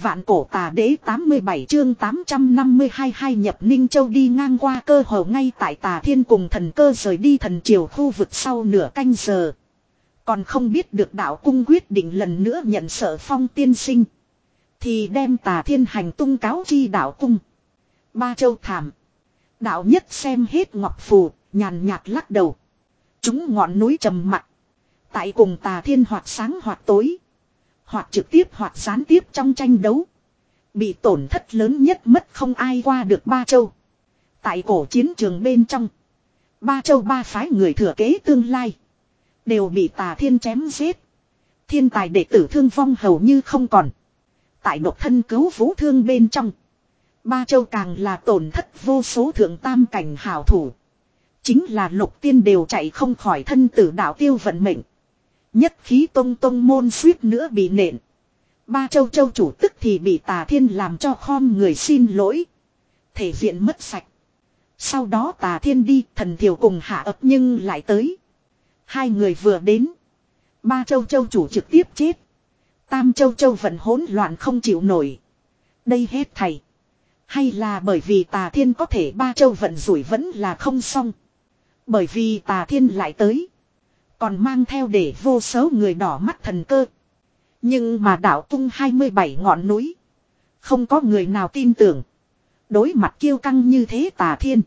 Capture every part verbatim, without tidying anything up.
Vạn cổ tà đế tám mươi bảy chương tám trăm năm mươi hai hai nhập Ninh Châu đi ngang qua cơ hồ ngay tại Tà Thiên cùng thần cơ rời đi thần triều khu vực sau nửa canh giờ. Còn không biết được đạo cung quyết định lần nữa nhận Sở Phong tiên sinh. Thì đem Tà Thiên hành tung cáo chi đạo cung. Ba châu thảm. Đạo nhất xem hết ngọc phù, nhàn nhạt lắc đầu. Chúng ngọn núi trầm mặc. Tại cùng Tà Thiên hoặc sáng hoặc tối. Hoặc trực tiếp hoặc gián tiếp trong tranh đấu. Bị tổn thất lớn nhất mất không ai qua được Ba Châu. Tại cổ chiến trường bên trong. Ba Châu ba phái người thừa kế tương lai. Đều bị Tà Thiên chém giết. Thiên tài đệ tử thương vong hầu như không còn. Tại độc thân cứu vũ thương bên trong. Ba Châu càng là tổn thất vô số thượng tam cảnh hảo thủ. Chính là lục tiên đều chạy không khỏi thân tử đạo tiêu vận mệnh. Nhất khí tông tông môn suýt nữa bị nện. Ba Châu Châu chủ tức thì bị Tà Thiên làm cho khom người xin lỗi. Thể diện mất sạch. Sau đó Tà Thiên đi, thần thiều cùng hạ ập nhưng lại tới. Hai người vừa đến. Ba Châu Châu chủ trực tiếp chết. Tam Châu Châu vẫn hỗn loạn không chịu nổi. Đây hết thầy. Hay là bởi vì Tà Thiên có thể Ba Châu vận rủi vẫn là không xong. Bởi vì Tà Thiên lại tới. Còn mang theo để vô số người đỏ mắt thần cơ. Nhưng mà đạo cung hai mươi bảy ngọn núi. Không có người nào tin tưởng. Đối mặt kiêu căng như thế Tà Thiên.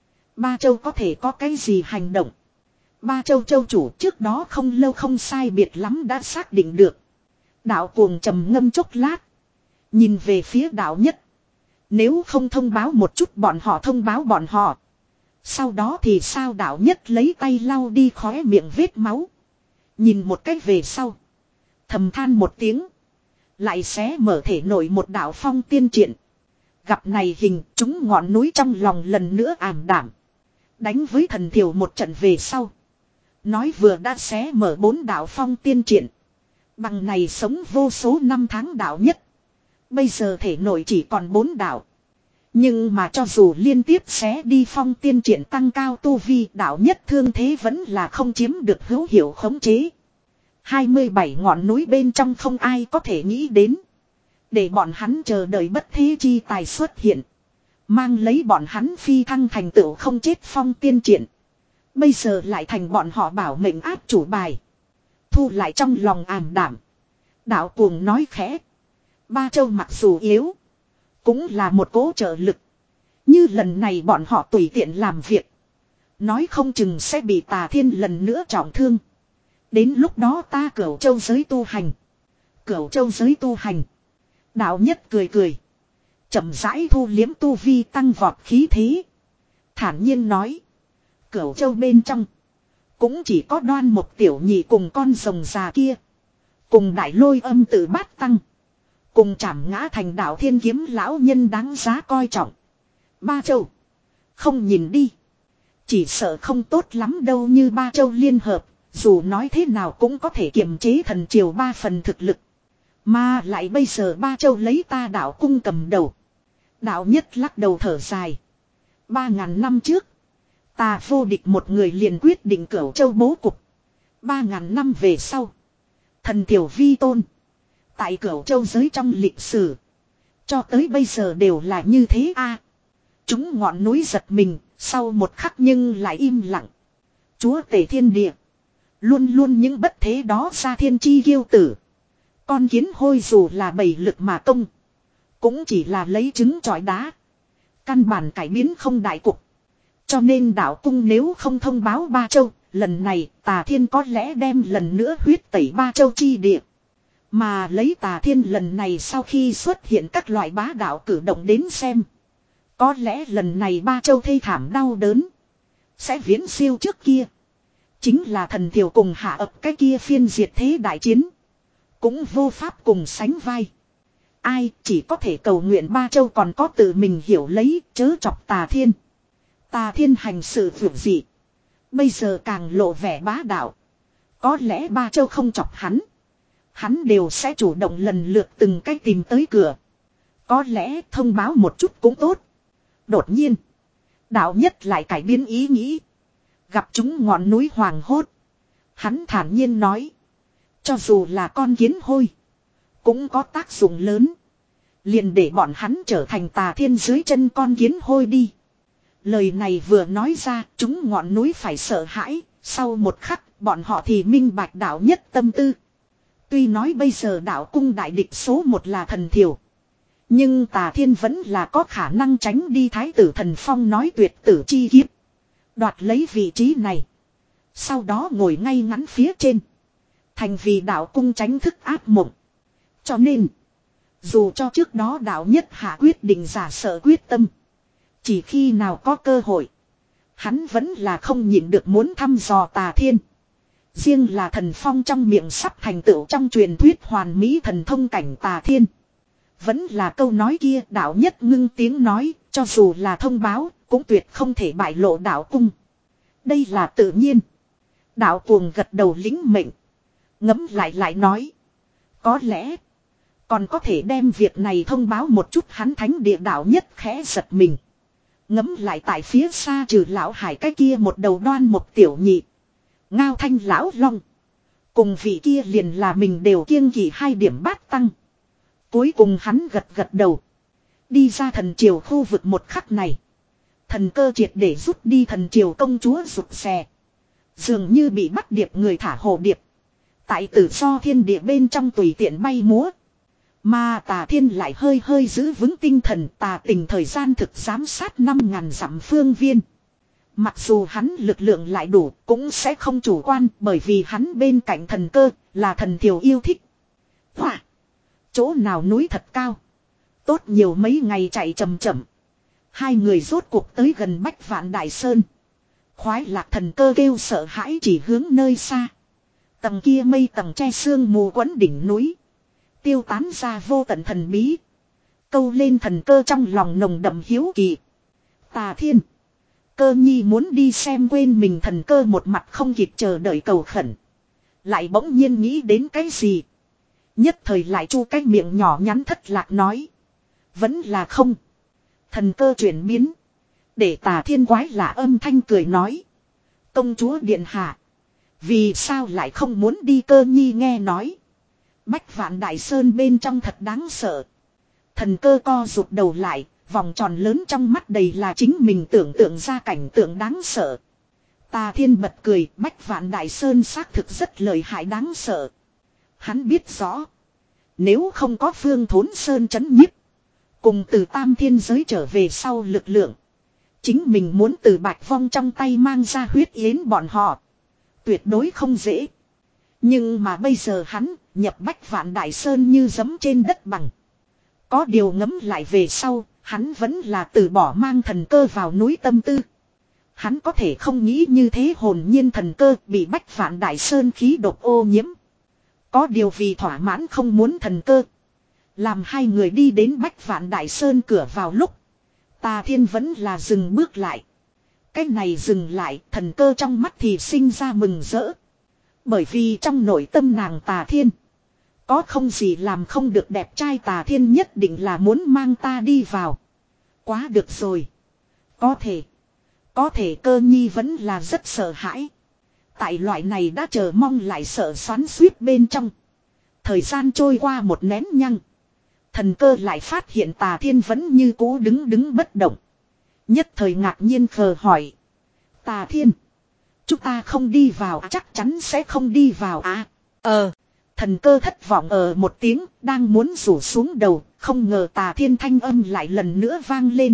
Ba Châu có thể có cái gì hành động. Ba Châu Châu chủ trước đó không lâu không sai biệt lắm đã xác định được. Đạo cuồng trầm ngâm chốc lát. Nhìn về phía đạo nhất. Nếu không thông báo một chút bọn họ thông báo bọn họ. Sau đó thì sao đạo nhất lấy tay lau đi khóe miệng vết máu. Nhìn một cách về sau. Thầm than một tiếng. Lại xé mở thể nổi một đạo phong tiên triện. Gặp này hình chúng ngọn núi trong lòng lần nữa ảm đảm. Đánh với thần thiểu một trận về sau. Nói vừa đã xé mở bốn đạo phong tiên triện. Bằng này sống vô số năm tháng đạo nhất. Bây giờ thể nổi chỉ còn bốn đạo. Nhưng mà cho dù liên tiếp xé đi phong tiên triển tăng cao tu vi đạo nhất thương thế vẫn là không chiếm được hữu hiệu khống chế. hai mươi bảy ngọn núi bên trong không ai có thể nghĩ đến. Để bọn hắn chờ đợi bất thế chi tài xuất hiện. Mang lấy bọn hắn phi thăng thành tựu không chết phong tiên triển. Bây giờ lại thành bọn họ bảo mệnh áp chủ bài. Thu lại trong lòng ảm đảm. Đạo cuồng nói khẽ. Ba Châu mặc dù yếu. Cũng là một cố trợ lực. Như lần này bọn họ tùy tiện làm việc. Nói không chừng sẽ bị Tà Thiên lần nữa trọng thương. Đến lúc đó ta Cửu Châu giới tu hành. Cửu Châu giới tu hành. Đạo nhất cười cười. Chậm rãi thu liếm tu vi tăng vọt khí thế. Thản nhiên nói. Cửu Châu bên trong. Cũng chỉ có Đoan một tiểu nhị cùng con rồng già kia. Cùng đại lôi âm tự bát tăng. Cùng chảm ngã thành đạo thiên kiếm lão nhân đáng giá coi trọng. Ba Châu. Không nhìn đi. Chỉ sợ không tốt lắm đâu như Ba Châu liên hợp. Dù nói thế nào cũng có thể kiềm chế thần triều ba phần thực lực. Mà lại bây giờ Ba Châu lấy ta đạo cung cầm đầu. Đạo nhất lắc đầu thở dài. Ba ngàn năm trước. Ta vô địch một người liền quyết định Cửu Châu bố cục. Ba ngàn năm về sau. Thần triều vi tôn. Tại Cửu Châu giới trong lịch sử. Cho tới bây giờ đều là như thế a. À, chúng ngọn núi giật mình. Sau một khắc nhưng lại im lặng. Chúa tể thiên địa. Luôn luôn những bất thế đó ra thiên chi kiêu tử. Con kiến hôi dù là bầy lực mà công. Cũng chỉ là lấy trứng chọi đá. Căn bản cải biến không đại cục. Cho nên đạo cung nếu không thông báo Ba Châu. Lần này Tà Thiên có lẽ đem lần nữa huyết tẩy Ba Châu chi địa. Mà lấy Tà Thiên lần này sau khi xuất hiện các loại bá đạo cử động đến xem. Có lẽ lần này Ba Châu thê thảm đau đớn. Sẽ viễn siêu trước kia. Chính là thần thiểu cùng hạ ập cái kia phiên diệt thế đại chiến. Cũng vô pháp cùng sánh vai. Ai chỉ có thể cầu nguyện Ba Châu còn có tự mình hiểu lấy chớ chọc Tà Thiên. Tà Thiên hành sự vượt dị. Bây giờ càng lộ vẻ bá đạo. Có lẽ Ba Châu không chọc hắn. Hắn đều sẽ chủ động lần lượt từng cách tìm tới cửa. Có lẽ thông báo một chút cũng tốt. Đột nhiên. Đạo nhất lại cải biến ý nghĩ. Gặp chúng ngọn núi hoàng hốt. Hắn thản nhiên nói. Cho dù là con kiến hôi. Cũng có tác dụng lớn. Liền để bọn hắn trở thành Tà Thiên dưới chân con kiến hôi đi. Lời này vừa nói ra, chúng ngọn núi phải sợ hãi, sau một khắc, bọn họ thì minh bạch đạo nhất tâm tư. Tuy nói bây giờ đạo cung đại địch số một là thần thiểu. Nhưng Tà Thiên vẫn là có khả năng tránh đi Thái tử Thần Phong nói tuyệt tử chi kiếp. Đoạt lấy vị trí này. Sau đó ngồi ngay ngắn phía trên. Thành vì đạo cung tránh thức áp mộng. Cho nên, dù cho trước đó đạo nhất hạ quyết định giả sợ quyết tâm. Chỉ khi nào có cơ hội, hắn vẫn là không nhịn được muốn thăm dò Tà Thiên. Riêng là Thần Phong trong miệng sắp thành tựu trong truyền thuyết hoàn mỹ thần thông cảnh Tà Thiên. Vẫn là câu nói kia, đạo nhất ngưng tiếng nói, cho dù là thông báo, cũng tuyệt không thể bại lộ đạo cung. Đây là tự nhiên. Đạo cuồng gật đầu lính mệnh. Ngẫm lại lại nói. Có lẽ, còn có thể đem việc này thông báo một chút. Hắn thánh địa đạo nhất khẽ giật mình. Ngẫm lại tại phía xa trừ lão hải cái kia một đầu đoan một tiểu nhị. Ngao thanh lão long. Cùng vị kia liền là mình đều kiêng kỵ hai điểm bát tăng. Cuối cùng hắn gật gật đầu. Đi ra thần triều khu vực một khắc này. Thần cơ triệt để rút đi thần triều công chúa rụt xè. Dường như bị bắt điệp người thả hồ điệp. Tại tự do thiên địa bên trong tùy tiện bay múa. Mà Tà Thiên lại hơi hơi giữ vững tinh thần, tà tình thời gian thực giám sát năm ngàn dặm phương viên. Mặc dù hắn lực lượng lại đủ, cũng sẽ không chủ quan, bởi vì hắn bên cạnh thần cơ, là thần thiểu yêu thích. Hỏa! Chỗ nào núi thật cao. Tốt nhiều mấy ngày chạy chậm chậm. Hai người rốt cuộc tới gần Bách Vạn Đại Sơn. Khoái lạc thần cơ kêu sợ hãi chỉ hướng nơi xa. Tầng kia mây tầng che sương mù quấn đỉnh núi. Tiêu tán ra vô tận thần bí. Câu lên thần cơ trong lòng nồng đậm hiếu kỳ. Tà Thiên. Cơ nhi muốn đi xem, quên mình thần cơ một mặt không kịp chờ đợi cầu khẩn. Lại bỗng nhiên nghĩ đến cái gì. Nhất thời lại chu cái miệng nhỏ nhắn thất lạc nói. Vẫn là không. Thần cơ chuyển biến. Để Tà Thiên quái lạ âm thanh cười nói. Công chúa điện hạ. Vì sao lại không muốn đi? Cơ nhi nghe nói. Bách Vạn Đại Sơn bên trong thật đáng sợ. Thần cơ co rụt đầu lại. Vòng tròn lớn trong mắt đầy là chính mình tưởng tượng ra cảnh tượng đáng sợ. Tà Thiên bật cười. Bách Vạn Đại Sơn xác thực rất lợi hại đáng sợ. Hắn biết rõ. Nếu không có Phương Thốn Sơn chấn nhiếp. Cùng từ Tam Thiên giới trở về sau lực lượng. Chính mình muốn từ Bạch Vong trong tay mang ra huyết yến bọn họ. Tuyệt đối không dễ. Nhưng mà bây giờ hắn nhập Bách Vạn Đại Sơn như giẫm trên đất bằng. Có điều ngấm lại về sau, hắn vẫn là từ bỏ mang thần cơ vào núi tâm tư. Hắn có thể không nghĩ như thế, hồn nhiên thần cơ bị Bách Vạn Đại Sơn khí độc ô nhiễm. Có điều vì thỏa mãn không muốn thần cơ. Làm hai người đi đến Bách Vạn Đại Sơn cửa vào lúc. Tà Thiên vẫn là dừng bước lại. Cái này dừng lại, thần cơ trong mắt thì sinh ra mừng rỡ. Bởi vì trong nội tâm nàng Tà Thiên. Có không gì làm không được, đẹp trai Tà Thiên nhất định là muốn mang ta đi vào. Quá được rồi. Có thể. Có thể Cơ nhi vẫn là rất sợ hãi. Tại loại này đã chờ mong lại sợ xoắn xuýt bên trong. Thời gian trôi qua một nén nhăng. Thần cơ lại phát hiện Tà Thiên vẫn như cũ đứng đứng bất động. Nhất thời ngạc nhiên khờ hỏi. Tà Thiên. Chúng ta không đi vào à? Chắc chắn sẽ không đi vào à? Ờ. Thần cơ thất vọng ở một tiếng, đang muốn rủ xuống đầu, không ngờ Tà Thiên thanh âm lại lần nữa vang lên.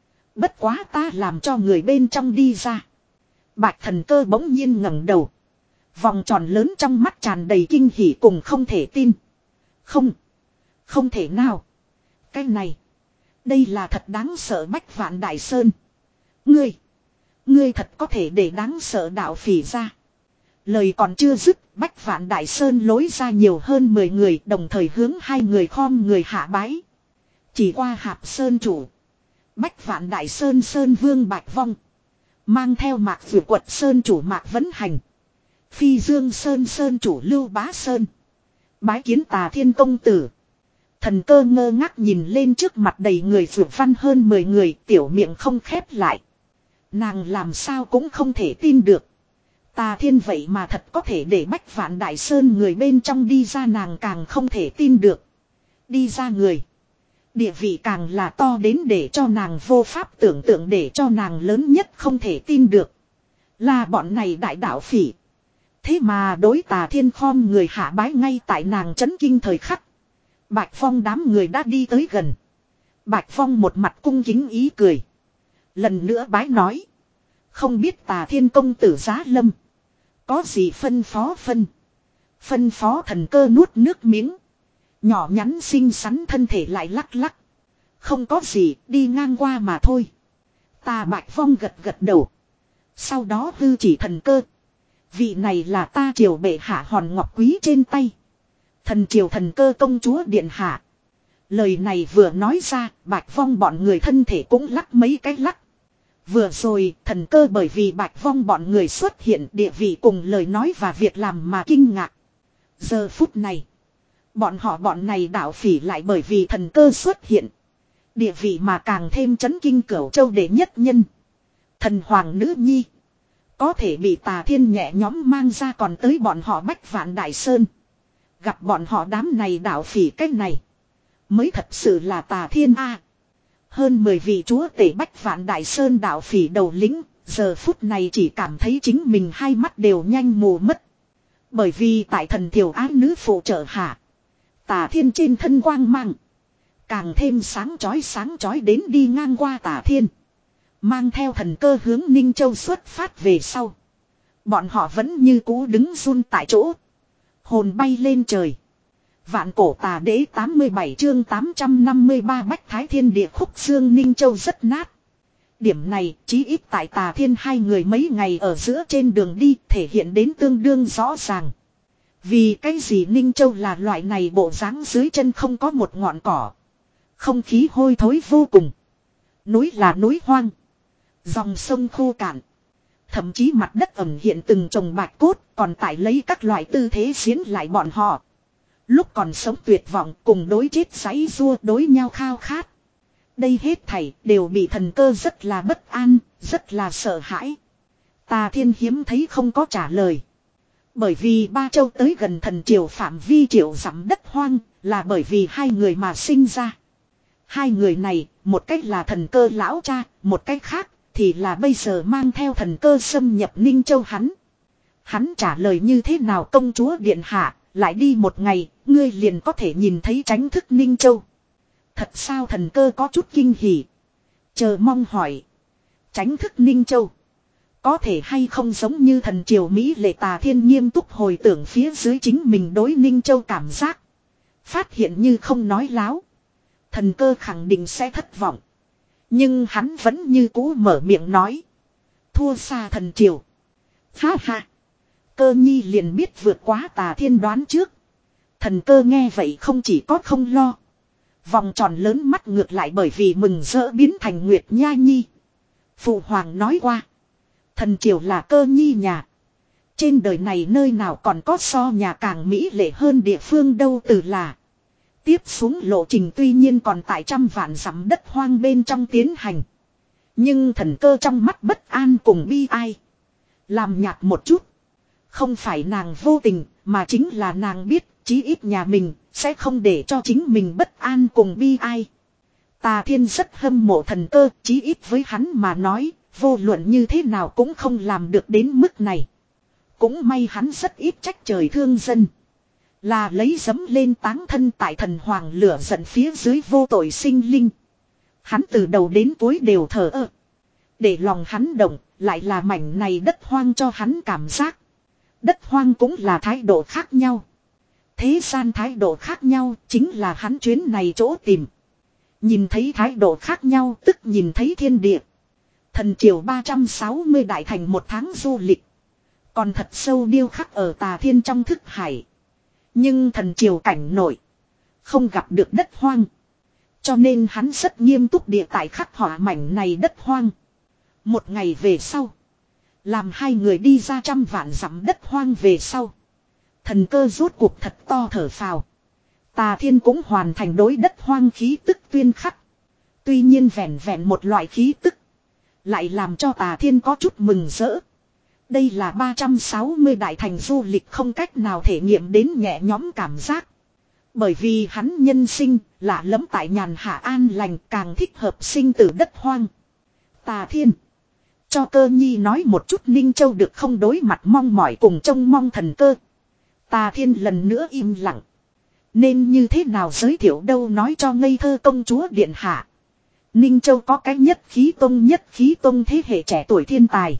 Bất quá ta làm cho người bên trong đi ra. Bạch thần cơ bỗng nhiên ngẩng đầu. Vòng tròn lớn trong mắt tràn đầy kinh hỉ cùng không thể tin. Không. Không thể nào. Cái này. Đây là thật đáng sợ Bách Vạn Đại Sơn. Ngươi. Ngươi thật có thể để đáng sợ đạo phỉ ra. Lời còn chưa dứt, Bách Vạn Đại Sơn lối ra nhiều hơn mười người, đồng thời hướng hai người khom người hạ bái. Chỉ qua Hạp Sơn chủ. Bách Vạn Đại Sơn Sơn Vương Bạch Vong. Mang theo Mạc Vượt Quật Sơn chủ Mạc Vấn Hành. Phi Dương Sơn Sơn chủ Lưu Bá Sơn. Bái kiến Tà Thiên công tử. Thần cơ ngơ ngác nhìn lên trước mặt đầy người vượt văn hơn mười người, tiểu miệng không khép lại. Nàng làm sao cũng không thể tin được. Tà Thiên vậy mà thật có thể để Bách Vạn Đại Sơn người bên trong đi ra, nàng càng không thể tin được. Đi ra người. Địa vị càng là to đến để cho nàng vô pháp tưởng tượng, để cho nàng lớn nhất không thể tin được. Là bọn này đại đạo phỉ. Thế mà đối Tà Thiên khom người hạ bái ngay tại nàng chấn kinh thời khắc. Bạch Phong đám người đã đi tới gần. Bạch Phong một mặt cung kính ý cười. Lần nữa bái nói. Không biết Tà Thiên công tử giá lâm. Có gì phân phó phân. Phân phó thần cơ nuốt nước miếng. Nhỏ nhắn xinh xắn thân thể lại lắc lắc. Không có gì, đi ngang qua mà thôi. Tà Bạch Phong gật gật đầu. Sau đó hư chỉ thần cơ. Vị này là ta triều bệ hạ hòn ngọc quý trên tay. Thần triều thần cơ công chúa điện hạ. Lời này vừa nói ra, Bạch Phong bọn người thân thể cũng lắc mấy cái lắc. Vừa rồi, thần cơ bởi vì Bạch Phong bọn người xuất hiện, địa vị cùng lời nói và việc làm mà kinh ngạc. Giờ phút này, bọn họ bọn này đạo phỉ lại bởi vì thần cơ xuất hiện. Địa vị mà càng thêm chấn kinh Cửu Châu đệ nhất nhân. Thần hoàng nữ nhi. Có thể bị Tà Thiên nhẹ nhóm mang ra, còn tới bọn họ Bách Vạn Đại Sơn. Gặp bọn họ đám này đạo phỉ cách này. Mới thật sự là Tà Thiên A. Hơn mười vị chúa tể Bách Vạn Đại Sơn đạo phỉ đầu lĩnh. Giờ phút này chỉ cảm thấy chính mình hai mắt đều nhanh mù mất. Bởi vì tại thần thiểu ái nữ phụ trợ hạ. Tà Thiên trên thân quang mang. Càng thêm sáng chói sáng chói đến đi ngang qua Tà Thiên. Mang theo thần cơ hướng Ninh Châu xuất phát về sau. Bọn họ vẫn như cũ đứng run tại chỗ. Hồn bay lên trời. Vạn cổ tà đế tám mươi bảy chương tám trăm năm mươi ba Bách Thái Thiên địa khúc xương Ninh Châu rất nát. Điểm này chí ít tại Tà Thiên hai người mấy ngày ở giữa trên đường đi thể hiện đến tương đương rõ ràng. Vì cái gì Ninh Châu là loại này bộ dáng, dưới chân không có một ngọn cỏ. Không khí hôi thối vô cùng. Núi là núi hoang. Dòng sông khô cạn. Thậm chí mặt đất ẩm hiện từng chồng bạch cốt, còn tại lấy các loại tư thế xiến lại bọn họ. Lúc còn sống tuyệt vọng cùng đối chết giãy giụa đối nhau khao khát. Đây hết thảy đều bị thần cơ rất là bất an, rất là sợ hãi. Tà Thiên hiếm thấy không có trả lời. Bởi vì Ba Châu tới gần thần triều phạm vi triệu dặm đất hoang, là bởi vì hai người mà sinh ra. Hai người này, một cách là thần cơ lão cha, một cách khác thì là bây giờ mang theo thần cơ xâm nhập Ninh Châu hắn. Hắn trả lời như thế nào công chúa điện hạ, lại đi một ngày, ngươi liền có thể nhìn thấy tránh thức Ninh Châu. Thật sao? Thần cơ có chút kinh hỉ. Chờ mong hỏi. Tránh thức Ninh Châu. Có thể hay không giống như thần triều Mỹ lệ Tà Thiên nghiêm túc hồi tưởng phía dưới chính mình đối Ninh Châu cảm giác. Phát hiện như không nói láo. Thần cơ khẳng định sẽ thất vọng. Nhưng hắn vẫn như cũ mở miệng nói. Thua xa thần triều. Ha ha. Cơ nhi liền biết vượt quá Tà Thiên đoán trước. Thần cơ nghe vậy không chỉ có không lo. Vòng tròn lớn mắt ngược lại bởi vì mừng rỡ biến thành Nguyệt Nha Nhi. Phụ hoàng nói qua. Thần triều là cơ nhi nhà. Trên đời này nơi nào còn có so nhà càng mỹ lệ hơn địa phương đâu, từ là. Tiếp xuống lộ trình tuy nhiên còn tại trăm vạn dặm đất hoang bên trong tiến hành. Nhưng thần cơ trong mắt bất an cùng bi ai. Làm nhạt một chút. Không phải nàng vô tình, mà chính là nàng biết, chí ít nhà mình, sẽ không để cho chính mình bất an cùng bi ai. Tà Thiên rất hâm mộ thần cơ, chí ít với hắn mà nói, vô luận như thế nào cũng không làm được đến mức này. Cũng may hắn rất ít trách trời thương dân. Là lấy dấm lên táng thân tại thần hoàng lửa giận phía dưới vô tội sinh linh. Hắn từ đầu đến cuối đều thờ ơ. Để lòng hắn động, lại là mảnh này đất hoang cho hắn cảm giác. Đất hoang cũng là thái độ khác nhau. Thế gian thái độ khác nhau chính là hắn chuyến này chỗ tìm. Nhìn thấy thái độ khác nhau tức nhìn thấy thiên địa. Thần triều ba trăm sáu mươi đại thành một tháng du lịch. Còn thật sâu điêu khắc ở Tà Thiên trong thức hải. Nhưng thần triều cảnh nổi. Không gặp được đất hoang. Cho nên hắn rất nghiêm túc địa tại khắc họa mảnh này đất hoang. Một ngày về sau. Làm hai người đi ra trăm vạn dặm đất hoang về sau. Thần cơ rốt cuộc thật to thở phào. Tà Thiên cũng hoàn thành đối đất hoang khí tức tuyên khắc. Tuy nhiên vẹn vẹn một loại khí tức. Lại làm cho Tà Thiên có chút mừng rỡ. Đây là ba trăm sáu mươi đại thành du lịch không cách nào thể nghiệm đến nhẹ nhõm cảm giác. Bởi vì hắn nhân sinh lạ lẫm tại nhàn hạ an lành, càng thích hợp sinh tử đất hoang. Tà Thiên, cho Cơ Nhi nói một chút Ninh Châu được không, đối mặt mong mỏi cùng trông mong thần cơ. Tà Thiên lần nữa im lặng. Nên như thế nào giới thiệu đâu, nói cho ngây thơ công chúa điện hạ. Ninh Châu có cái nhất khí tông, nhất khí tông thế hệ trẻ tuổi thiên tài.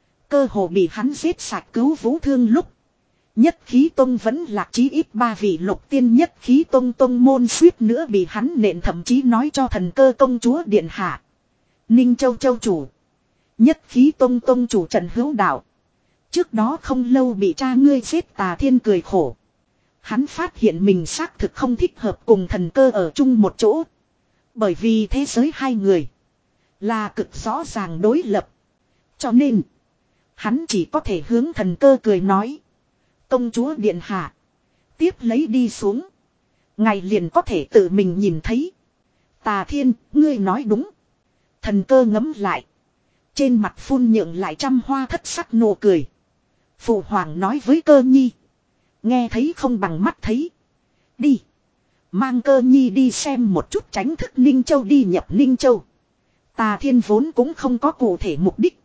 Cơ hồ bị hắn giết sạch cứu vũ thương lúc. Nhất khí tông vẫn lạc chí ít ba vị lục tiên, nhất khí tông tông môn suýt nữa bị hắn nện, thậm chí nói cho thần cơ công chúa điện hạ. Ninh Châu châu chủ. Nhất khí tông tông chủ Trần Hữu Đạo. Trước đó không lâu bị cha ngươi giết. Tà Thiên cười khổ. Hắn phát hiện mình xác thực không thích hợp cùng thần cơ ở chung một chỗ. Bởi vì thế giới hai người là cực rõ ràng đối lập. Cho nên hắn chỉ có thể hướng thần cơ cười nói. Công chúa điện hạ, tiếp lấy đi xuống, ngài liền có thể tự mình nhìn thấy. Tà Thiên, ngươi nói đúng. Thần cơ ngấm lại. Trên mặt phun nhượng lại trăm hoa thất sắc nụ cười. Phụ hoàng nói với Cơ Nhi. Nghe thấy không bằng mắt thấy. Đi. Mang Cơ Nhi đi xem một chút tránh thức Ninh Châu, đi nhập Ninh Châu. Tà Thiên vốn cũng không có cụ thể mục đích.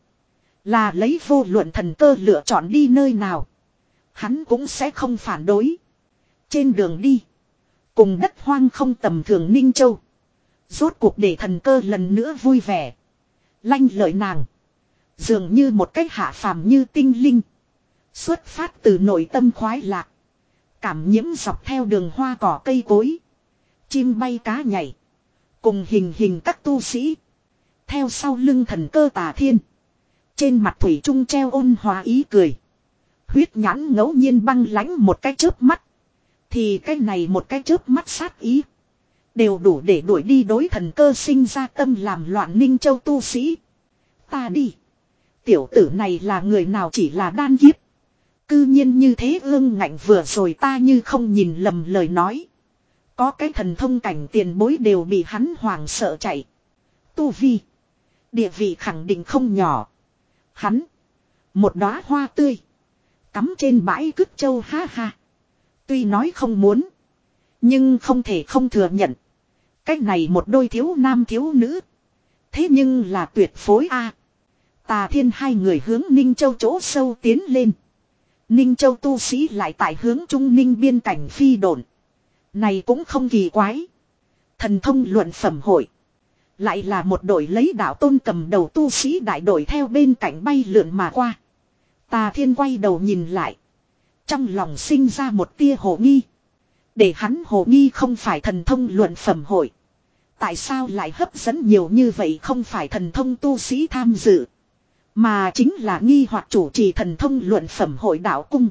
Là lấy vô luận thần cơ lựa chọn đi nơi nào, hắn cũng sẽ không phản đối. Trên đường đi, cùng đất hoang không tầm thường Ninh Châu, rốt cuộc để thần cơ lần nữa vui vẻ. Lanh lợi nàng, dường như một cách hạ phàm như tinh linh. Xuất phát từ nội tâm khoái lạc. Cảm nhiễm dọc theo đường hoa cỏ cây cối. Chim bay cá nhảy. Cùng hình hình các tu sĩ. Theo sau lưng thần cơ Tà Thiên. Trên mặt thủy trung treo ôn hòa ý cười. Huyết nhãn ngẫu nhiên băng lãnh một cái chớp mắt. Thì cái này một cái chớp mắt sát ý. Đều đủ để đuổi đi đối thần cơ sinh ra tâm làm loạn Ninh Châu tu sĩ. Ta đi. Tiểu tử này là người nào, chỉ là đan kiếp. Cư nhiên như thế ương ngạnh, vừa rồi ta như không nhìn lầm lời nói. Có cái thần thông cảnh tiền bối đều bị hắn hoảng sợ chạy. Tu vi, địa vị khẳng định không nhỏ. Hắn, một đóa hoa tươi, cắm trên bãi cứt châu, ha ha. Tuy nói không muốn, nhưng không thể không thừa nhận. Cái này một đôi thiếu nam thiếu nữ, thế nhưng là tuyệt phối a. Tà Thiên hai người hướng Ninh Châu chỗ sâu tiến lên. Ninh Châu tu sĩ lại tại hướng Trung Ninh biên cảnh phi độn. Này cũng không kỳ quái. Thần thông luận phẩm hội, lại là một đội lấy đạo tôn cầm đầu tu sĩ đại đội theo bên cạnh bay lượn mà qua. Tà Thiên quay đầu nhìn lại, trong lòng sinh ra một tia hồ nghi. Để hắn hồ nghi không phải thần thông luận phẩm hội, tại sao lại hấp dẫn nhiều như vậy không phải thần thông tu sĩ tham dự, mà chính là nghi hoặc chủ trì thần thông luận phẩm hội đạo cung.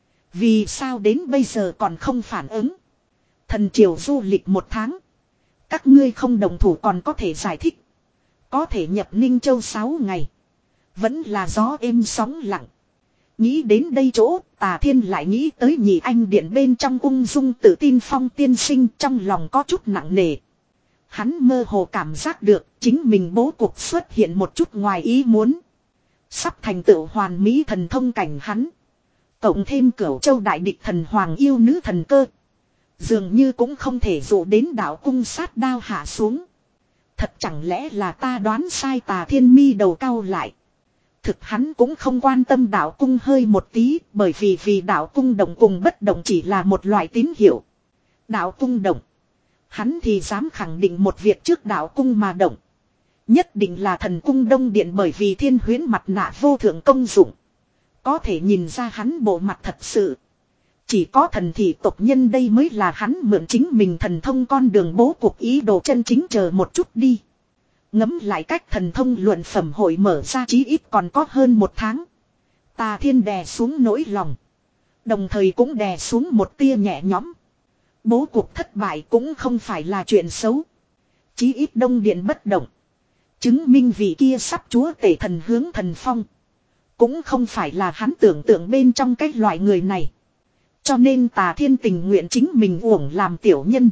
Vì sao đến bây giờ còn không phản ứng? Thần triều du lịch một tháng, các ngươi không đồng thủ còn có thể giải thích. Có thể nhập Ninh Châu sáu ngày, vẫn là gió êm sóng lặng. Nghĩ đến đây chỗ, Tà Thiên lại nghĩ tới nhị anh điện bên trong ung dung tự tin Phong tiên sinh, trong lòng có chút nặng nề. Hắn mơ hồ cảm giác được chính mình bố cục xuất hiện một chút ngoài ý muốn. Sắp thành tựu hoàn mỹ thần thông cảnh hắn, cộng thêm Cửu Châu đại địch thần hoàng yêu nữ thần cơ, dường như cũng không thể dụ đến đạo cung sát đao hạ xuống. Thật chẳng lẽ là ta đoán sai? Tà Thiên mi đầu cau lại. Thực hắn cũng không quan tâm đạo cung hơi một tí, bởi vì vì đạo cung động cùng bất động chỉ là một loại tín hiệu. Đạo cung động, hắn thì dám khẳng định một việc trước đạo cung mà động, nhất định là thần cung Đông Điện, bởi vì thiên huyễn mặt nạ vô thượng công dụng. Có thể nhìn ra hắn bộ mặt thật sự. Chỉ có thần thị tộc nhân đây mới là hắn mượn chính mình thần thông con đường bố cục ý đồ chân chính, chờ một chút đi. Ngẫm lại cách thần thông luận phẩm hội mở ra chí ít còn có hơn một tháng. Tà Thiên đè xuống nỗi lòng, đồng thời cũng đè xuống một tia nhẹ nhõm. Bố cục thất bại cũng không phải là chuyện xấu. Chí ít Đông Điện bất động, chứng minh vị kia sắp chúa tể thần hướng thần phong, cũng không phải là hắn tưởng tượng bên trong cái loại người này. Cho nên Tà Thiên tình nguyện chính mình uổng làm tiểu nhân.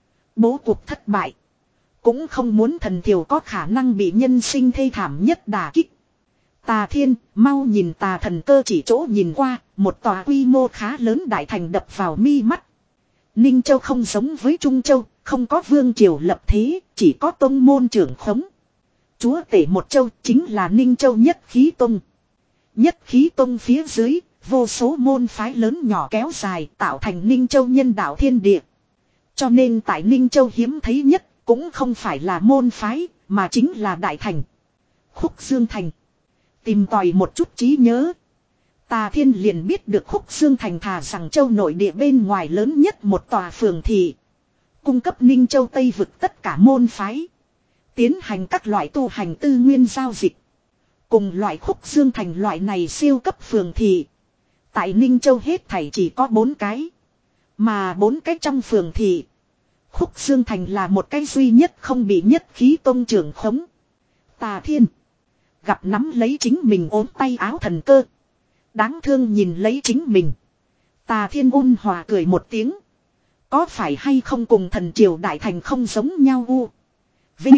Bố cục thất bại, cũng không muốn thần thiểu có khả năng bị nhân sinh thê thảm nhất đả kích. Tà Thiên, mau nhìn! Tà Thần cơ chỉ chỗ nhìn qua, một tòa quy mô khá lớn đại thành đập vào mi mắt. Ninh Châu không giống với Trung Châu, không có vương triều lập thế, chỉ có tông môn trưởng khống. Chúa tể một châu chính là Ninh Châu Nhất Khí Tông. Nhất Khí Tông phía dưới, vô số môn phái lớn nhỏ kéo dài tạo thành Ninh Châu nhân đạo thiên địa. Cho nên tại Ninh Châu hiếm thấy nhất cũng không phải là môn phái, mà chính là đại thành. Khúc Dương Thành. Tìm tòi một chút trí nhớ. Tà Thiên liền biết được Khúc Dương Thành thà rằng châu nội địa bên ngoài lớn nhất một tòa phường thị. Cung cấp Ninh Châu Tây vực tất cả môn phái. Tiến hành các loại tu hành tư nguyên giao dịch. Cùng loại Khúc Dương Thành loại này siêu cấp phường thị. Tại Ninh Châu hết thảy chỉ có bốn cái. Mà bốn cái trong phường thị. Khúc Dương Thành là một cái duy nhất không bị Nhất Khí Tông trưởng khống. Tà Thiên. Gặp nắm lấy chính mình ốm tay áo thần cơ. Đáng thương nhìn lấy chính mình. Tà Thiên ôn hòa cười một tiếng. Có phải hay không cùng thần triều đại thành không giống nhau u. Vinh.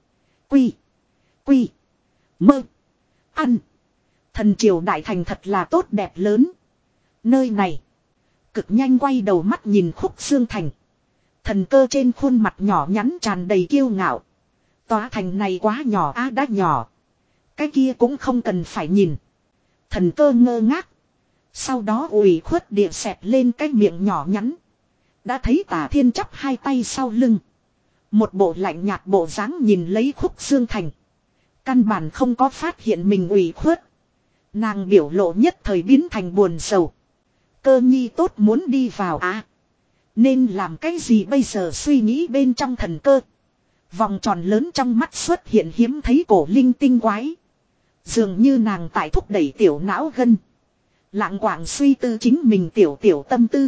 Quy. Quy. Mơ. Ăn. Thần triều đại thành thật là tốt đẹp lớn. Nơi này. Cực nhanh quay đầu mắt nhìn Khúc Dương Thành. Thần cơ trên khuôn mặt nhỏ nhắn tràn đầy kiêu ngạo. Tòa thành này quá nhỏ á đã nhỏ. Cái kia cũng không cần phải nhìn. Thần cơ ngơ ngác. Sau đó ủy khuất địa xẹp lên cái miệng nhỏ nhắn. Đã thấy Tà Thiên chắp hai tay sau lưng. Một bộ lạnh nhạt bộ dáng nhìn lấy Khúc Dương Thành. Căn bản không có phát hiện mình ủy khuất. Nàng biểu lộ nhất thời biến thành buồn sầu. Cơ nhi tốt muốn đi vào à. Nên làm cái gì bây giờ suy nghĩ bên trong thần cơ. Vòng tròn lớn trong mắt xuất hiện hiếm thấy cổ linh tinh quái. Dường như nàng tại thúc đẩy tiểu não gân. Lạng quạng suy tư chính mình tiểu tiểu tâm tư.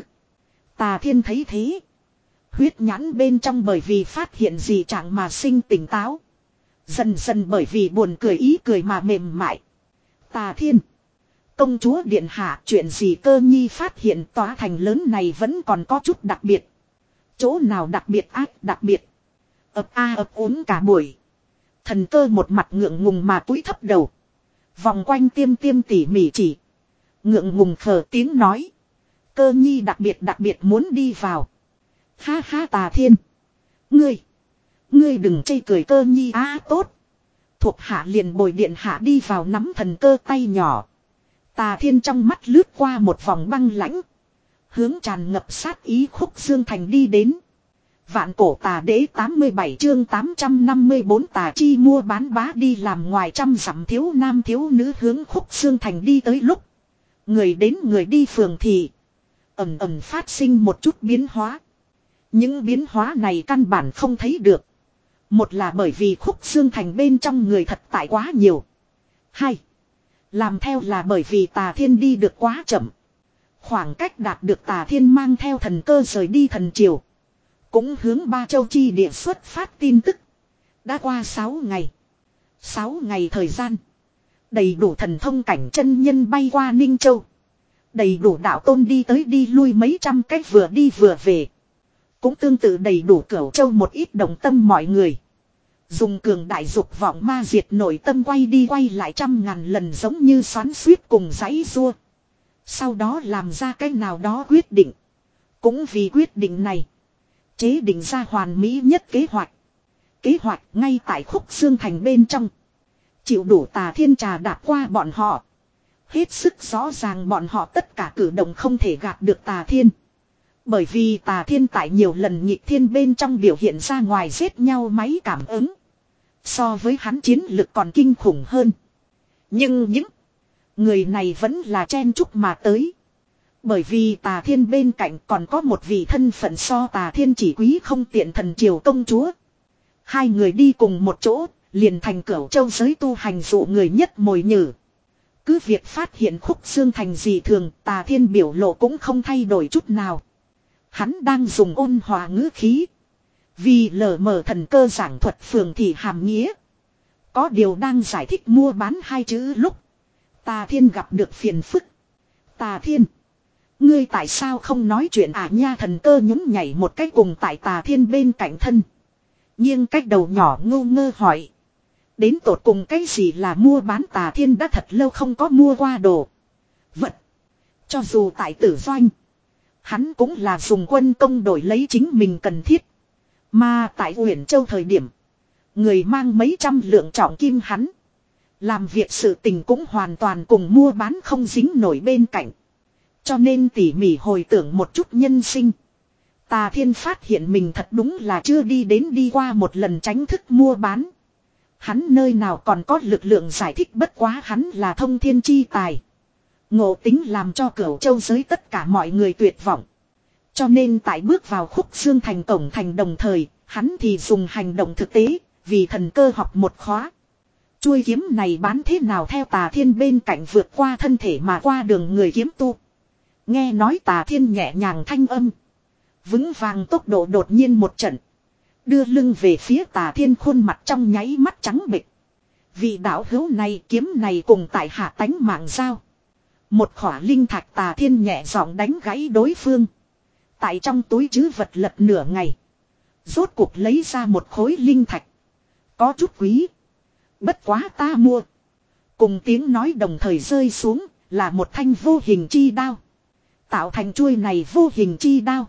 Tà Thiên thấy thế. Huyết nhãn bên trong bởi vì phát hiện gì chẳng mà sinh tỉnh táo. Dần dần bởi vì buồn cười ý cười mà mềm mại. Tà Thiên. Công chúa điện hạ chuyện gì cơ nhi phát hiện tòa thành lớn này vẫn còn có chút đặc biệt. Chỗ nào đặc biệt ác đặc biệt. Ập a ập uống cả buổi. Thần cơ một mặt ngượng ngùng mà cúi thấp đầu. Vòng quanh tiêm tiêm tỉ mỉ chỉ. Ngượng ngùng khờ tiếng nói. Cơ nhi đặc biệt đặc biệt muốn đi vào. Ha ha Tà Thiên. Ngươi. Ngươi đừng chê cười cơ nhi á à, tốt. Thuộc hạ liền bồi điện hạ đi vào nắm thần cơ tay nhỏ. Tà Thiên trong mắt lướt qua một vòng băng lãnh. Hướng tràn ngập sát ý Khúc Dương Thành đi đến. Vạn cổ tà đế tám mươi bảy chương tám trăm năm mươi bốn tà chi mua bán bá đi làm ngoài trăm dặm thiếu nam thiếu nữ hướng Khúc Dương Thành đi tới lúc. Người đến người đi phường thị. Ẩm ẩm phát sinh một chút biến hóa. Những biến hóa này căn bản không thấy được. Một là bởi vì Khúc Dương Thành bên trong người thật tại quá nhiều. Hai. Làm theo là bởi vì Tà Thiên đi được quá chậm. Khoảng cách đạt được Tà Thiên mang theo thần cơ rời đi thần triều. Cũng hướng Ba Châu chi địa xuất phát tin tức. Đã qua sáu ngày. sáu ngày thời gian. Đầy đủ thần thông cảnh chân nhân bay qua Ninh Châu. Đầy đủ đạo tôn đi tới đi lui mấy trăm cách vừa đi vừa về. Cũng tương tự đầy đủ Cửu Châu một ít đồng tâm mọi người. Dùng cường đại dục vọng ma diệt nội tâm quay đi quay lại trăm ngàn lần giống như xoắn suýt cùng giãy rua. Sau đó làm ra cái nào đó quyết định. Cũng vì quyết định này. Chế định ra hoàn mỹ nhất kế hoạch. Kế hoạch ngay tại Khúc Dương Thành bên trong. Chịu đủ Tà Thiên trà đạp qua bọn họ. Hết sức rõ ràng bọn họ tất cả cử động không thể gạt được Tà Thiên. Bởi vì Tà Thiên tại nhiều lần nhịp thiên bên trong biểu hiện ra ngoài giết nhau máy cảm ứng. So với hắn chiến lực còn kinh khủng hơn. Nhưng những người này vẫn là chen chúc mà tới. Bởi vì Tà Thiên bên cạnh còn có một vị thân phận so Tà Thiên chỉ quý không tiện thần triều công chúa. Hai người đi cùng một chỗ, liền thành Cửu Châu giới tu hành dụ người nhất mồi nhử. Cứ việc phát hiện Khúc Dương Thành dị thường, Tà Thiên biểu lộ cũng không thay đổi chút nào. Hắn đang dùng ôn hòa ngữ khí. Vì lờ mờ thần cơ giảng thuật phường thị hàm nghĩa. Có điều đang giải thích mua bán hai chữ lúc. Tà Thiên gặp được phiền phức. Tà Thiên. Ngươi tại sao không nói chuyện à nha thần cơ nhún nhảy một cái cùng tại Tà Thiên bên cạnh thân. Nhưng cách đầu nhỏ ngu ngơ hỏi. Đến tột cùng cái gì là mua bán Tà Thiên đã thật lâu không có mua qua đồ. Vật. Cho dù tại tử doanh. Hắn cũng là dùng quân công đổi lấy chính mình cần thiết. Mà tại Uyển Châu thời điểm, người mang mấy trăm lượng trọng kim hắn. Làm việc sự tình cũng hoàn toàn cùng mua bán không dính nổi bên cạnh. Cho nên tỉ mỉ hồi tưởng một chút nhân sinh. Tà Thiên phát hiện mình thật đúng là chưa đi đến đi qua một lần tránh thức mua bán. Hắn nơi nào còn có lực lượng giải thích, bất quá hắn là thông thiên chi tài. Ngộ tính làm cho Cửu Châu giới tất cả mọi người tuyệt vọng. Cho nên tại bước vào Khúc Dương thành cổng thành đồng thời, hắn thì dùng hành động thực tế, vì thần cơ học một khóa. Chuôi kiếm này bán thế nào theo Tà Thiên bên cạnh vượt qua thân thể mà qua đường người kiếm tu. Nghe nói Tà Thiên nhẹ nhàng thanh âm. Vững vàng tốc độ đột nhiên một trận. Đưa lưng về phía Tà Thiên, khuôn mặt trong nháy mắt trắng bệch. Vị đạo hữu này, kiếm này cùng tại hạ tánh mạng giao. Một khỏa linh thạch. Tà Thiên nhẹ giọng đánh gãy đối phương. Tại trong túi trữ vật lật nửa ngày. Rốt cuộc lấy ra một khối linh thạch. Có chút quý. Bất quá ta mua. Cùng tiếng nói đồng thời rơi xuống, là một thanh vô hình chi đao. Tạo thành chuôi này vô hình chi đao.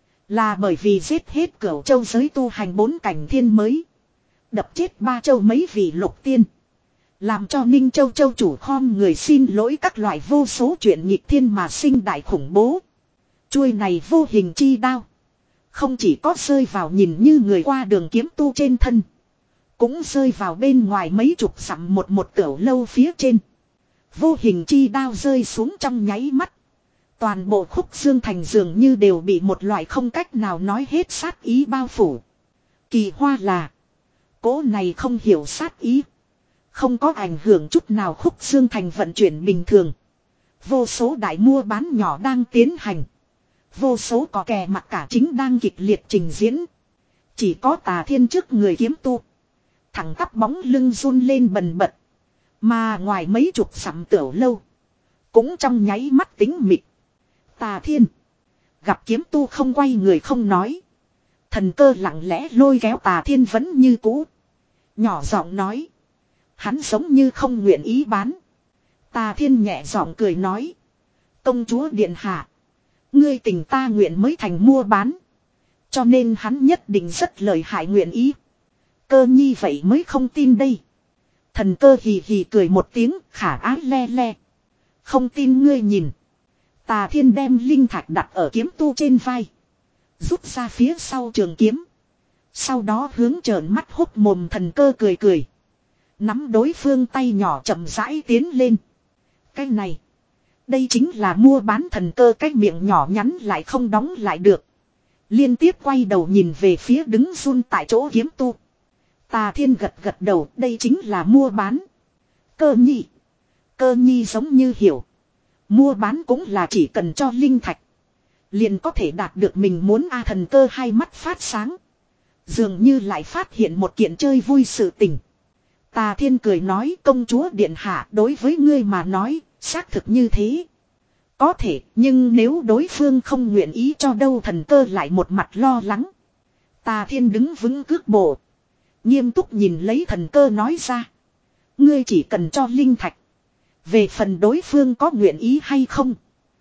Là bởi vì giết hết Cửu Châu giới tu hành bốn cảnh thiên mới. Đập chết ba châu mấy vị lục tiên. Làm cho Ninh Châu Châu chủ khom người xin lỗi các loại vô số chuyện nghịch thiên mà sinh đại khủng bố. Chuôi này vô hình chi đao. Không chỉ có rơi vào nhìn như người qua đường kiếm tu trên thân. Cũng rơi vào bên ngoài mấy chục dặm một một tiểu lâu phía trên. Vô hình chi đao rơi xuống trong nháy mắt. Toàn bộ Khúc Dương thành dường như đều bị một loại không cách nào nói hết sát ý bao phủ. Kỳ hoa là. Cố này không hiểu sát ý. Không có ảnh hưởng chút nào Khúc Dương thành vận chuyển bình thường. Vô số đại mua bán nhỏ đang tiến hành. Vô số có kè mặt cả chính đang kịch liệt trình diễn. Chỉ có Tà Thiên trước người kiếm tu. Thẳng tắp bóng lưng run lên bần bật. Mà ngoài mấy chục dặm tiểu lâu. Cũng trong nháy mắt tính mịt. Tà Thiên. Gặp kiếm tu không quay người không nói. Thần cơ lặng lẽ lôi kéo Tà Thiên vẫn như cũ. Nhỏ giọng nói. Hắn giống như không nguyện ý bán. Tà Thiên nhẹ giọng cười nói. Công chúa điện hạ. Ngươi tình ta nguyện mới thành mua bán. Cho nên hắn nhất định rất lợi hại nguyện ý. Cơ nhi vậy mới không tin đây. Thần cơ hì hì cười một tiếng, khả ái le le. Không tin ngươi nhìn. Tà Thiên đem linh thạch đặt ở kiếm tu trên vai. Rút ra phía sau trường kiếm. Sau đó hướng trợn mắt hốc mồm thần cơ cười cười. Nắm đối phương tay nhỏ chậm rãi tiến lên. Cái này. Đây chính là mua bán. Thần cơ cái miệng nhỏ nhắn lại không đóng lại được. Liên tiếp quay đầu nhìn về phía đứng run tại chỗ kiếm tu. Tà Thiên gật gật đầu, đây chính là mua bán. Cơ nhi. Cơ nhi giống như hiểu. Mua bán cũng là chỉ cần cho linh thạch. Liền có thể đạt được mình muốn. A thần cơ hai mắt phát sáng. Dường như lại phát hiện một kiện chơi vui sự tình. Tà Thiên cười nói, công chúa điện hạ, đối với ngươi mà nói, xác thực như thế. Có thể, nhưng nếu đối phương không nguyện ý cho đâu. Thần cơ lại một mặt lo lắng. Tà Thiên đứng vững cước bộ. Nghiêm túc nhìn lấy thần cơ nói ra. Ngươi chỉ cần cho linh thạch. Về phần đối phương có nguyện ý hay không.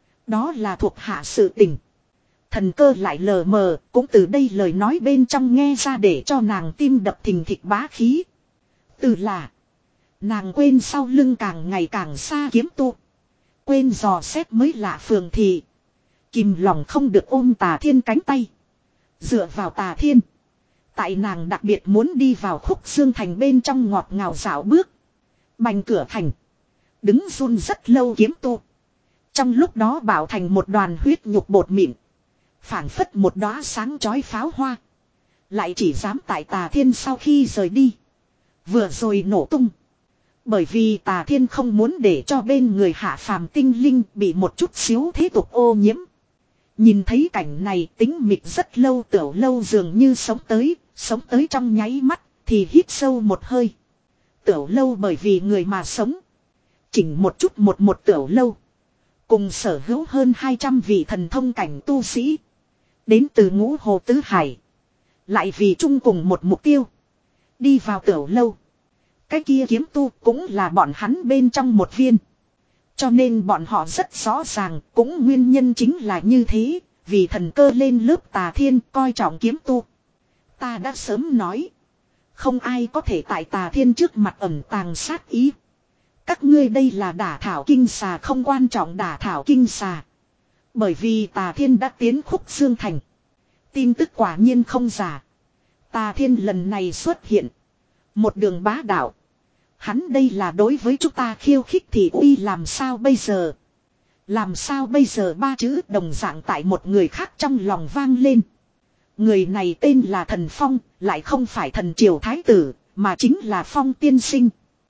Đó là thuộc hạ sự tình. Thần cơ lại lờ mờ. Cũng từ đây lời nói bên trong nghe ra để cho nàng tim đập thình thịch bá khí. Từ là. Nàng quên sau lưng càng ngày càng xa kiếm tu. Quên dò xét mới lạ phường thị. Kìm lòng không được ôm Tà Thiên cánh tay. Dựa vào Tà Thiên. Tại nàng đặc biệt muốn đi vào Khúc Dương thành bên trong ngọt ngào dạo bước. Bành cửa thành. Đứng run rất lâu kiếm tu. Trong lúc đó bảo thành một đoàn huyết nhục bột mịn. Phảng phất một đóa sáng chói pháo hoa. Lại chỉ dám tại Tà Thiên sau khi rời đi. Vừa rồi nổ tung. Bởi vì Tà Thiên không muốn để cho bên người hạ phàm tinh linh bị một chút xíu thế tục ô nhiễm. Nhìn thấy cảnh này tính mịt rất lâu tiểu lâu dường như sống tới, sống tới trong nháy mắt thì hít sâu một hơi. Tiểu lâu bởi vì người mà sống. Chỉnh một chút một một tiểu lâu. Cùng sở hữu hơn hai trăm vị thần thông cảnh tu sĩ. Đến từ ngũ hồ tứ hải. Lại vì chung cùng một mục tiêu. Đi vào tiểu lâu. Cái kia kiếm tu cũng là bọn hắn bên trong một viên. Cho nên bọn họ rất rõ ràng, cũng nguyên nhân chính là như thế, vì thần cơ lên lớp Tà Thiên coi trọng kiếm tu. Ta đã sớm nói. Không ai có thể tại Tà Thiên trước mặt ẩn tàng sát ý. Các ngươi đây là đả thảo kinh xà, không quan trọng đả thảo kinh xà. Bởi vì Tà Thiên đã tiến Khúc Dương Thành. Tin tức quả nhiên không giả. Tà Thiên lần này xuất hiện. Một đường bá đạo. Hắn đây là đối với chúng ta khiêu khích thì uy làm sao bây giờ. Làm sao bây giờ ba chữ đồng dạng tại một người khác trong lòng vang lên. Người này tên là Thần Phong, lại không phải thần triều thái tử, mà chính là Phong tiên sinh.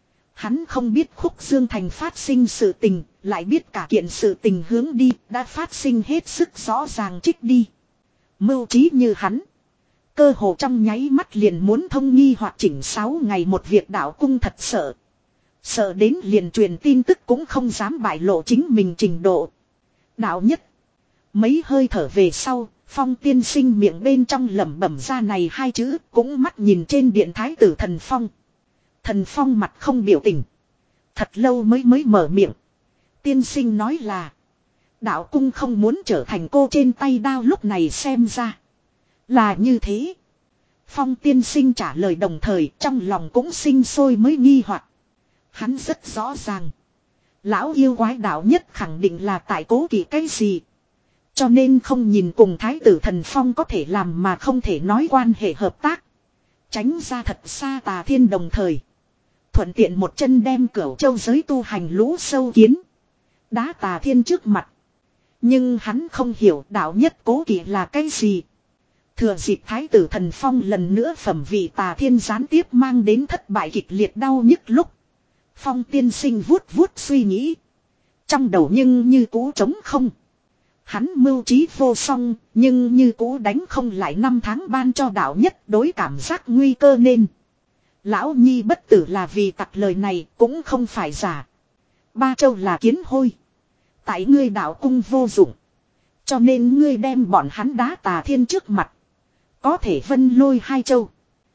Hắn không biết Khúc Dương Thành phát sinh sự tình, lại biết cả kiện sự tình hướng đi, đã phát sinh hết sức rõ ràng trích đi. Mưu trí như hắn. Cơ hồ trong nháy mắt liền muốn thông nghi hoặc chỉnh sáu ngày một việc đạo cung thật sợ. Sợ đến liền truyền tin tức cũng không dám bại lộ chính mình trình độ. Đạo nhất. Mấy hơi thở về sau, Phong tiên sinh miệng bên trong lẩm bẩm ra này hai chữ, cũng mắt nhìn trên điện thái tử Thần Phong. Thần Phong mặt không biểu tình. Thật lâu mới mới mở miệng. Tiên sinh nói là. Đạo cung không muốn trở thành cô trên tay đao, lúc này xem ra. Là như thế. Phong tiên sinh trả lời đồng thời trong lòng cũng sinh sôi mới nghi hoặc. Hắn rất rõ ràng. Lão yêu quái đạo nhất khẳng định là tại cố kỵ cái gì. Cho nên không nhìn cùng thái tử Thần Phong có thể làm mà không thể nói quan hệ hợp tác. Tránh ra thật xa Tà Thiên đồng thời. Thuận tiện một chân đem Cửu Châu giới tu hành lũ sâu kiến. Đá Tà Thiên trước mặt. Nhưng hắn không hiểu đạo nhất cố kỵ là cái gì. Thừa dịp thái tử Thần Phong lần nữa phẩm vị Tà Thiên gián tiếp mang đến thất bại kịch liệt đau nhức lúc. Phong tiên sinh vuốt vuốt suy nghĩ. Trong đầu nhưng như cũ trống không. Hắn mưu trí vô song, nhưng như cũ đánh không lại năm tháng ban cho đạo nhất đối cảm giác nguy cơ nên. Lão Nhi bất tử là vì tặc lời này cũng không phải giả. Ba châu là kiến hôi. Tại ngươi đạo cung vô dụng. Cho nên ngươi đem bọn hắn đá Tà Thiên trước mặt. Có thể vân lôi hai châu.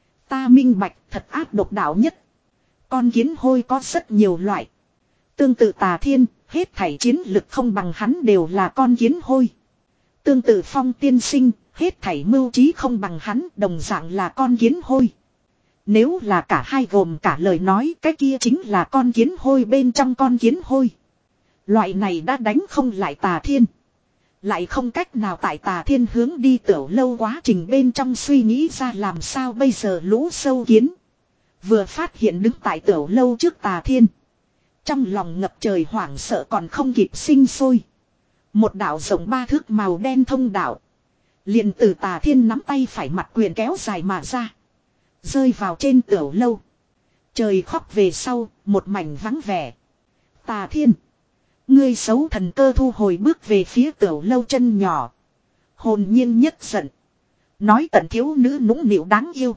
Ta minh bạch thật ác độc đạo nhất. Con kiến hôi có rất nhiều loại. Tương tự Tà Thiên, hết thảy chiến lực không bằng hắn đều là con kiến hôi. Tương tự Phong tiên sinh, hết thảy mưu trí không bằng hắn đồng dạng là con kiến hôi. Nếu là cả hai gồm cả lời nói, cái kia chính là con kiến hôi bên trong con kiến hôi. Loại này đã đánh không lại Tà Thiên. Lại không cách nào tại Tà Thiên hướng đi tiểu lâu quá trình bên trong suy nghĩ ra làm sao bây giờ lũ sâu kiến. Vừa phát hiện đứng tại tiểu lâu trước Tà Thiên. Trong lòng ngập trời hoảng sợ còn không kịp sinh sôi. Một đạo rộng ba thước màu đen thông đạo. Liền từ Tà Thiên nắm tay phải mặt quyền kéo dài mà ra. Rơi vào trên tiểu lâu. Trời khóc về sau, một mảnh vắng vẻ. Tà Thiên. Ngươi xấu thần cơ thu hồi bước về phía tiểu lâu chân nhỏ. Hồn nhiên nhất giận. Nói tận thiếu nữ nũng nịu đáng yêu.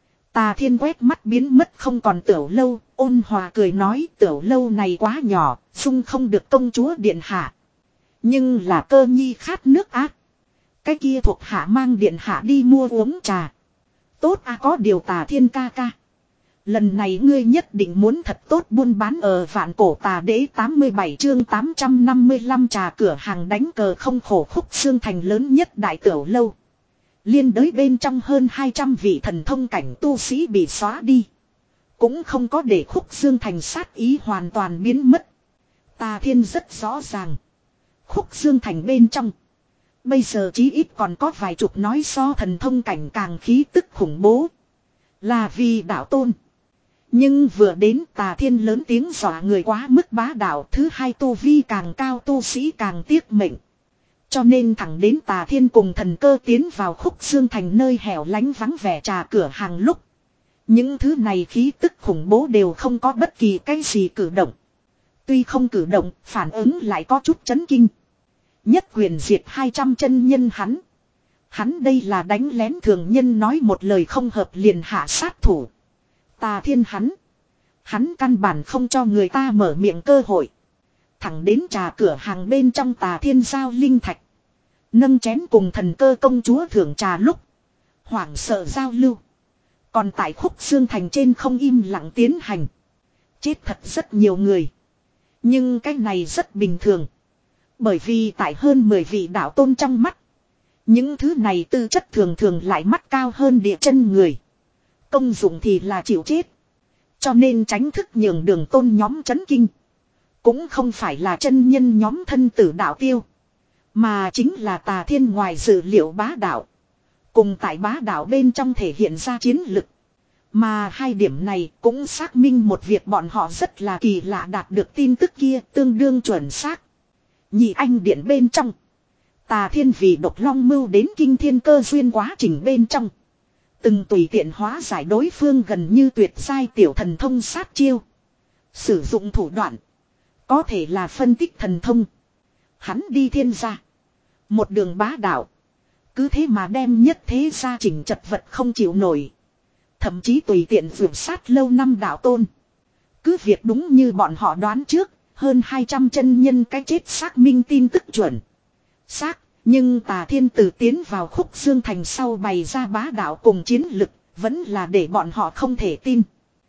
Tà Thiên quét mắt biến mất không còn tiểu lâu, ôn hòa cười nói tiểu lâu này quá nhỏ, dung không được công chúa điện hạ. Nhưng là cơ nhi khát nước ác. Cái kia thuộc hạ mang điện hạ đi mua uống trà. Tốt à, có điều Tà Thiên ca ca. Lần này ngươi nhất định muốn thật tốt buôn bán ở vạn cổ tà đế tám mươi bảy chương tám trăm năm mươi lăm trà cửa hàng đánh cờ không khổ Khúc Dương Thành lớn nhất đại tiểu lâu. Liên đới bên trong hơn hai trăm vị thần thông cảnh tu sĩ bị xóa đi. Cũng không có để Khúc Dương Thành sát ý hoàn toàn biến mất. Tà Thiên rất rõ ràng. Khúc Dương Thành bên trong. Bây giờ chí ít còn có vài chục nói so thần thông cảnh càng khí tức khủng bố. Là vì đạo tôn. Nhưng vừa đến Tà Thiên lớn tiếng dọa người quá mức bá đạo, thứ hai tu vi càng cao tu sĩ càng tiếc mệnh. Cho nên thẳng đến Tà Thiên cùng thần cơ tiến vào Khúc Dương Thành nơi hẻo lánh vắng vẻ trà cửa hàng lúc. Những thứ này khí tức khủng bố đều không có bất kỳ cái gì cử động. Tuy không cử động, phản ứng lại có chút chấn kinh. Nhất quyền diệt hai trăm chân nhân hắn. Hắn đây là đánh lén thường nhân nói một lời không hợp liền hạ sát thủ. Tà Thiên hắn. Hắn căn bản không cho người ta mở miệng cơ hội. Thẳng đến trà cửa hàng bên trong Tà Thiên giao linh thạch. Nâng chén cùng thần cơ công chúa thưởng trà lúc. Hoảng sợ giao lưu. Còn tại Khúc Dương Thành trên không im lặng tiến hành. Chết thật rất nhiều người. Nhưng cái này rất bình thường. Bởi vì tại hơn mười vị đạo tôn trong mắt. Những thứ này tư chất thường thường lại mắt cao hơn địa chân người. Công dụng thì là chịu chết. Cho nên tránh thức nhường đường tôn nhóm chấn kinh. Cũng không phải là chân nhân nhóm thân tử đạo tiêu. Mà chính là Tà Thiên ngoài dự liệu bá đạo. Cùng tại bá đạo bên trong thể hiện ra chiến lực. Mà hai điểm này cũng xác minh một việc bọn họ rất là kỳ lạ đạt được tin tức kia tương đương chuẩn xác. Nhị anh điện bên trong. Tà Thiên vì độc long mưu đến kinh thiên cơ duyên quá trình bên trong. Từng tùy tiện hóa giải đối phương gần như tuyệt giai tiểu thần thông sát chiêu. Sử dụng thủ đoạn. Có thể là phân tích thần thông. Hắn đi thiên gia. Một đường bá đạo. Cứ thế mà đem nhất thế gia chỉnh chật vật không chịu nổi. Thậm chí tùy tiện vượt sát lâu năm đạo tôn. Cứ việc đúng như bọn họ đoán trước. Hơn hai trăm chân nhân cái chết xác minh tin tức chuẩn. Xác. Nhưng Tà Thiên từ tiến vào Khúc Dương Thành sau bày ra bá đạo cùng chiến lực. Vẫn là để bọn họ không thể tin.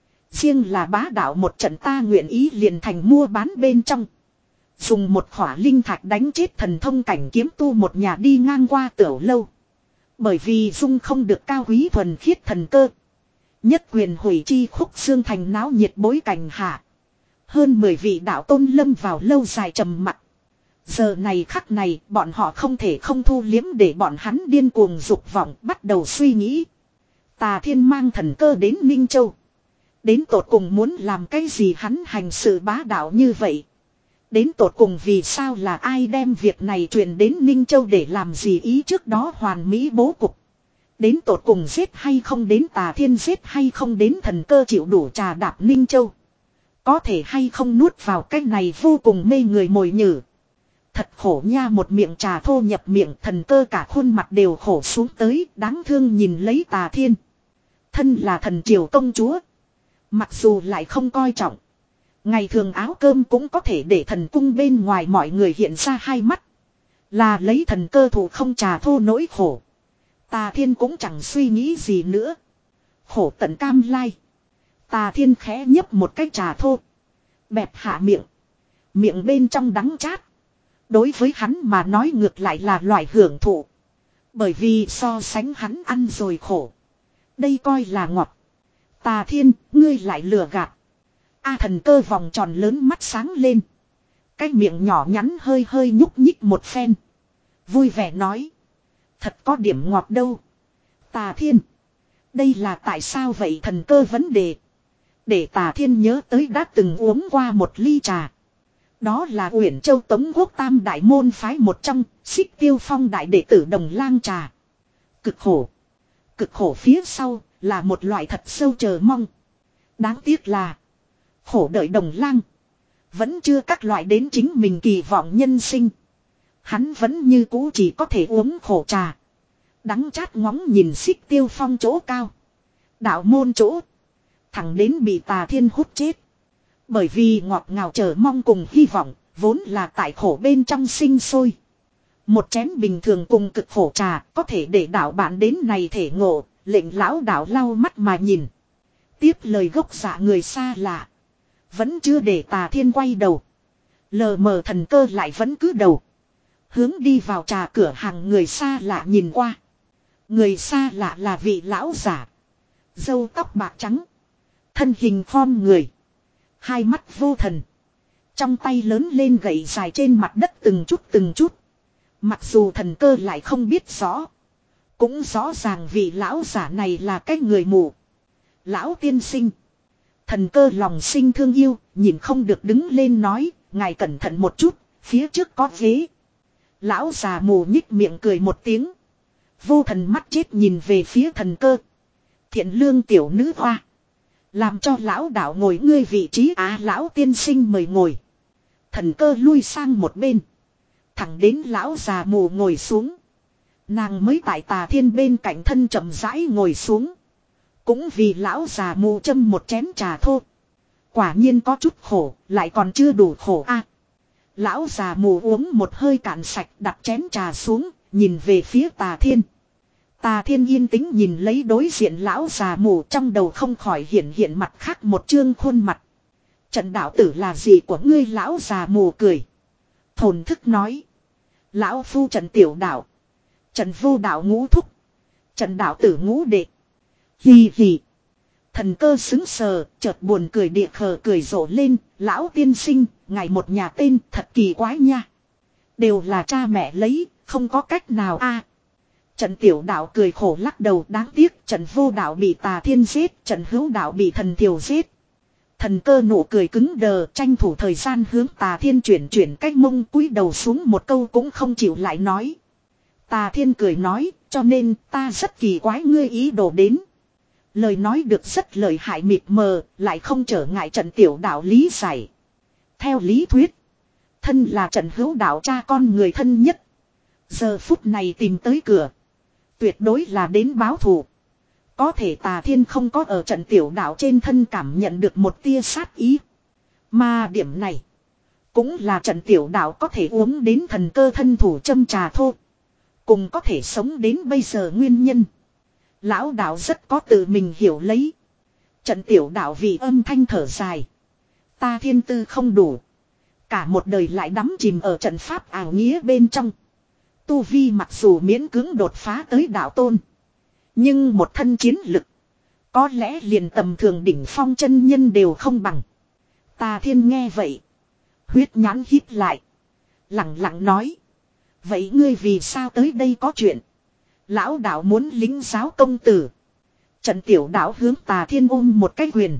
Riêng là bá đạo một trận ta nguyện ý liền thành mua bán bên trong. Dùng một khỏa linh thạch đánh chết thần thông cảnh kiếm tu một nhà đi ngang qua tiểu lâu. Bởi vì dung không được cao quý thuần khiết thần cơ. Nhất quyền hủy chi Khúc Dương Thành náo nhiệt bối cảnh hạ. Hơn mười vị đạo tôn lâm vào lâu dài trầm mặc. Giờ này khắc này bọn họ không thể không thu liếm để bọn hắn điên cuồng dục vọng bắt đầu suy nghĩ. Tà Thiên mang thần cơ đến Ninh Châu. Đến tột cùng muốn làm cái gì hắn hành sự bá đạo như vậy. Đến tột cùng vì sao là ai đem việc này truyền đến Ninh Châu để làm gì ý trước đó hoàn mỹ bố cục. Đến tột cùng giết hay không đến Tà Thiên giết hay không đến thần cơ chịu đủ trà đạp Ninh Châu. Có thể hay không nuốt vào cái này vô cùng mê người mồi nhử. Thật khổ nha một miệng trà thô nhập miệng thần cơ cả khuôn mặt đều khổ xuống tới đáng thương nhìn lấy Tà Thiên. Thân là thần triều công chúa. Mặc dù lại không coi trọng. Ngày thường áo cơm cũng có thể để thần cung bên ngoài mọi người hiện ra hai mắt. Là lấy thần cơ thủ không trà thô nỗi khổ. Tà Thiên cũng chẳng suy nghĩ gì nữa. Khổ tận cam lai. Tà Thiên khẽ nhấp một cái trà thô. Bẹp hạ miệng. Miệng bên trong đắng chát. Đối với hắn mà nói ngược lại là loại hưởng thụ. Bởi vì so sánh hắn ăn rồi khổ. Đây coi là ngọt. Tà Thiên, ngươi lại lừa gạt. A thần cơ vòng tròn lớn mắt sáng lên. Cái miệng nhỏ nhắn hơi hơi nhúc nhích một phen. Vui vẻ nói. Thật có điểm ngọt đâu. Tà Thiên. Đây là tại sao vậy thần cơ vấn đề. Để Tà Thiên nhớ tới đã từng uống qua một ly trà. Đó là Uyển Châu Tống Quốc Tam Đại Môn phái một trong, Xích Tiêu Phong đại đệ tử Đồng Lang trà. Cực khổ. Cực khổ phía sau là một loại thật sâu chờ mong. Đáng tiếc là khổ đợi Đồng Lang vẫn chưa các loại đến chính mình kỳ vọng nhân sinh. Hắn vẫn như cũ chỉ có thể uống khổ trà. Đắng chát ngóng nhìn Xích Tiêu Phong chỗ cao. Đạo môn chỗ. Thẳng đến bị Tà Thiên hút chết. Bởi vì ngọt ngào chờ mong cùng hy vọng, vốn là tại khổ bên trong sinh sôi. Một chén bình thường cùng cực khổ trà, có thể để đạo bạn đến này thể ngộ, lệnh lão đạo lau mắt mà nhìn. Tiếp lời gốc dạ người xa lạ. Vẫn chưa để Tà Thiên quay đầu. Lờ mờ thần cơ lại vẫn cứ đầu. Hướng đi vào trà cửa hàng người xa lạ nhìn qua. Người xa lạ là vị lão giả. Râu tóc bạc trắng. Thân hình khom người. Hai mắt vô thần. Trong tay lớn lên gậy dài trên mặt đất từng chút từng chút. Mặc dù thần cơ lại không biết rõ. Cũng rõ ràng vị lão giả này là cái người mù. Lão tiên sinh. Thần cơ lòng sinh thương yêu. Nhìn không được đứng lên nói. Ngài cẩn thận một chút. Phía trước có ghế. Lão già mù nhích miệng cười một tiếng. Vô thần mắt chết nhìn về phía thần cơ. Thiện lương tiểu nữ hoa. Làm cho lão đạo ngồi ngươi vị trí á à, lão tiên sinh mời ngồi. Thần cơ lui sang một bên. Thẳng đến lão già mù ngồi xuống. Nàng mới tại Tà Thiên bên cạnh thân chậm rãi ngồi xuống. Cũng vì lão già mù châm một chén trà thô. Quả nhiên có chút khổ, lại còn chưa đủ khổ a. À, lão già mù uống một hơi cạn sạch đặt chén trà xuống, nhìn về phía Tà Thiên. Tà Thiên yên tĩnh nhìn lấy đối diện lão già mù trong đầu không khỏi hiện hiện mặt khác một chương khuôn mặt. Trận đạo tử là gì của ngươi lão già mù cười. Thổn thức nói. Lão phu trận tiểu đạo. Trần vô đạo ngũ thúc. Trần đạo tử ngũ đệ. Hì hì. Thần cơ xứng sờ, chợt buồn cười địa khờ cười rộ lên. Lão tiên sinh, ngài một nhà tên thật kỳ quái nha. Đều là cha mẹ lấy, không có cách nào a. Trần tiểu đạo cười khổ lắc đầu, đáng tiếc Trần vô đạo bị tà thiên giết, Trần hữu đạo bị thần thiều giết. Thần cơ nụ cười cứng đờ, tranh thủ thời gian hướng tà thiên chuyển chuyển cách mông, cúi đầu xuống một câu cũng không chịu lại nói. Tà thiên cười nói, cho nên ta rất kỳ quái ngươi ý đồ đến. Lời nói được rất lợi hại mịt mờ, lại không trở ngại Trần tiểu đạo lý giải. Theo lý thuyết, thân là Trần hữu đạo cha con người thân nhất. Giờ phút này tìm tới cửa, tuyệt đối là đến báo thù. Có thể tà thiên không có ở Trần tiểu đạo trên thân cảm nhận được một tia sát ý. Mà điểm này, cũng là Trần tiểu đạo có thể uống đến thần cơ thân thủ châm trà thô. Cùng có thể sống đến bây giờ nguyên nhân. Lão đạo rất có tự mình hiểu lấy. Trần tiểu đạo vì âm thanh thở dài. Ta thiên tư không đủ. Cả một đời lại đắm chìm ở trận pháp ảo nghĩa bên trong. Tu vi mặc dù miễn cưỡng đột phá tới đạo tôn. Nhưng một thân chiến lực. Có lẽ liền tầm thường đỉnh phong chân nhân đều không bằng. Tà thiên nghe vậy. Huyết nhãn hít lại. Lặng lặng nói. Vậy ngươi vì sao tới đây có chuyện? Lão đạo muốn lính giáo công tử. Trần tiểu đạo hướng tà thiên ôm một cái quyền.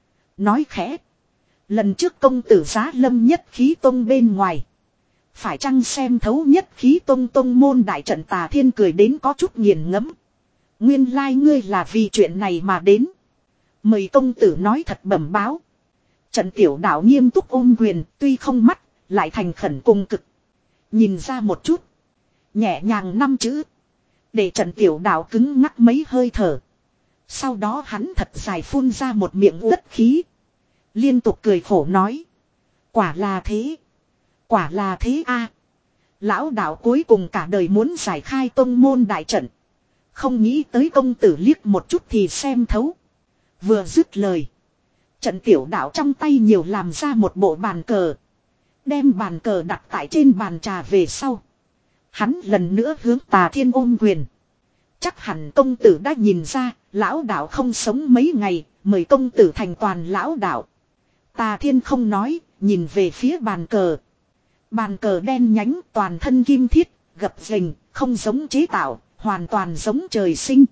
Nói khẽ. Lần trước công tử giá lâm nhất khí tông bên ngoài. Phải chăng xem thấu nhất khí tông tông môn đại trận tà thiên cười đến có chút nghiền ngẫm. Nguyên lai ngươi là vì chuyện này mà đến. Mời công tử nói thật bẩm báo. Trần tiểu đạo nghiêm túc ôm quyền, tuy không mắt, lại thành khẩn cùng cực. Nhìn ra một chút. Nhẹ nhàng năm chữ. Để Trần tiểu đạo cứng ngắc mấy hơi thở. Sau đó hắn thật dài phun ra một miệng đất khí. Liên tục cười khổ nói. Quả là thế. Quả là thế a. Lão đạo cuối cùng cả đời muốn giải khai tông môn đại trận. Không nghĩ tới công tử liếc một chút thì xem thấu. Vừa dứt lời. Trần tiểu đạo trong tay nhiều làm ra một bộ bàn cờ. Đem bàn cờ đặt tại trên bàn trà về sau. Hắn lần nữa hướng tà thiên ôm quyền. Chắc hẳn công tử đã nhìn ra. Lão đạo không sống mấy ngày. Mời công tử thành toàn lão đạo. Tà thiên không nói. Nhìn về phía bàn cờ. Bàn cờ đen nhánh toàn thân kim thiết. Gập ghềnh không giống chế tạo. Hoàn toàn giống trời sinh.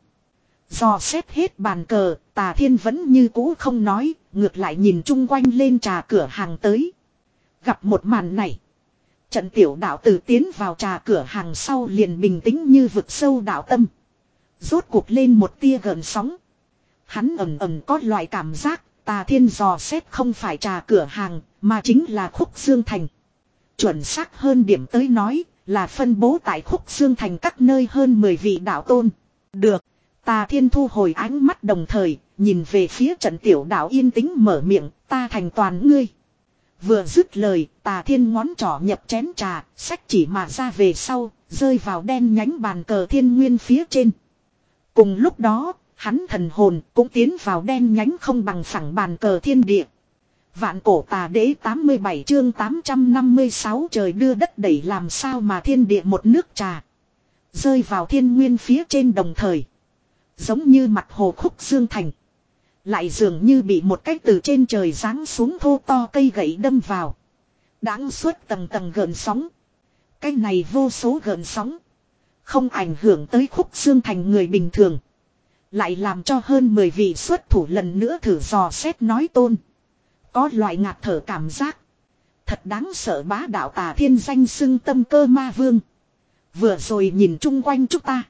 Dò xét hết bàn cờ, tà thiên vẫn như cũ không nói, ngược lại nhìn chung quanh lên trà cửa hàng tới. Gặp một màn này. Trần tiểu đạo tử tiến vào trà cửa hàng sau liền bình tĩnh như vực sâu đạo tâm. Rốt cuộc lên một tia gợn sóng. Hắn ầm ầm có loại cảm giác, tà thiên dò xét không phải trà cửa hàng, mà chính là Khúc Dương Thành. Chuẩn xác hơn điểm tới nói, là phân bố tại Khúc Dương Thành các nơi hơn mười vị đạo tôn. Được, tà thiên thu hồi ánh mắt đồng thời, nhìn về phía Trần tiểu đạo yên tĩnh mở miệng, ta thành toàn ngươi. Vừa dứt lời, tà thiên ngón trỏ nhập chén trà, sách chỉ mà ra về sau, rơi vào đen nhánh bàn cờ thiên nguyên phía trên. Cùng lúc đó, hắn thần hồn cũng tiến vào đen nhánh không bằng phẳng bàn cờ thiên địa. Vạn cổ tà đế tám mươi bảy chương tám trăm năm mươi sáu trời đưa đất đẩy làm sao mà thiên địa một nước trà. Rơi vào thiên nguyên phía trên đồng thời. Giống như mặt hồ Khúc Dương Thành. Lại dường như bị một cái từ trên trời giáng xuống thô to cây gậy đâm vào. Đáng suốt tầng tầng gợn sóng. Cái này vô số gợn sóng. Không ảnh hưởng tới Khúc Dương Thành người bình thường. Lại làm cho hơn mười vị xuất thủ lần nữa thử dò xét nói tôn. Có loại ngạt thở cảm giác. Thật đáng sợ bá đạo tà thiên danh xưng tâm cơ ma vương. Vừa rồi nhìn chung quanh chúng ta.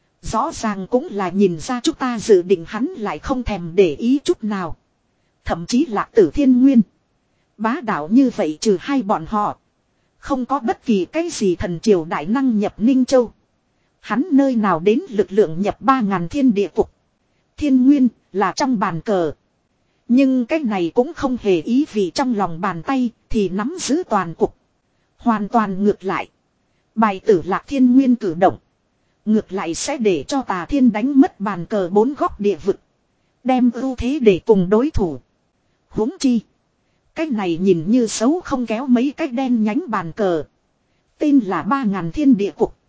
Rõ ràng cũng là nhìn ra chúng ta dự định hắn lại không thèm để ý chút nào. Thậm chí là tử thiên nguyên. Bá đạo như vậy trừ hai bọn họ. Không có bất kỳ cái gì thần triều đại năng nhập Ninh Châu. Hắn nơi nào đến lực lượng nhập ba ngàn thiên địa cục. Thiên nguyên là trong bàn cờ. Nhưng cái này cũng không hề ý vì trong lòng bàn tay thì nắm giữ toàn cục. Hoàn toàn ngược lại. Bài tử lạc thiên nguyên cử động. Ngược lại sẽ để cho tà thiên đánh mất bàn cờ bốn góc địa vực. Đem ưu thế để cùng đối thủ. Huống chi. Cái này nhìn như xấu không kéo mấy cái đen nhánh bàn cờ. Tên là ba ngàn thiên địa cục.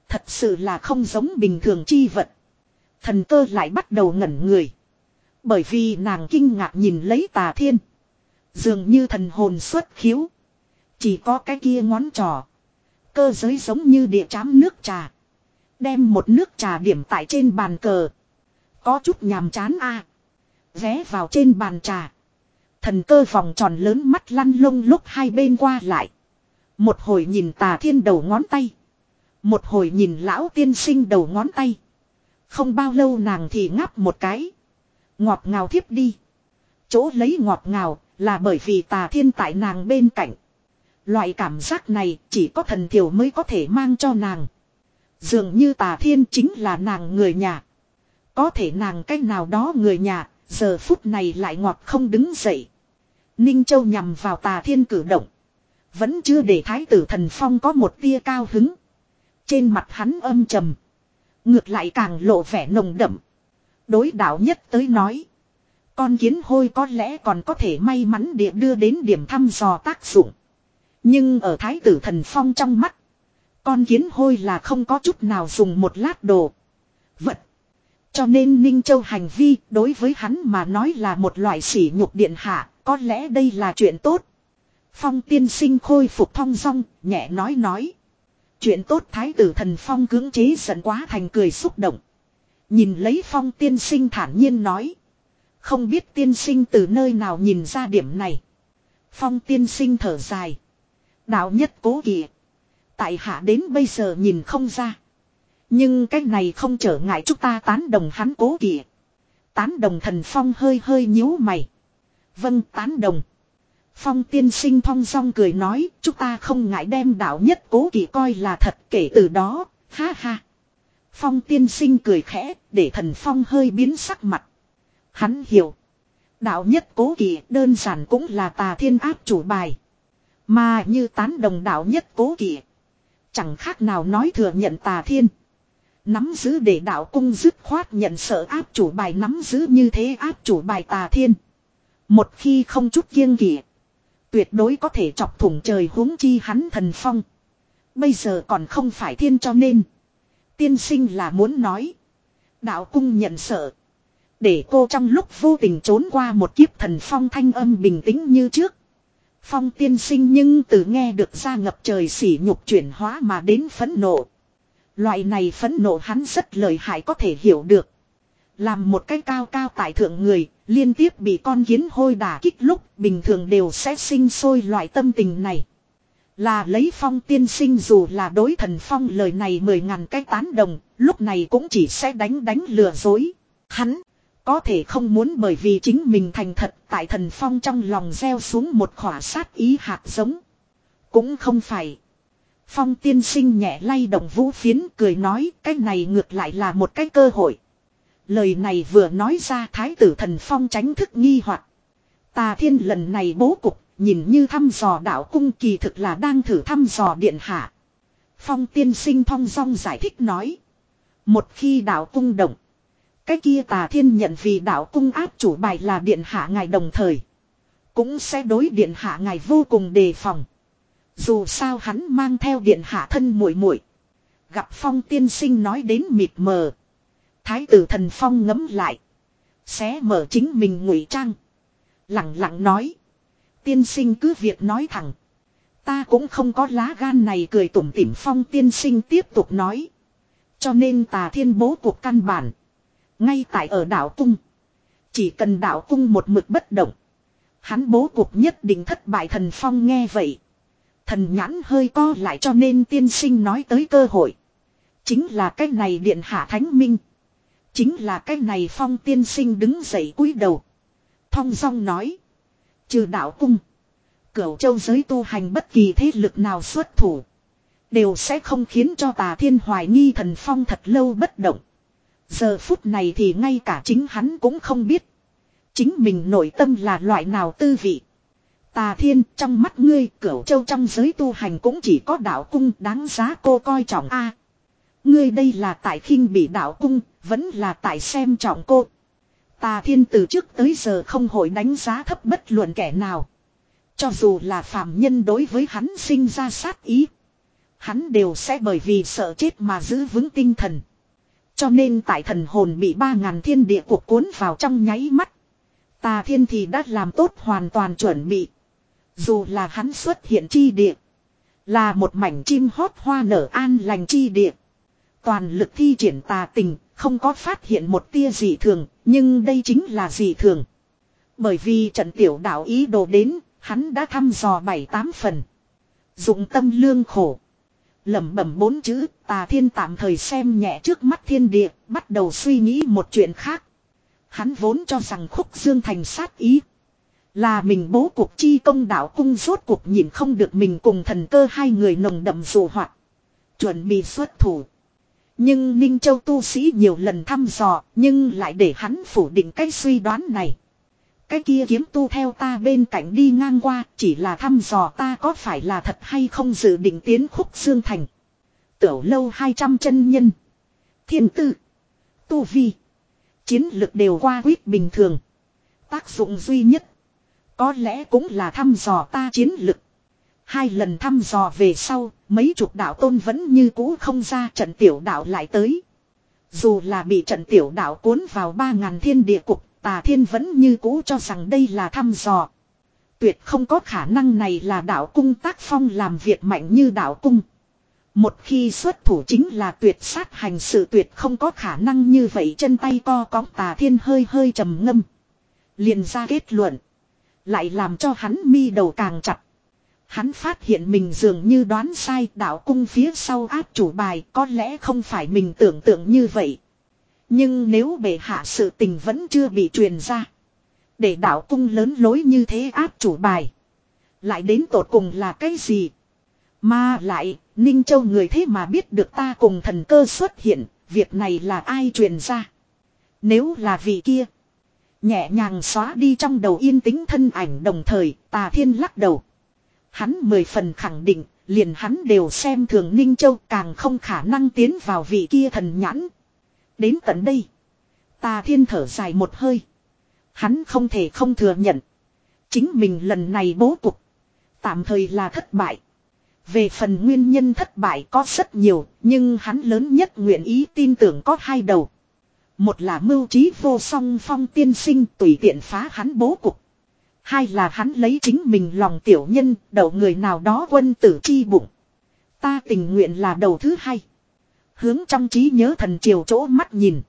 Thật sự là không giống bình thường chi vật. Thần cơ lại bắt đầu ngẩn người. Bởi vì nàng kinh ngạc nhìn lấy Tà Thiên. Dường như thần hồn xuất khiếu. Chỉ có cái kia ngón trỏ. Cơ giới giống như địa chám nước trà. Đem một nước trà điểm tại trên bàn cờ. Có chút nhàm chán a. À. Ghé vào trên bàn trà. Thần cơ vòng tròn lớn mắt lăn lông lúc hai bên qua lại. Một hồi nhìn Tà Thiên đầu ngón tay. Một hồi nhìn lão tiên sinh đầu ngón tay. Không bao lâu nàng thì ngáp một cái. Ngọt ngào thiếp đi. Chỗ lấy ngọt ngào là bởi vì Tà Thiên tại nàng bên cạnh. Loại cảm giác này chỉ có thần thiểu mới có thể mang cho nàng. Dường như Tà Thiên chính là nàng người nhà. Có thể nàng cách nào đó người nhà, giờ phút này lại ngọt không đứng dậy. Ninh Châu nhằm vào Tà Thiên cử động. Vẫn chưa để Thái tử Thần Phong có một tia cao hứng. Trên mặt hắn âm trầm. Ngược lại càng lộ vẻ nồng đậm. Đối đạo nhất tới nói. Con kiến hôi có lẽ còn có thể may mắn địa đưa đến điểm thăm dò tác dụng. Nhưng ở Thái tử Thần Phong trong mắt. Con kiến hôi là không có chút nào dùng một lát đồ. Vật. Cho nên Ninh Châu hành vi đối với hắn mà nói là một loại sỉ nhục điện hạ. Có lẽ đây là chuyện tốt. Phong tiên sinh khôi phục thong dong, nhẹ nói nói. Chuyện tốt Thái tử Thần Phong cưỡng chế giận quá thành cười xúc động. Nhìn lấy Phong tiên sinh thản nhiên nói. Không biết tiên sinh từ nơi nào nhìn ra điểm này. Phong tiên sinh thở dài. Đạo nhất cố kỵ. Tại hạ đến bây giờ nhìn không ra. Nhưng cái này không trở ngại chúng ta tán đồng hắn cố kỵ. Tán đồng Thần Phong hơi hơi nhíu mày. Vâng tán đồng. Phong tiên sinh thong dong cười nói, chúng ta không ngại đem đạo nhất cố kỵ coi là thật kể từ đó, ha ha. Phong tiên sinh cười khẽ, để Thần Phong hơi biến sắc mặt. Hắn hiểu. Đạo nhất cố kỵ đơn giản cũng là Tà Thiên áp chủ bài. Mà như tán đồng đạo nhất cố kỵ. Chẳng khác nào nói thừa nhận Tà Thiên. Nắm giữ để đạo cung dứt khoát nhận sợ áp chủ bài nắm giữ như thế áp chủ bài Tà Thiên. Một khi không chút kiêng kỵ. Tuyệt đối có thể chọc thủng trời huống chi hắn Thần Phong. Bây giờ còn không phải thiên cho nên. Tiên sinh là muốn nói. Đạo cung nhận sợ. Để cô trong lúc vô tình trốn qua một kiếp Thần Phong thanh âm bình tĩnh như trước. Phong tiên sinh nhưng từ nghe được ra ngập trời sỉ nhục chuyển hóa mà đến phẫn nộ. Loại này phẫn nộ hắn rất lợi hại có thể hiểu được. Làm một cái cao cao tại thượng người, liên tiếp bị con kiến hôi đả kích lúc bình thường đều sẽ sinh sôi loại tâm tình này. Là lấy Phong tiên sinh dù là đối Thần Phong lời này mười ngàn cái tán đồng, lúc này cũng chỉ sẽ đánh đánh lừa dối. Hắn có thể không muốn bởi vì chính mình thành thật tại Thần Phong trong lòng gieo xuống một khỏa sát ý hạt giống. Cũng không phải. Phong tiên sinh nhẹ lay động vũ phiến cười nói cái này ngược lại là một cái cơ hội. Lời này vừa nói ra Thái tử Thần Phong tránh thức nghi hoặc. Tà Thiên lần này bố cục nhìn như thăm dò đạo cung kỳ thực là đang thử thăm dò điện hạ. Phong tiên sinh thong dong giải thích nói. Một khi đạo cung động. Cái kia Tà Thiên nhận vì đạo cung áp chủ bài là điện hạ ngài đồng thời. Cũng sẽ đối điện hạ ngài vô cùng đề phòng. Dù sao hắn mang theo điện hạ thân muội muội. Gặp Phong tiên sinh nói đến mịt mờ. Thái tử Thần Phong ngấm lại. Xé mở chính mình ngụy trang. Lặng lặng nói. Tiên sinh cứ việc nói thẳng. Ta cũng không có lá gan này cười tủm tỉm Phong tiên sinh tiếp tục nói. Cho nên Tà Thiên bố cuộc căn bản. Ngay tại ở đảo cung. Chỉ cần đảo cung một mực bất động. Hắn bố cuộc nhất định thất bại. Thần Phong nghe vậy. Thần nhãn hơi co lại cho nên tiên sinh nói tới cơ hội. Chính là cái này điện hạ thánh minh. Chính là cái này Phong tiên sinh đứng dậy cúi đầu. Thong dong nói. Trừ đạo cung. Cửu châu giới tu hành bất kỳ thế lực nào xuất thủ. Đều sẽ không khiến cho Tà Thiên hoài nghi Thần Phong thật lâu bất động. Giờ phút này thì ngay cả chính hắn cũng không biết. Chính mình nội tâm là loại nào tư vị. Tà Thiên trong mắt ngươi cửu châu trong giới tu hành cũng chỉ có đạo cung đáng giá cô coi trọng a. Ngươi đây là tại khinh bị đạo cung, vẫn là tại xem trọng cô. Tà Thiên từ trước tới giờ không hội đánh giá thấp bất luận kẻ nào. Cho dù là phàm nhân đối với hắn sinh ra sát ý. Hắn đều sẽ bởi vì sợ chết mà giữ vững tinh thần. Cho nên tại thần hồn bị ba ngàn thiên địa cuộc cuốn vào trong nháy mắt. Tà Thiên thì đã làm tốt hoàn toàn chuẩn bị. Dù là hắn xuất hiện chi địa. Là một mảnh chim hót hoa nở an lành chi địa. Toàn lực thi triển tà tình, không có phát hiện một tia dị thường, nhưng đây chính là dị thường. Bởi vì trận tiểu đạo ý đồ đến, hắn đã thăm dò bảy tám phần. Dụng tâm lương khổ. Lẩm bẩm bốn chữ, Tà Thiên tạm thời xem nhẹ trước mắt thiên địa, bắt đầu suy nghĩ một chuyện khác. Hắn vốn cho rằng Khúc Dương Thành sát ý. Là mình bố cục chi công đạo cung rốt cuộc nhìn không được mình cùng thần cơ hai người nồng đậm dụ hoạt. Chuẩn bị xuất thủ. Nhưng Ninh Châu tu sĩ nhiều lần thăm dò, nhưng lại để hắn phủ định cái suy đoán này. Cái kia kiếm tu theo ta bên cạnh đi ngang qua, chỉ là thăm dò ta có phải là thật hay không dự định tiến Khúc Dương Thành. Tiểu lâu hai trăm chân nhân. Thiên tư. Tu vi. Chiến lực đều qua quýt bình thường. Tác dụng duy nhất. Có lẽ cũng là thăm dò ta chiến lực. Hai lần thăm dò về sau, mấy chục đạo tôn vẫn như cũ không ra, trận tiểu đạo lại tới. Dù là bị trận tiểu đạo cuốn vào ba ngàn thiên địa cục, Tà Thiên vẫn như cũ cho rằng đây là thăm dò. Tuyệt không có khả năng này là đạo cung tác phong làm việc mạnh như đạo cung. Một khi xuất thủ chính là tuyệt sát hành sự, tuyệt không có khả năng như vậy. Chân tay co cóng, Tà Thiên hơi hơi trầm ngâm. Liền ra kết luận. Lại làm cho hắn mi đầu càng chặt. Hắn phát hiện mình dường như đoán sai, đạo cung phía sau áp chủ bài có lẽ không phải mình tưởng tượng như vậy. Nhưng nếu bệ hạ sự tình vẫn chưa bị truyền ra. Để đạo cung lớn lối như thế áp chủ bài. Lại đến tột cùng là cái gì? Mà lại, Ninh Châu người thế mà biết được ta cùng thần cơ xuất hiện, việc này là ai truyền ra? Nếu là vị kia. Nhẹ nhàng xóa đi trong đầu yên tĩnh thân ảnh, đồng thời Tà Thiên lắc đầu. Hắn mười phần khẳng định, liền hắn đều xem thường Ninh Châu, càng không khả năng tiến vào vị kia thần nhãn. Đến tận đây, Tà Thiên thở dài một hơi. Hắn không thể không thừa nhận. Chính mình lần này bố cục tạm thời là thất bại. Về phần nguyên nhân thất bại có rất nhiều, nhưng hắn lớn nhất nguyện ý tin tưởng có hai đầu. Một là mưu trí vô song Phong tiên sinh tùy tiện phá hắn bố cục. Hai là hắn lấy chính mình lòng tiểu nhân đậu người nào đó quân tử chi bụng. Ta tình nguyện là đầu thứ hai. Hướng trong trí nhớ thần triều chỗ mắt nhìn.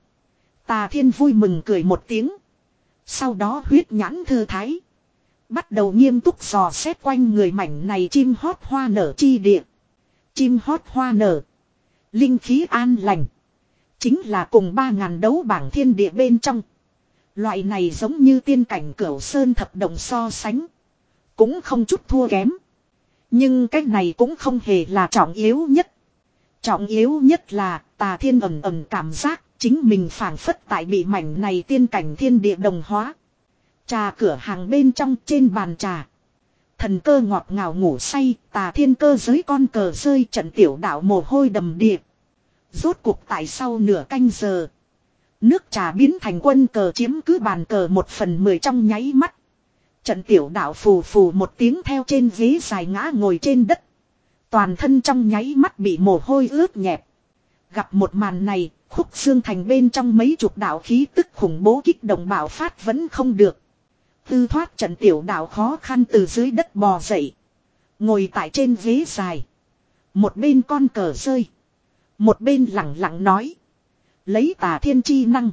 Tà Thiên vui mừng cười một tiếng. Sau đó huyết nhãn thư thái. Bắt đầu nghiêm túc dò xét quanh người mảnh này chim hót hoa nở chi địa. Chim hót hoa nở. Linh khí an lành. Chính là cùng ba ngàn đấu bảng thiên địa bên trong. Loại này giống như tiên cảnh cửu sơn thập động so sánh. Cũng không chút thua kém. Nhưng cái này cũng không hề là trọng yếu nhất. Trọng yếu nhất là Tà Thiên ầm ầm cảm giác chính mình phảng phất tại bị mảnh này tiên cảnh thiên địa đồng hóa. Trà cửa hàng bên trong trên bàn trà. Thần cơ ngọt ngào ngủ say, Tà Thiên cơ giới con cờ rơi, trận tiểu đạo mồ hôi đầm đìa. Rốt cuộc tại sau nửa canh giờ. Nước trà biến thành quân cờ chiếm cứ bàn cờ một phần mười trong nháy mắt. Trận tiểu đạo phù phù một tiếng theo trên ghế dài ngã ngồi trên đất. Toàn thân trong nháy mắt bị mồ hôi ướt nhẹp. Gặp một màn này, Khúc Dương Thành bên trong mấy chục đạo khí tức khủng bố kích động bạo phát vẫn không được. Tư thoát trận tiểu đạo khó khăn từ dưới đất bò dậy. Ngồi tại trên ghế dài. Một bên con cờ rơi. Một bên lặng lặng nói. Lấy Tà Thiên chi năng.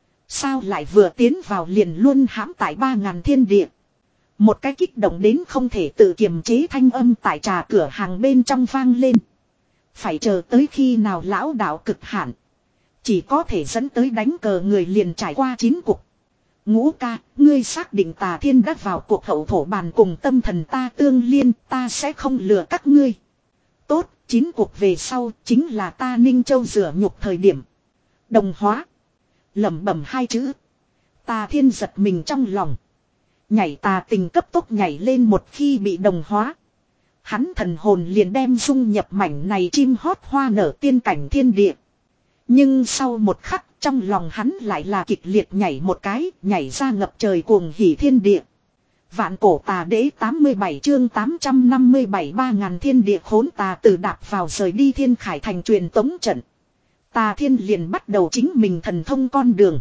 Sao lại vừa tiến vào liền luôn hãm tại ba ngàn thiên địa. Một cái kích động đến không thể tự kiềm chế thanh âm tại trà cửa hàng bên trong vang lên. Phải chờ tới khi nào lão đạo cực hạn. Chỉ có thể dẫn tới đánh cờ người liền trải qua chín cuộc. Ngũ ca, ngươi xác định Tà Thiên đã vào cuộc hậu thổ bàn cùng tâm thần ta tương liên, ta sẽ không lừa các ngươi. Tốt, chín cuộc về sau chính là ta Ninh Châu rửa nhục thời điểm. Đồng hóa. Lẩm bẩm hai chữ. Tà Thiên giật mình trong lòng. Nhảy tà tình cấp tốc nhảy lên, một khi bị đồng hóa. Hắn thần hồn liền đem dung nhập mảnh này chim hót hoa nở tiên cảnh thiên địa. Nhưng sau một khắc trong lòng hắn lại là kịch liệt nhảy một cái, nhảy ra ngập trời cuồng hỉ thiên địa. Vạn cổ tà đế tám mươi bảy chương tám trăm năm mươi bảy ba ngàn thiên địa khốn tà tử đạp vào rời đi thiên khải thành truyền tống trận. Tà thiên liền bắt đầu chính mình thần thông con đường.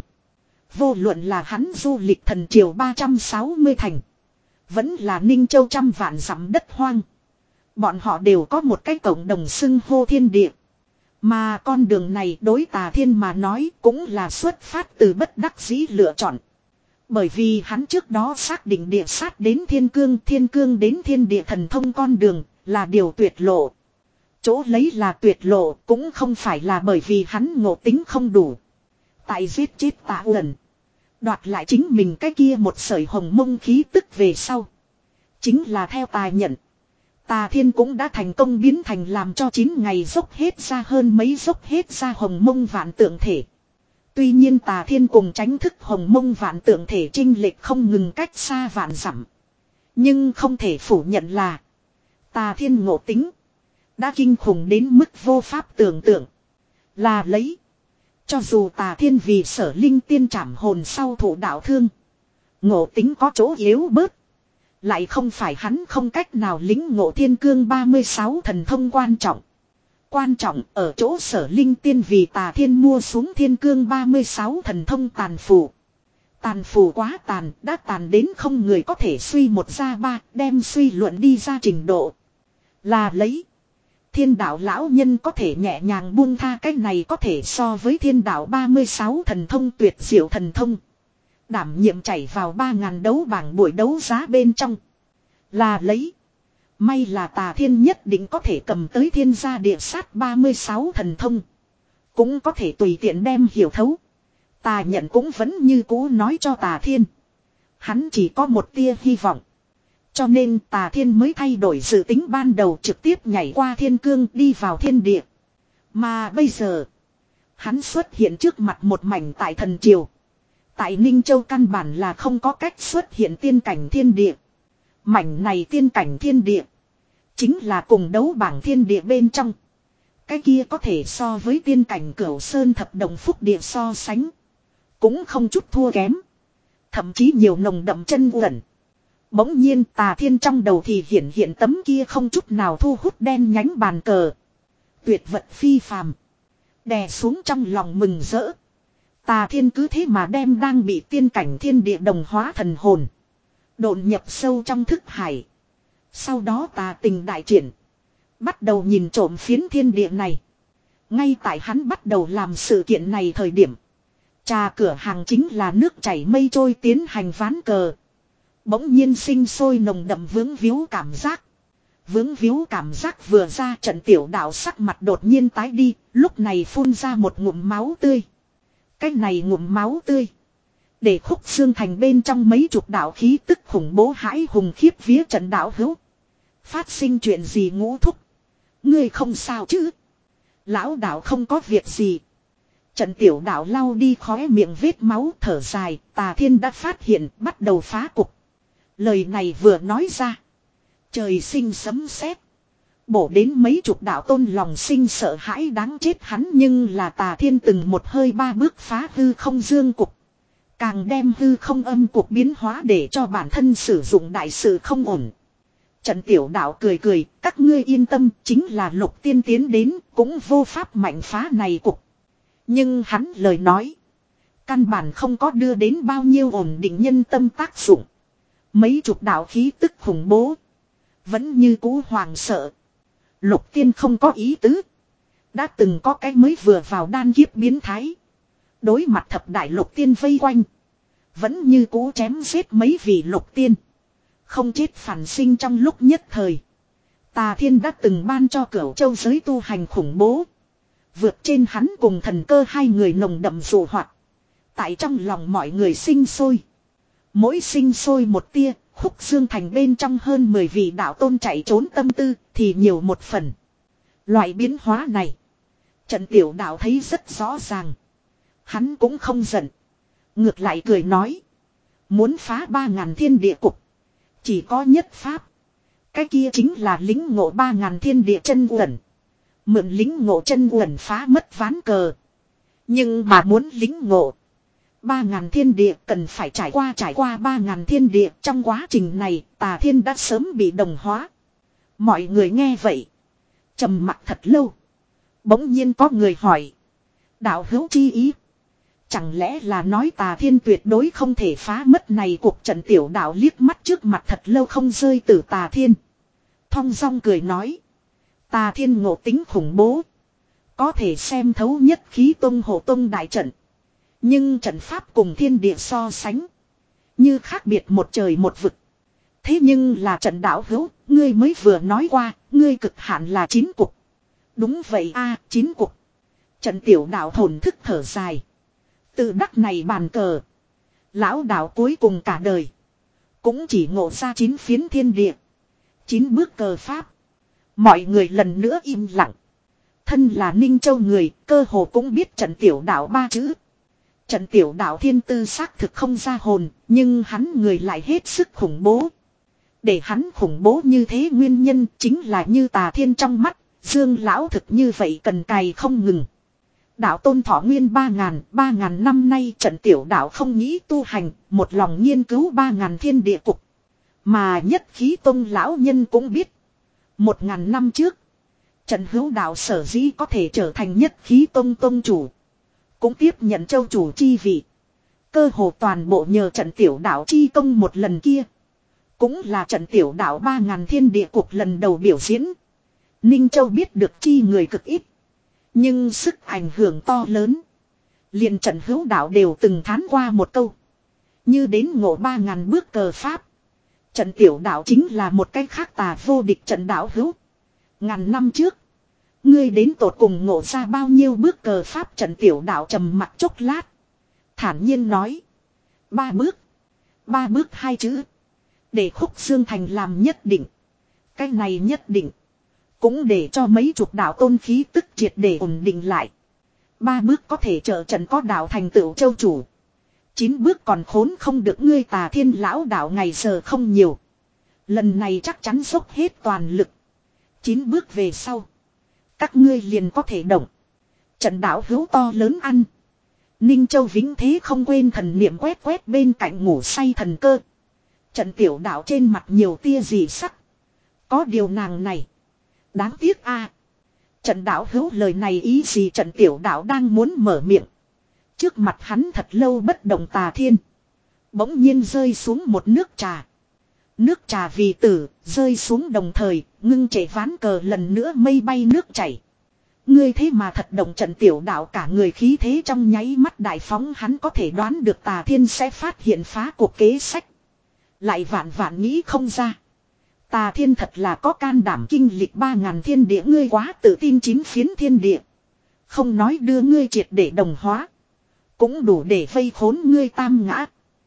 Vô luận là hắn du lịch thần triều ba trăm sáu mươi thành. Vẫn là Ninh Châu trăm vạn dặm đất hoang. Bọn họ đều có một cái cộng đồng xưng hô thiên địa. Mà con đường này đối tà thiên mà nói cũng là xuất phát từ bất đắc dĩ lựa chọn. Bởi vì hắn trước đó xác định địa sát đến thiên cương, thiên cương đến thiên địa thần thông con đường là điều tuyệt lộ. Chỗ lấy là tuyệt lộ cũng không phải là bởi vì hắn ngộ tính không đủ. Tại giết chết Tạ Uẩn, đoạt lại chính mình cái kia một sợi hồng mông khí tức về sau. Chính là theo tài nhận. Tà thiên cũng đã thành công biến thành làm cho chín ngày dốc hết ra hơn mấy dốc hết ra hồng mông vạn tượng thể. Tuy nhiên tà thiên cùng tránh thức hồng mông vạn tượng thể chênh lệch không ngừng cách xa vạn dặm. Nhưng không thể phủ nhận là tà thiên ngộ tính đã kinh khủng đến mức vô pháp tưởng tượng. Là lấy. Cho dù tà thiên vì sở linh tiên trảm hồn sau thụ đạo thương. Ngộ tính có chỗ yếu bớt. Lại không phải hắn không cách nào lính ngộ thiên cương ba mươi sáu thần thông quan trọng. Quan trọng ở chỗ sở linh tiên vì tà thiên mua xuống thiên cương ba mươi sáu thần thông tàn phù. Tàn phù quá tàn, đã tàn đến không người có thể suy một ra ba, đem suy luận đi ra trình độ. Là lấy. Thiên đạo lão nhân có thể nhẹ nhàng buông tha cái này có thể so với thiên đạo ba mươi sáu thần thông tuyệt diệu thần thông. Đảm nhiệm chảy vào ba ngàn đấu bảng buổi đấu giá bên trong. Là lấy. May là tà thiên nhất định có thể cầm tới thiên gia địa sát ba mươi sáu thần thông. Cũng có thể tùy tiện đem hiểu thấu. Tà nhận cũng vẫn như cũ nói cho tà thiên. Hắn chỉ có một tia hy vọng. Cho nên tà thiên mới thay đổi dự tính ban đầu trực tiếp nhảy qua thiên cương đi vào thiên địa. Mà bây giờ. Hắn xuất hiện trước mặt một mảnh tại thần triều. Tại Ninh Châu căn bản là không có cách xuất hiện tiên cảnh thiên địa. Mảnh này tiên cảnh thiên địa. Chính là cùng đấu bảng thiên địa bên trong. Cái kia có thể so với tiên cảnh Cửu Sơn thập đồng phúc địa so sánh. Cũng không chút thua kém. Thậm chí nhiều nồng đậm chân uẩn. Bỗng nhiên tà thiên trong đầu thì hiện hiện tấm kia không chút nào thu hút đen nhánh bàn cờ. Tuyệt vật phi phàm. Đè xuống trong lòng mừng rỡ. Tà thiên cứ thế mà đem đang bị tiên cảnh thiên địa đồng hóa thần hồn. Độn nhập sâu trong thức hải. Sau đó tà tình đại triển. Bắt đầu nhìn trộm phiến thiên địa này. Ngay tại hắn bắt đầu làm sự kiện này thời điểm. Trà cửa hàng chính là nước chảy mây trôi tiến hành ván cờ. Bỗng nhiên sinh sôi nồng đậm vướng víu cảm giác. Vướng víu cảm giác vừa ra trận tiểu đạo sắc mặt đột nhiên tái đi. Lúc này phun ra một ngụm máu tươi. Cái này ngụm máu tươi. Để khúc xương thành bên trong mấy chục đạo khí tức khủng bố hãi hùng khiếp vía trận đạo hữu. Phát sinh chuyện gì Ngũ thúc? Ngươi không sao chứ? Lão đạo không có việc gì. Trận tiểu đạo lau đi khóe miệng vết máu thở dài. Tà thiên đã phát hiện bắt đầu phá cục. Lời này vừa nói ra. Trời sinh sấm sét. Bổ đến mấy chục đạo tôn lòng sinh sợ hãi đáng chết hắn. Nhưng là tà thiên từng một hơi ba bước phá hư không dương cục. Càng đem hư không âm cục biến hóa để cho bản thân sử dụng đại sự không ổn. Trận tiểu đạo cười cười, các ngươi yên tâm, chính là lục tiên tiến đến, cũng vô pháp mạnh phá này cục. Nhưng hắn lời nói, căn bản không có đưa đến bao nhiêu ổn định nhân tâm tác dụng. Mấy chục đạo khí tức khủng bố, vẫn như cũ hoàng sợ. Lục tiên không có ý tứ. Đã từng có cái mới vừa vào đan kiếp biến thái. Đối mặt thập đại lục tiên vây quanh. Vẫn như cũ chém giết mấy vị lục tiên. Không chết phản sinh trong lúc nhất thời. Tà thiên đã từng ban cho Cửu Châu giới tu hành khủng bố. Vượt trên hắn cùng thần cơ hai người nồng đậm dụ hoạt. Tại trong lòng mọi người sinh sôi. Mỗi sinh sôi một tia, khúc dương thành bên trong hơn mười vị đạo tôn chạy trốn tâm tư thì nhiều một phần. Loại biến hóa này. Trận tiểu đạo thấy rất rõ ràng. Hắn cũng không giận. Ngược lại cười nói. Muốn phá ba ngàn thiên địa cục. Chỉ có nhất pháp. Cái kia chính là lính ngộ ba ngàn thiên địa chân uẩn. Mượn lính ngộ chân uẩn phá mất ván cờ. Nhưng mà muốn lính ngộ. Ba ngàn thiên địa cần phải trải qua trải qua ba ngàn thiên địa. Trong quá trình này Tà Thiên đã sớm bị đồng hóa. Mọi người nghe vậy trầm mặc thật lâu. Bỗng nhiên có người hỏi. Đạo hữu chi ý. Chẳng lẽ là nói Tà Thiên tuyệt đối không thể phá mất này cuộc trận. Tiểu đạo liếc mắt trước mặt thật lâu không rơi từ Tà Thiên. Thong dong cười nói. Tà Thiên ngộ tính khủng bố. Có thể xem thấu nhất khí tông hộ tông đại trận. Nhưng trận pháp cùng thiên địa so sánh. Như khác biệt một trời một vực. Thế nhưng là trận đạo hữu. Ngươi mới vừa nói qua. Ngươi cực hạn là chín cục. Đúng vậy a chín cục. Trận tiểu đạo thổn thức thở dài. Tự đắc này bàn cờ. Lão đạo cuối cùng cả đời. Cũng chỉ ngộ ra chín phiến thiên địa. Chín bước cờ pháp. Mọi người lần nữa im lặng. Thân là Ninh Châu người. Cơ hồ cũng biết trận tiểu đạo ba chữ. Trận tiểu đạo thiên tư xác thực không ra hồn. Nhưng hắn người lại hết sức khủng bố. Để hắn khủng bố như thế nguyên nhân chính là như Tà Thiên trong mắt. Dương lão thực như vậy cần cày không ngừng. Đạo tôn thọ nguyên ba ngàn, ba ngàn năm nay trận tiểu đạo không nghĩ tu hành, một lòng nghiên cứu ba ngàn thiên địa cục. Mà nhất khí tôn lão nhân cũng biết. Một ngàn năm trước, trận hữu đạo sở dĩ có thể trở thành nhất khí tôn tôn chủ. Cũng tiếp nhận châu chủ chi vị. Cơ hồ toàn bộ nhờ trận tiểu đạo chi công một lần kia. Cũng là trận tiểu đạo ba ngàn thiên địa cục lần đầu biểu diễn. Ninh Châu biết được chi người cực ít. Nhưng sức ảnh hưởng to lớn. Liền trận hữu đạo đều từng thán qua một câu. Như đến ngộ ba ngàn bước cờ pháp. Trận tiểu đạo chính là một cách khác tà vô địch trận đạo hữu. Ngàn năm trước. Ngươi đến tột cùng ngộ ra bao nhiêu bước cờ pháp trận tiểu đạo trầm mặc chốc lát. Thản nhiên nói. Ba bước. Ba bước hai chữ. Để Khúc Dương Thành làm nhất định. Cái này nhất định. Cũng để cho mấy chục đạo tôn khí tức triệt để ổn định lại. Ba bước có thể trợ trận có đạo thành tựu châu chủ. Chín bước còn khốn không được ngươi Tà Thiên lão đạo ngày giờ không nhiều. Lần này chắc chắn dốc hết toàn lực. Chín bước về sau. Các ngươi liền có thể động. Trận đạo hữu to lớn ăn. Ninh Châu vĩnh thế không quên thần niệm quét quét bên cạnh ngủ say thần cơ. Trận tiểu đạo trên mặt nhiều tia dị sắc. Có điều nàng này. Đáng tiếc a. Trận đạo hữu lời này ý gì trận tiểu đạo đang muốn mở miệng. Trước mặt hắn thật lâu bất động Tà Thiên. Bỗng nhiên rơi xuống một nước trà. Nước trà vì tử, rơi xuống đồng thời, ngưng trệ ván cờ lần nữa mây bay nước chảy. Ngươi thế mà thật động trận tiểu đạo cả người khí thế trong nháy mắt đại phóng hắn có thể đoán được Tà Thiên sẽ phát hiện phá cuộc kế sách. Lại vạn vạn nghĩ không ra. Tà Thiên thật là có can đảm kinh lịch ba ngàn thiên địa ngươi quá tự tin chín phiến thiên địa. Không nói đưa ngươi triệt để đồng hóa. Cũng đủ để vây khốn ngươi tam ngã.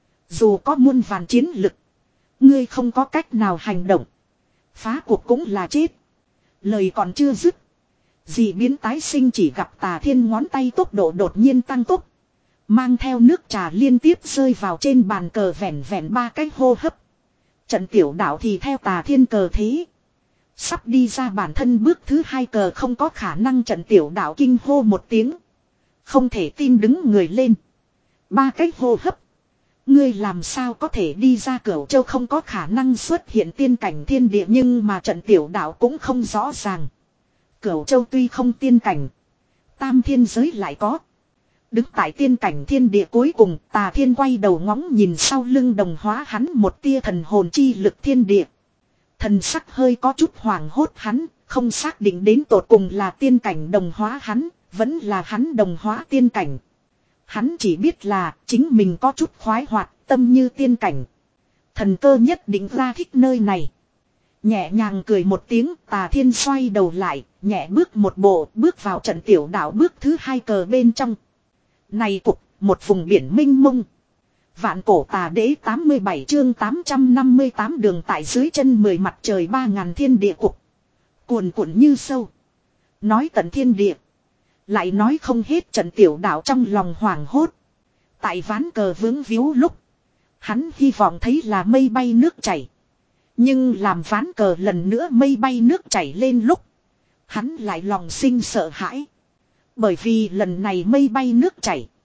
Dù có muôn vàn chiến lực. Ngươi không có cách nào hành động. Phá cuộc cũng là chết. Lời còn chưa dứt. Dị biến tái sinh chỉ gặp Tà Thiên ngón tay tốc độ đột nhiên tăng tốc. Mang theo nước trà liên tiếp rơi vào trên bàn cờ vẹn vẹn ba cái hô hấp. Trận tiểu đạo thì theo Tà Thiên cờ thế. Sắp đi ra bản thân bước thứ hai cờ không có khả năng trận tiểu đạo kinh hô một tiếng. Không thể tin đứng người lên. Ba cái hô hấp. Ngươi làm sao có thể đi ra Cửu Châu không có khả năng xuất hiện tiên cảnh thiên địa nhưng mà trận tiểu đạo cũng không rõ ràng. Cửu Châu tuy không tiên cảnh. Tam thiên giới lại có. Đứng tại tiên cảnh thiên địa cuối cùng Tà Thiên quay đầu ngóng nhìn sau lưng đồng hóa hắn một tia thần hồn chi lực thiên địa. Thần sắc hơi có chút hoảng hốt hắn, không xác định đến tột cùng là tiên cảnh đồng hóa hắn, vẫn là hắn đồng hóa tiên cảnh. Hắn chỉ biết là chính mình có chút khoái hoạt, tâm như tiên cảnh. Thần cơ nhất định ra thích nơi này. Nhẹ nhàng cười một tiếng Tà Thiên xoay đầu lại, nhẹ bước một bộ bước vào trận tiểu đạo bước thứ hai cờ bên trong. Này cục, một vùng biển mênh mông. Vạn cổ tà đế tám mươi bảy chương tám trăm năm mươi tám đường tại dưới chân mười mặt trời ba ngàn thiên địa cục. Cuồn cuộn như sâu. Nói tận thiên địa. Lại nói không hết trận tiểu đạo trong lòng hoảng hốt. Tại ván cờ vướng víu lúc. Hắn hy vọng thấy là mây bay nước chảy. Nhưng làm ván cờ lần nữa mây bay nước chảy lên lúc. Hắn lại lòng sinh sợ hãi. Bởi vì lần này mây bay nước chảy.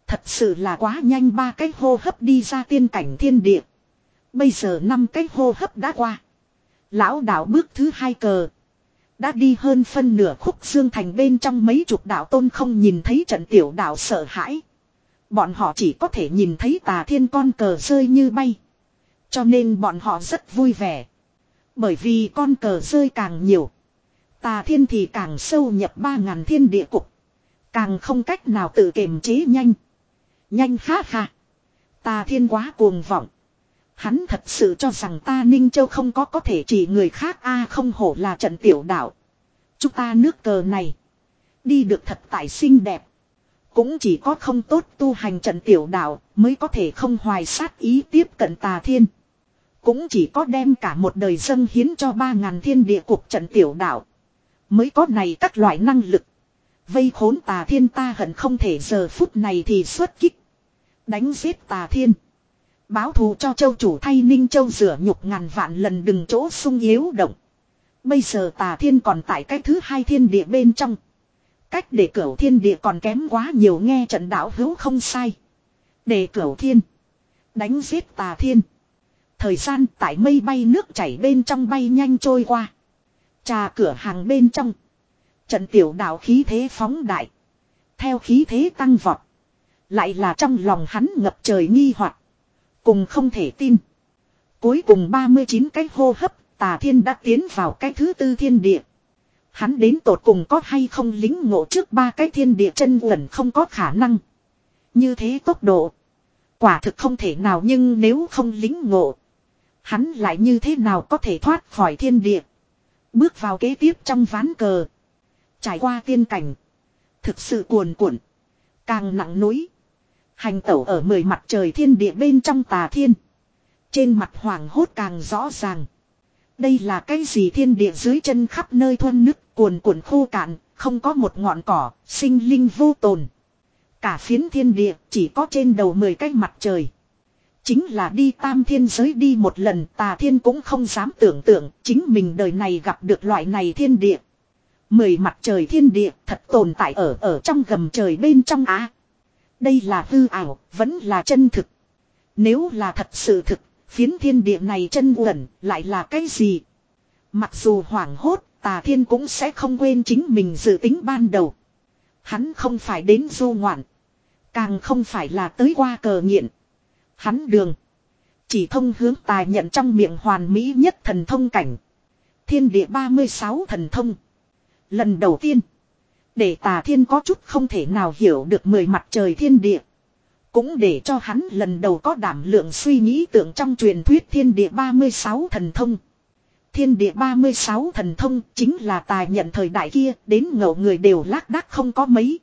Thật sự là quá nhanh, ba cái hô hấp đi ra tiên cảnh thiên địa. Bây giờ năm cái hô hấp đã qua. Lão đạo bước thứ hai cờ. Đã đi hơn phân nửa khúc dương thành bên trong, mấy chục đạo tôn không nhìn thấy trận tiểu đạo sợ hãi. Bọn họ chỉ có thể nhìn thấy Tà Thiên con cờ rơi như bay. Cho nên bọn họ rất vui vẻ. Bởi vì con cờ rơi càng nhiều, Tà Thiên thì càng sâu nhập ba ngàn thiên địa cục. Càng không cách nào tự kiềm chế nhanh. Nhanh ha ha. Tà Thiên quá cuồng vọng. Hắn thật sự cho rằng ta Ninh Châu không có có thể chỉ người khác, a à, không hổ là trận tiểu đạo. Chúng ta nước cờ này đi được thật tại xinh đẹp. Cũng chỉ có không tốt tu hành trận tiểu đạo mới có thể không hoài sát ý tiếp cận Tà Thiên. Cũng chỉ có đem cả một đời dâng hiến cho ba ngàn thiên địa cục trận tiểu đạo mới có này các loại năng lực. Vây khốn Tà Thiên, ta hận không thể giờ phút này thì xuất kích. Đánh giết Tà Thiên. Báo thù cho châu chủ, thay Ninh Châu rửa nhục ngàn vạn lần, đừng chỗ sung yếu động. Bây giờ Tà Thiên còn tại cái thứ hai thiên địa bên trong. Cách để cửu thiên địa còn kém quá nhiều, nghe trận đạo hữu không sai. Để cửu thiên đánh giết Tà Thiên. Thời gian tại mây bay nước chảy bên trong bay nhanh trôi qua. Trà cửa hàng bên trong, trận tiểu đạo khí thế phóng đại. Theo khí thế tăng vọt, lại là trong lòng hắn ngập trời nghi hoặc cùng không thể tin. Cuối cùng ba mươi chín cái hô hấp, Tà Thiên đã tiến vào cái thứ tư thiên địa. Hắn đến tột cùng có hay không lính ngộ trước ba cái thiên địa chân uẩn, không có khả năng. Như thế tốc độ quả thực không thể nào, nhưng nếu không lính ngộ, hắn lại như thế nào có thể thoát khỏi thiên địa, bước vào kế tiếp trong ván cờ. Trải qua tiên cảnh, thực sự cuồn cuộn, càng nặng núi. Hành tẩu ở mười mặt trời thiên địa bên trong Tà Thiên, trên mặt hoàng hốt càng rõ ràng. Đây là cái gì? Thiên địa dưới chân khắp nơi thuần nứt, cuồn cuộn khô cạn, không có một ngọn cỏ, sinh linh vô tồn. Cả phiến thiên địa chỉ có trên đầu mười cái mặt trời. Chính là đi tam thiên giới đi một lần, Tà Thiên cũng không dám tưởng tượng chính mình đời này gặp được loại này thiên địa. Mười mặt trời thiên địa thật tồn tại ở ở trong gầm trời bên trong á. Đây là hư ảo, vẫn là chân thực. Nếu là thật sự thực, phiến thiên địa này chân uẩn lại là cái gì? Mặc dù hoảng hốt, Tà Thiên cũng sẽ không quên chính mình dự tính ban đầu. Hắn không phải đến du ngoạn, càng không phải là tới qua cờ nghiện. Hắn đường chỉ thông hướng tài nhận trong miệng hoàn mỹ nhất thần thông cảnh. Thiên địa ba mươi sáu thần thông. Lần đầu tiên, để Tà Thiên có chút không thể nào hiểu được mười mặt trời thiên địa. Cũng để cho hắn lần đầu có đảm lượng suy nghĩ tượng trong truyền thuyết thiên địa ba mươi sáu thần thông. Thiên địa ba mươi sáu thần thông chính là tài nhận thời đại kia, đến ngậu người đều lác đác không có mấy.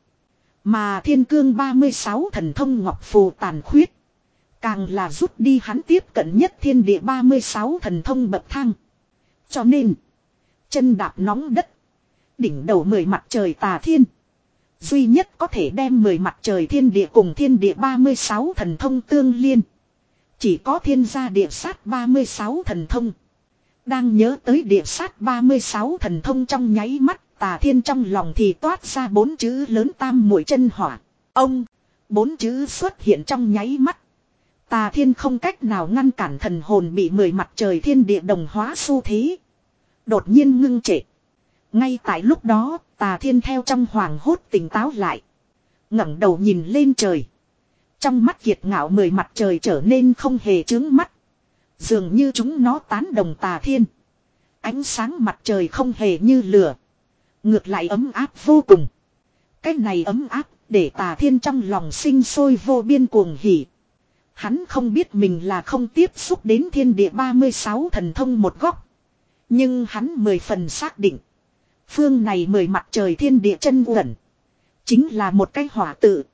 Mà thiên cương ba mươi sáu thần thông ngọc phù tàn khuyết, càng là rút đi hắn tiếp cận nhất thiên địa ba mươi sáu thần thông bậc thang. Cho nên, chân đạp nóng đất, đỉnh đầu mười mặt trời Tà Thiên, duy nhất có thể đem mười mặt trời thiên địa cùng thiên địa ba mươi sáu thần thông tương liên, chỉ có thiên gia địa sát ba mươi sáu thần thông. Đang nhớ tới địa sát ba mươi sáu thần thông trong nháy mắt, Tà Thiên trong lòng thì toát ra bốn chữ lớn tam muội chân hỏa. Ông, bốn chữ xuất hiện trong nháy mắt, Tà Thiên không cách nào ngăn cản thần hồn bị mười mặt trời thiên địa đồng hóa xu thế đột nhiên ngưng trệ. Ngay tại lúc đó, Tà Thiên theo trong hoàng hốt tỉnh táo lại, ngẩng đầu nhìn lên trời. Trong mắt kiệt ngạo mười mặt trời trở nên không hề chướng mắt, dường như chúng nó tán đồng Tà Thiên. Ánh sáng mặt trời không hề như lửa, ngược lại ấm áp vô cùng. Cái này ấm áp để Tà Thiên trong lòng sinh sôi vô biên cuồng hỉ. Hắn không biết mình là không tiếp xúc đến thiên địa ba mươi sáu thần thông một góc, nhưng hắn mười phần xác định, phương này mười mặt trời thiên địa chân uẩn chính là một cái hỏa tự.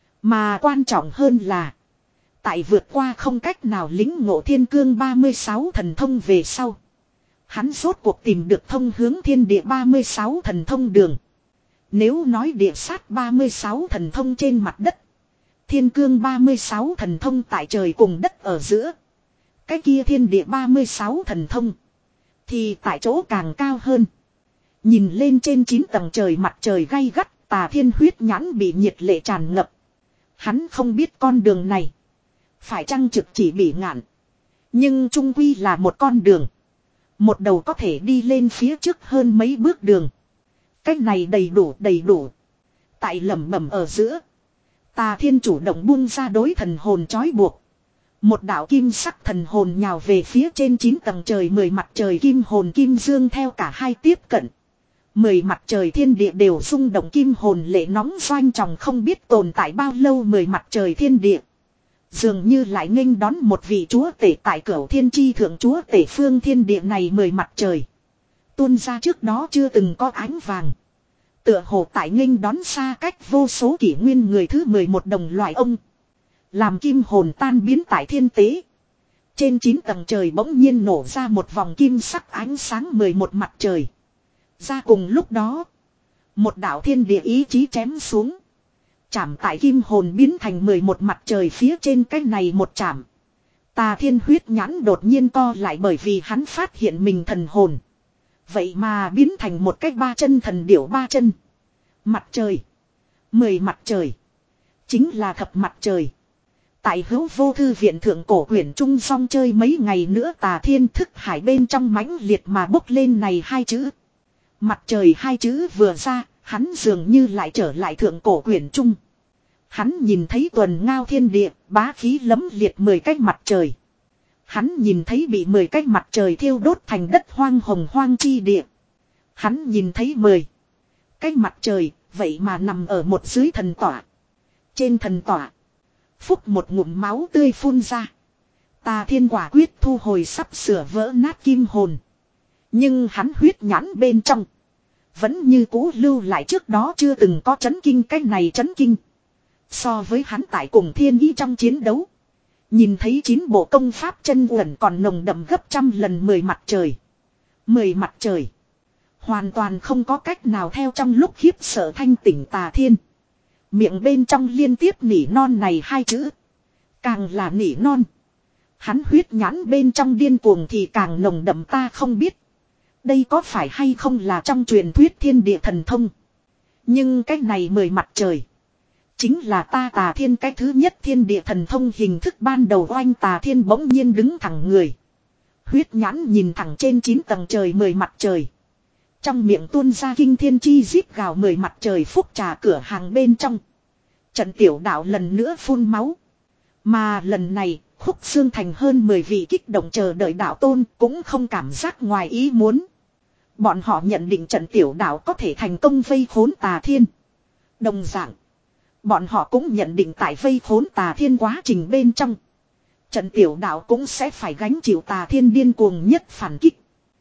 Mà quan trọng hơn là, tại vượt qua không cách nào lĩnh ngộ thiên cương ba mươi sáu thần thông về sau, hắn rốt cuộc tìm được thông hướng thiên địa ba mươi sáu thần thông đường. Nếu nói địa sát ba mươi sáu thần thông trên mặt đất, thiên cương ba mươi sáu thần thông tại trời cùng đất ở giữa, cái kia thiên địa ba mươi sáu thần thông thì tại chỗ càng cao hơn. Nhìn lên trên chín tầng trời mặt trời gay gắt, Tà Thiên huyết nhãn bị nhiệt lệ tràn ngập. Hắn không biết con đường này phải chăng trực chỉ bỉ ngạn. Nhưng trung quy là một con đường. Một đầu có thể đi lên phía trước hơn mấy bước đường. Cách này đầy đủ đầy đủ. Tại lẩm bẩm ở giữa. Tà Thiên chủ động buông ra đối thần hồn trói buộc. Một đạo kim sắc thần hồn nhào về phía trên chín tầng trời mười mặt trời kim hồn kim dương theo cả hai tiếp cận. Mười mặt trời thiên địa đều rung động kim hồn lệ nóng doanh tròng không biết tồn tại bao lâu mười mặt trời thiên địa. Dường như lại nghênh đón một vị chúa tể tại cửu thiên chi thượng chúa tể phương thiên địa này mười mặt trời. Tuôn ra trước đó chưa từng có ánh vàng. Tựa hồ tại nghênh đón xa cách vô số kỷ nguyên người thứ mười một đồng loại ông. Làm kim hồn tan biến tại thiên tế. Trên chín tầng trời bỗng nhiên nổ ra một vòng kim sắc ánh sáng mười một mặt trời. Ra cùng lúc đó. Một đạo thiên địa ý chí chém xuống. Chạm tại kim hồn biến thành mười một mặt trời phía trên cái này một chạm. Tà Thiên huyết nhãn đột nhiên co lại bởi vì hắn phát hiện mình thần hồn. Vậy mà biến thành một cái ba chân thần điểu ba chân. Mặt trời. Mười mặt trời. Chính là thập mặt trời. Tại Hữu Vô Thư viện thượng cổ quyển trung song chơi mấy ngày nữa Tà Thiên thức hải bên trong mãnh liệt mà bốc lên này hai chữ. Mặt trời hai chữ vừa ra, hắn dường như lại trở lại thượng cổ quyển trung. Hắn nhìn thấy tuần ngao thiên địa, bá khí lấm liệt mười cái mặt trời. Hắn nhìn thấy bị mười cái mặt trời thiêu đốt thành đất hoang hồng hoang chi địa. Hắn nhìn thấy mười cái mặt trời, vậy mà nằm ở một dưới thần tỏa. Trên thần tỏa, phúc một ngụm máu tươi phun ra. Tà Thiên quả quyết thu hồi sắp sửa vỡ nát kim hồn. Nhưng hắn huyết nhãn bên trong vẫn như cũ lưu lại trước đó chưa từng có chấn kinh cái này chấn kinh. So với hắn tại cùng thiên ý trong chiến đấu. Nhìn thấy chín bộ công pháp chân uẩn còn nồng đậm gấp trăm lần mười mặt trời. Mười mặt trời. Hoàn toàn không có cách nào theo trong lúc khiếp sợ thanh tỉnh Tà Thiên. Miệng bên trong liên tiếp nỉ non này hai chữ. Càng là nỉ non. Hắn huyết nhãn bên trong điên cuồng thì càng nồng đậm ta không biết. Đây có phải hay không là trong truyền thuyết thiên địa thần thông. Nhưng cái này mười mặt trời. Chính là ta Tà Thiên cái thứ nhất thiên địa thần thông hình thức ban đầu oanh Tà Thiên bỗng nhiên đứng thẳng người. Huyết nhãn nhìn thẳng trên chín tầng trời mười mặt trời. Trong miệng tuôn ra kinh thiên chi rít gào mười mặt trời phúc trà cửa hàng bên trong. Trận tiểu đạo lần nữa phun máu. Mà lần này, Khúc Xương Thành hơn mười vị kích động chờ đợi đạo tôn cũng không cảm giác ngoài ý muốn. Bọn họ nhận định trận tiểu đạo có thể thành công vây khốn Tà Thiên. Đồng dạng, bọn họ cũng nhận định tại vây khốn Tà Thiên quá trình bên trong. Trận tiểu đạo cũng sẽ phải gánh chịu Tà Thiên điên cuồng nhất phản kích.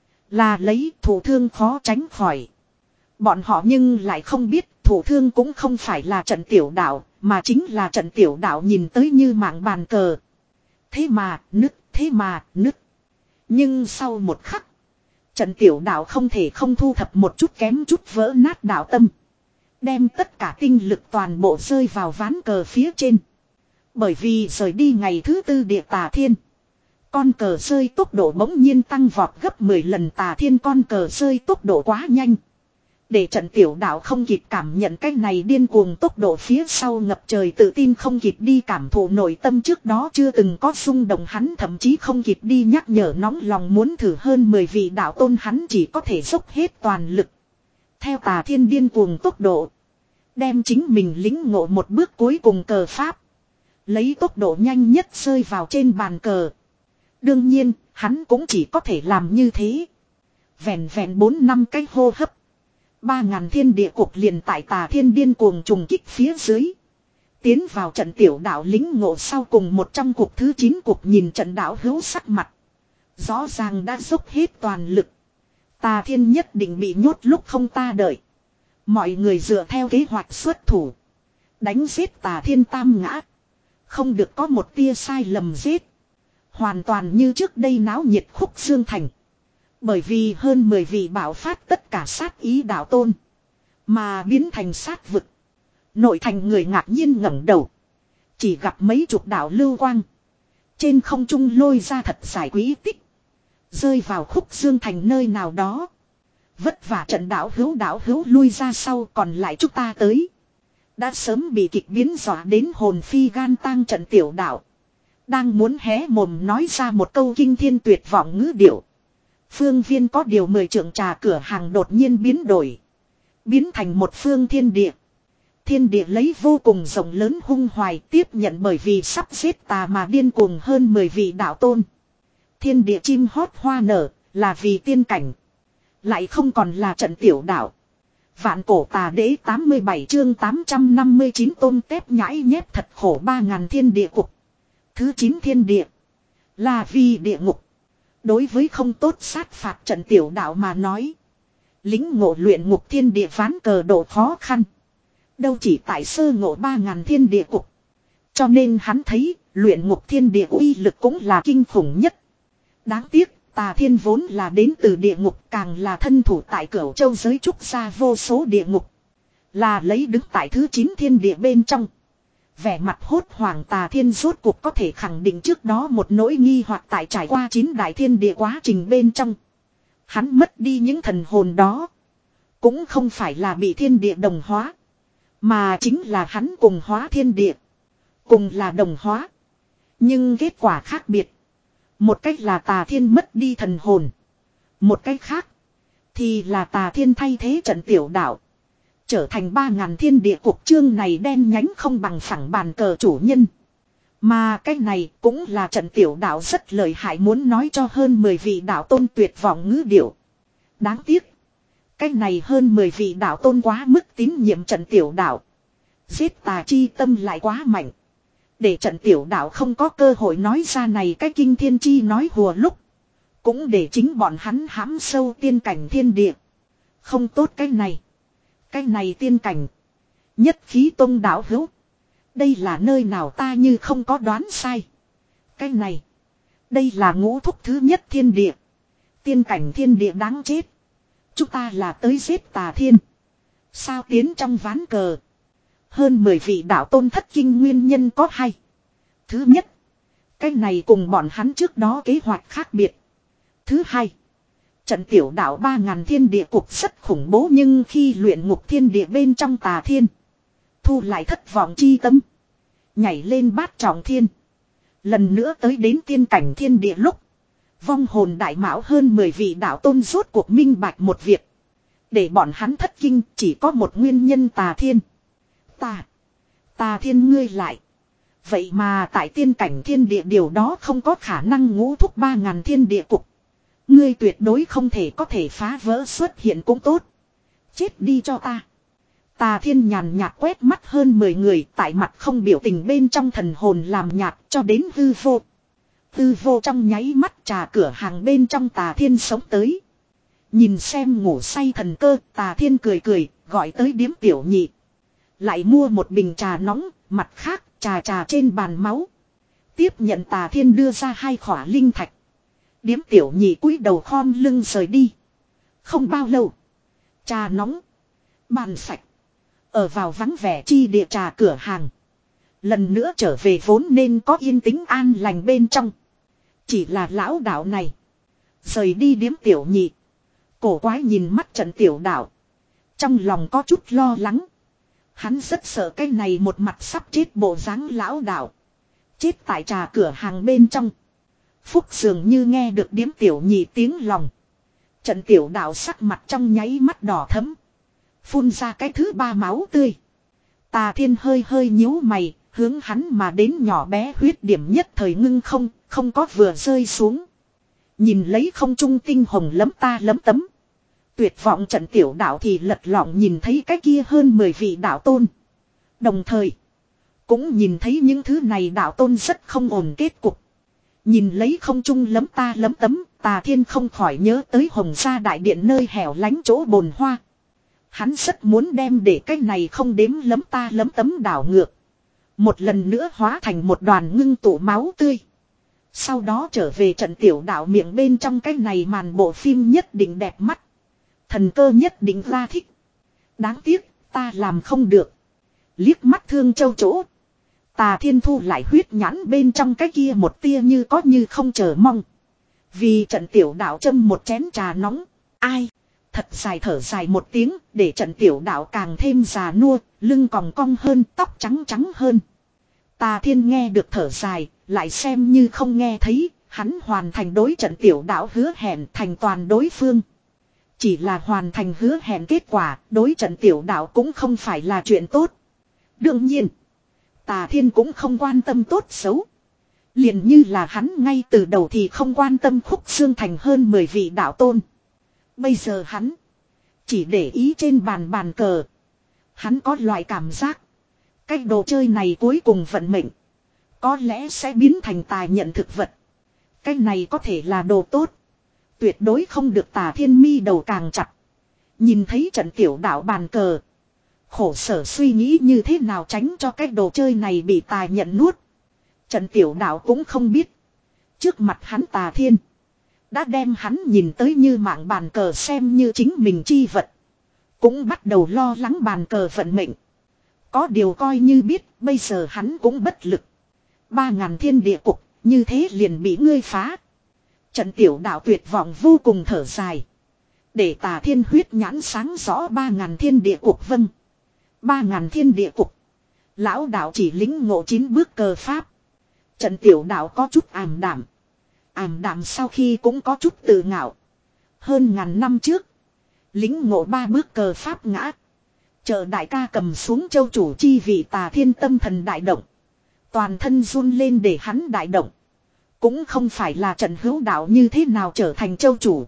Là lấy thủ thương khó tránh khỏi. Bọn họ nhưng lại không biết thủ thương cũng không phải là trận tiểu đạo, mà chính là trận tiểu đạo nhìn tới như mạng bàn cờ. Thế mà, nứt, thế mà, nứt. Nhưng sau một khắc, trận tiểu đạo không thể không thu thập một chút kém chút vỡ nát đạo tâm. Đem tất cả tinh lực toàn bộ rơi vào ván cờ phía trên. Bởi vì rời đi ngày thứ tư địa Tà Thiên. Con cờ rơi tốc độ bỗng nhiên tăng vọt gấp mười lần Tà Thiên con cờ rơi tốc độ quá nhanh. Để trận tiểu đạo không kịp cảm nhận cái này điên cuồng tốc độ phía sau ngập trời tự tin không kịp đi cảm thụ nội tâm trước đó chưa từng có xung động hắn thậm chí không kịp đi nhắc nhở nóng lòng muốn thử hơn mười vị đạo tôn hắn chỉ có thể dốc hết toàn lực. Theo Tà Thiên điên cuồng tốc độ. Đem chính mình lính ngộ một bước cuối cùng cờ pháp. Lấy tốc độ nhanh nhất rơi vào trên bàn cờ. Đương nhiên, hắn cũng chỉ có thể làm như thế. Vẹn vẹn bốn năm cái hô hấp. Ba ngàn thiên địa cuộc liền tại Tà Thiên điên cuồng trùng kích phía dưới. Tiến vào trận tiểu đạo lính ngộ sau cùng một trong cuộc thứ chín cuộc nhìn trận đạo hữu sắc mặt. Rõ ràng đã dốc hết toàn lực. Tà Thiên nhất định bị nhốt lúc không ta đợi. Mọi người dựa theo kế hoạch xuất thủ. Đánh giết Tà Thiên tam ngã. Không được có một tia sai lầm giết. Hoàn toàn như trước đây náo nhiệt Khúc Xương Thành. Bởi vì hơn mười vị bảo phát tất cả sát ý đạo tôn. Mà biến thành sát vực. Nội thành người ngạc nhiên ngẩng đầu. Chỉ gặp mấy chục đạo lưu quang. Trên không trung lôi ra thật dài quý tích. Rơi vào Khúc Xương Thành nơi nào đó. Vất vả trận đạo hữu đạo hữu lui ra sau còn lại chúng ta tới. Đã sớm bị kịch biến dọa đến hồn phi gan tang Trần Tiểu Đạo. Đang muốn hé mồm nói ra một câu kinh thiên tuyệt vọng ngữ điệu. Phương viên có điều mười trượng trà cửa hàng đột nhiên biến đổi. Biến thành một phương thiên địa. Thiên địa lấy vô cùng rộng lớn hung hoài tiếp nhận bởi vì sắp giết tà mà điên cuồng hơn mười vị đạo tôn. Thiên địa chim hót hoa nở là vì tiên cảnh. Lại không còn là Trần Tiểu Đạo. Vạn cổ tà đế tám mươi bảy chương tám trăm năm mươi chín tôm tép nhãi nhép thật khổ ba ngàn thiên địa cục. Thứ chín thiên địa. Là vì địa ngục. Đối với không tốt sát phạt Trần Tiểu Đạo mà nói. Lính ngộ luyện ngục thiên địa ván cờ độ khó khăn. Đâu chỉ tại sơ ngộ ba ngàn thiên địa cục. Cho nên hắn thấy luyện ngục thiên địa uy lực cũng là kinh khủng nhất. Đáng tiếc Tà Thiên vốn là đến từ địa ngục, càng là thân thủ tại Cửu Châu giới trúc ra vô số địa ngục. Là lấy đứng tại thứ chín thiên địa bên trong. Vẻ mặt hốt hoảng Tà Thiên rốt cuộc có thể khẳng định trước đó một nỗi nghi hoặc tại trải qua chín đại thiên địa quá trình bên trong. Hắn mất đi những thần hồn đó. Cũng không phải là bị thiên địa đồng hóa. Mà chính là hắn cùng hóa thiên địa. Cùng là đồng hóa. Nhưng kết quả khác biệt. Một cách là Tà Thiên mất đi thần hồn. Một cách khác. Thì là Tà Thiên thay thế Trần Tiểu Đạo. Trở thành ba ngàn thiên địa cục chương này đen nhánh không bằng phẳng bàn cờ chủ nhân. Mà cái này cũng là Trần Tiểu Đạo rất lợi hại muốn nói cho hơn mười vị đạo tôn tuyệt vọng ngữ điệu. Đáng tiếc. Cái này hơn mười vị đạo tôn quá mức tín nhiệm Trần Tiểu Đạo. Giết tà chi tâm lại quá mạnh. Để Trần Tiểu Đạo không có cơ hội nói ra này cái kinh thiên chi nói hùa lúc. Cũng để chính bọn hắn hãm sâu tiên cảnh thiên địa. Không tốt cái này. Cái này tiên cảnh. Nhất khí tông đạo hữu. Đây là nơi nào ta như không có đoán sai. Cái này. Đây là ngũ thúc thứ nhất thiên địa. Tiên cảnh thiên địa đáng chết. Chúng ta là tới giết Tà Thiên. Sao tiến trong ván cờ. Hơn mười vị đạo tôn thất kinh nguyên nhân có hai. Thứ nhất. Cái này cùng bọn hắn trước đó kế hoạch khác biệt. Thứ hai. Trận Tiểu Đạo ba ngàn thiên địa cục rất khủng bố nhưng khi luyện ngục thiên địa bên trong Tà Thiên. Thu lại thất vọng chi tâm. Nhảy lên bát trọng thiên. Lần nữa tới đến tiên cảnh thiên địa lúc. Vong hồn đại mạo hơn mười vị đạo tôn rốt cuộc minh bạch một việc. Để bọn hắn thất kinh chỉ có một nguyên nhân Tà Thiên. Tà. Tà Thiên ngươi lại. Vậy mà tại tiên cảnh thiên địa điều đó không có khả năng ngũ thúc ba ngàn thiên địa cục. Ngươi tuyệt đối không thể có thể phá vỡ xuất hiện cũng tốt. Chết đi cho ta. Tà Thiên nhàn nhạt quét mắt hơn mười người tại mặt không biểu tình bên trong thần hồn làm nhạt cho đến hư vô. Hư vô trong nháy mắt trà cửa hàng bên trong Tà Thiên sống tới. Nhìn xem ngủ say thần cơ Tà Thiên cười cười gọi tới điếm tiểu nhị. Lại mua một bình trà nóng, mặt khác trà trà trên bàn máu. Tiếp nhận Tà Thiên đưa ra hai khỏa linh thạch. Điếm tiểu nhị cúi đầu khom lưng rời đi. Không bao lâu. Trà nóng. Bàn sạch. Ở vào vắng vẻ chi địa trà cửa hàng. Lần nữa trở về vốn nên có yên tĩnh an lành bên trong. Chỉ là lão đạo này. Rời đi điếm tiểu nhị. Cổ quái nhìn mắt Trần Tiểu Đạo. Trong lòng có chút lo lắng. Hắn rất sợ cái này một mặt sắp chết bộ dáng lão đạo. Chết tại trà cửa hàng bên trong. Phúc dường như nghe được điếm tiểu nhị tiếng lòng. Trần Tiểu Đạo sắc mặt trong nháy mắt đỏ thẫm. Phun ra cái thứ ba máu tươi. Tà Thiên hơi hơi nhíu mày. Hướng hắn mà đến nhỏ bé huyết điểm nhất thời ngưng không. Không có vừa rơi xuống. Nhìn lấy không trung tinh hồng lấm ta lấm tấm. Tuyệt vọng Trần Tiểu Đạo thì lật lọng nhìn thấy cái kia hơn mười vị đạo tôn. Đồng thời. Cũng nhìn thấy những thứ này đạo tôn rất không ổn kết cục. Nhìn lấy không trung lấm ta lấm tấm. Tà Thiên không khỏi nhớ tới Hồng Sa Đại Điện nơi hẻo lánh chỗ bồn hoa. Hắn rất muốn đem để cái này không đếm lấm ta lấm tấm đảo ngược. Một lần nữa hóa thành một đoàn ngưng tụ máu tươi. Sau đó trở về Trần Tiểu Đạo miệng bên trong cái này màn bộ phim nhất định đẹp mắt. Thần cơ nhất định ra thích. Đáng tiếc ta làm không được. Liếc mắt Thương Châu chỗ. Tà Thiên thu lại huyết nhãn bên trong cái kia một tia như có như không chờ mong. Vì Trần Tiểu Đạo châm một chén trà nóng. Ai? Thật dài thở dài một tiếng, để trận tiểu đạo càng thêm già nua, lưng còng cong hơn, tóc trắng trắng hơn. Tà Thiên nghe được thở dài, lại xem như không nghe thấy, hắn hoàn thành đối trận tiểu đạo hứa hẹn thành toàn đối phương. Chỉ là hoàn thành hứa hẹn kết quả, đối trận tiểu đạo cũng không phải là chuyện tốt. Đương nhiên, Tà Thiên cũng không quan tâm tốt xấu. Liền như là hắn ngay từ đầu thì không quan tâm Khúc Xương Thành hơn mười vị đạo tôn. Bây giờ hắn chỉ để ý trên bàn bàn cờ. Hắn có loại cảm giác, cái đồ chơi này cuối cùng vận mệnh có lẽ sẽ biến thành tài nhận thực vật. Cái này có thể là đồ tốt, tuyệt đối không được. Tà Thiên mi đầu càng chặt. Nhìn thấy trận tiểu đạo bàn cờ, khổ sở suy nghĩ như thế nào tránh cho cái đồ chơi này bị tài nhận nuốt. Trận tiểu đạo cũng không biết, trước mặt hắn Tà Thiên đã đem hắn nhìn tới như mạng bàn cờ xem như chính mình chi vật. Cũng bắt đầu lo lắng bàn cờ vận mệnh. Có điều coi như biết, bây giờ hắn cũng bất lực. Ba ngàn thiên địa cục, như thế liền bị ngươi phá. Trận tiểu đạo tuyệt vọng vô cùng thở dài. Để Tà Thiên huyết nhãn sáng rõ ba ngàn thiên địa cục. Vâng, ba ngàn thiên địa cục. Lão đạo chỉ lĩnh ngộ chín bước cờ pháp. Trận tiểu đạo có chút ảm đảm. Ảm đạm sau khi cũng có chút tự ngạo. Hơn ngàn năm trước, lính ngộ ba bước cờ pháp ngã. Chờ đại ca cầm xuống châu chủ chi vị. Tà Thiên tâm thần đại động. Toàn thân run lên để hắn đại động. Cũng không phải là trận hữu đạo như thế nào trở thành châu chủ,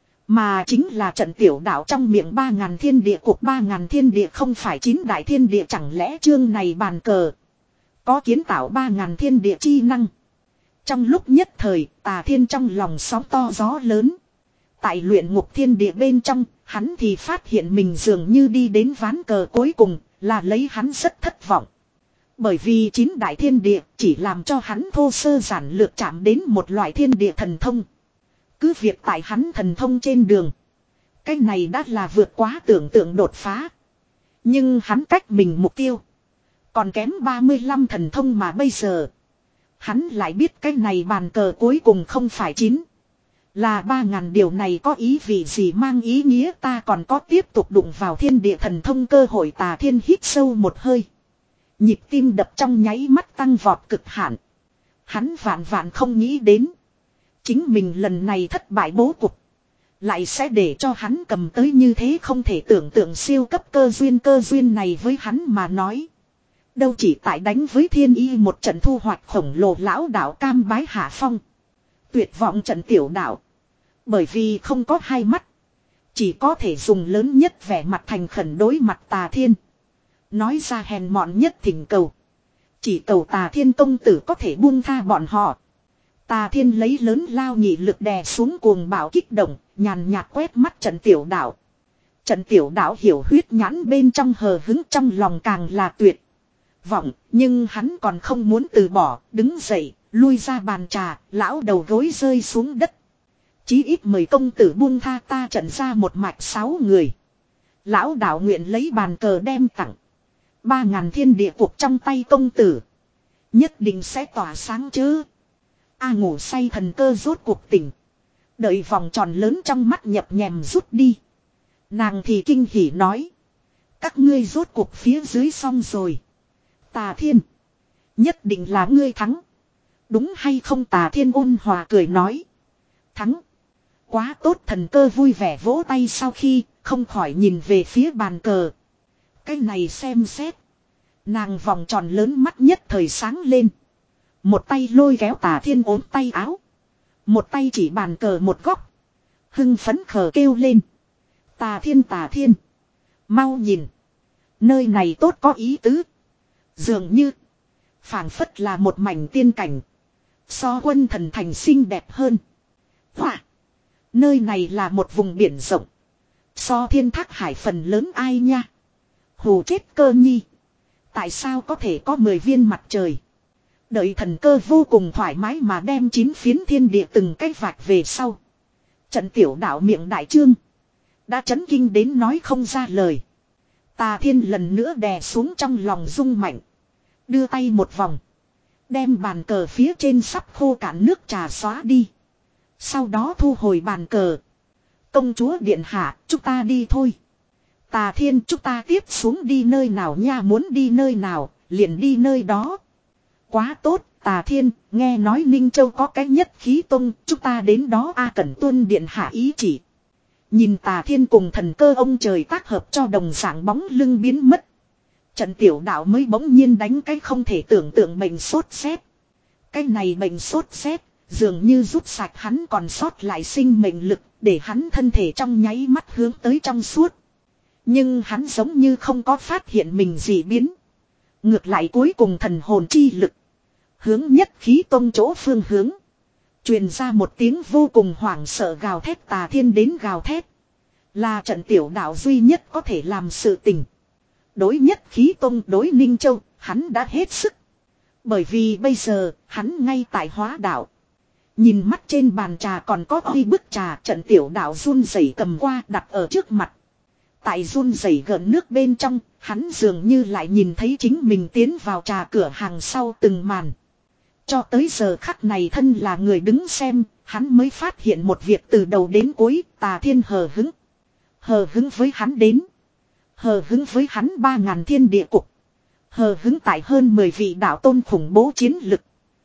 mà chính là trận tiểu đạo trong miệng ba ngàn thiên địa cuộc. Ba ngàn thiên địa không phải chín đại thiên địa. Chẳng lẽ chương này bàn cờ có kiến tạo ba ngàn thiên địa chi năng? Trong lúc nhất thời, Tà Thiên trong lòng sóng to gió lớn. Tại luyện ngục thiên địa bên trong, hắn thì phát hiện mình dường như đi đến ván cờ cuối cùng, là lấy hắn rất thất vọng. Bởi vì chín đại thiên địa chỉ làm cho hắn thô sơ giản lược chạm đến một loại thiên địa thần thông. Cứ việc tại hắn thần thông trên đường, cái này đã là vượt quá tưởng tượng đột phá. Nhưng hắn cách mình mục tiêu còn kém ba mươi lăm thần thông, mà bây giờ hắn lại biết cái này bàn cờ cuối cùng không phải chín, là ba ngàn. Điều này có ý vị gì, mang ý nghĩa ta còn có tiếp tục đụng vào thiên địa thần thông cơ hội. Tà Thiên hít sâu một hơi, nhịp tim đập trong nháy mắt tăng vọt cực hạn. Hắn vạn vạn không nghĩ đến, chính mình lần này thất bại bố cục lại sẽ để cho hắn cầm tới như thế không thể tưởng tượng siêu cấp cơ duyên. Cơ duyên này với hắn mà nói, đâu chỉ tại đánh với thiên y một trận thu hoạch khổng lồ. Lão đạo cam bái hạ phong. Tuyệt vọng trận tiểu đạo, bởi vì không có hai mắt, chỉ có thể dùng lớn nhất vẻ mặt thành khẩn đối mặt Tà Thiên, nói ra hèn mọn nhất thỉnh cầu. Chỉ cầu Tà Thiên công tử có thể buông tha bọn họ. Tà Thiên lấy lớn lao nhị lực đè xuống cuồng bạo kích động, nhàn nhạt quét mắt trận tiểu đạo. Trận tiểu đạo hiểu huyết nhãn bên trong hờ hứng, trong lòng càng là tuyệt vọng, nhưng hắn còn không muốn từ bỏ, đứng dậy, lui ra bàn trà, lão đầu gối rơi xuống đất. Chí ít mời công tử buông tha ta trận ra một mạch sáu người. Lão đạo nguyện lấy bàn cờ đem tặng. Ba ngàn thiên địa cuộc trong tay công tử, nhất định sẽ tỏa sáng chứ. A ngủ say thần cơ rốt cuộc tỉnh. Đợi vòng tròn lớn trong mắt nhập nhèm rút đi, nàng thì kinh hỉ nói: các ngươi rốt cuộc phía dưới xong rồi. Tà Thiên, nhất định là ngươi thắng, đúng hay không? Tà Thiên ôn hòa cười nói: thắng. Quá tốt. Thần cơ vui vẻ vỗ tay sau khi, không khỏi nhìn về phía bàn cờ. Cái này xem xét, nàng vòng tròn lớn mắt nhất thời sáng lên. Một tay lôi kéo Tà Thiên ốm tay áo, một tay chỉ bàn cờ một góc, hưng phấn khờ kêu lên: Tà Thiên, Tà Thiên, mau nhìn, nơi này tốt có ý tứ. Dường như phảng phất là một mảnh tiên cảnh, so Quân Thần Thành xinh đẹp hơn. Hỏa, nơi này là một vùng biển rộng, so Thiên Thác Hải phần lớn ai nha. Hù chết Cơ Nhi, tại sao có thể có mười viên mặt trời? Đợi thần cơ vô cùng thoải mái mà đem chín phiến thiên địa từng cái vạch về sau, trận tiểu đạo miệng đại trương, đã chấn kinh đến nói không ra lời. Tà Thiên lần nữa đè xuống trong lòng rung mạnh, đưa tay một vòng, đem bàn cờ phía trên sắp khô cạn nước trà xóa đi. Sau đó thu hồi bàn cờ. Công chúa điện hạ, chúng ta đi thôi. Tà Thiên, chúng ta tiếp xuống đi nơi nào nha, muốn đi nơi nào, liền đi nơi đó. Quá tốt, Tà Thiên, nghe nói Ninh Châu có cái nhất khí tông, chúng ta đến đó a Cẩn tuân điện hạ ý chỉ. Nhìn Tà Thiên cùng thần cơ ông trời tác hợp cho đồng dạng bóng lưng biến mất. Trận tiểu đạo mới bỗng nhiên đánh cái không thể tưởng tượng bệnh sốt rét. Cái này bệnh sốt rét, dường như rút sạch hắn còn sót lại sinh mệnh lực, để hắn thân thể trong nháy mắt hướng tới trong suốt. Nhưng hắn giống như không có phát hiện mình gì biến. Ngược lại cuối cùng thần hồn chi lực. Hướng nhất khí tông chỗ phương hướng. Truyền ra một tiếng vô cùng hoảng sợ gào thét. Tà Thiên đến gào thét. Là trận tiểu đạo duy nhất có thể làm sự tình. Đối nhất khí tông đối Ninh Châu, hắn đã hết sức. Bởi vì bây giờ, hắn ngay tại hóa đạo. Nhìn mắt trên bàn trà còn có huy bức trà, trận tiểu đạo run rẩy cầm qua đặt ở trước mặt. Tại run rẩy gợn nước bên trong, hắn dường như lại nhìn thấy chính mình tiến vào trà cửa hàng sau từng màn. Cho tới giờ khắc này thân là người đứng xem, hắn mới phát hiện một việc từ đầu đến cuối. Tà Thiên hờ hứng. Hờ hứng với hắn đến. Hờ hứng với hắn ba ngàn thiên địa cục. Hờ hứng tại hơn mười vị đạo tôn khủng bố chiến lực.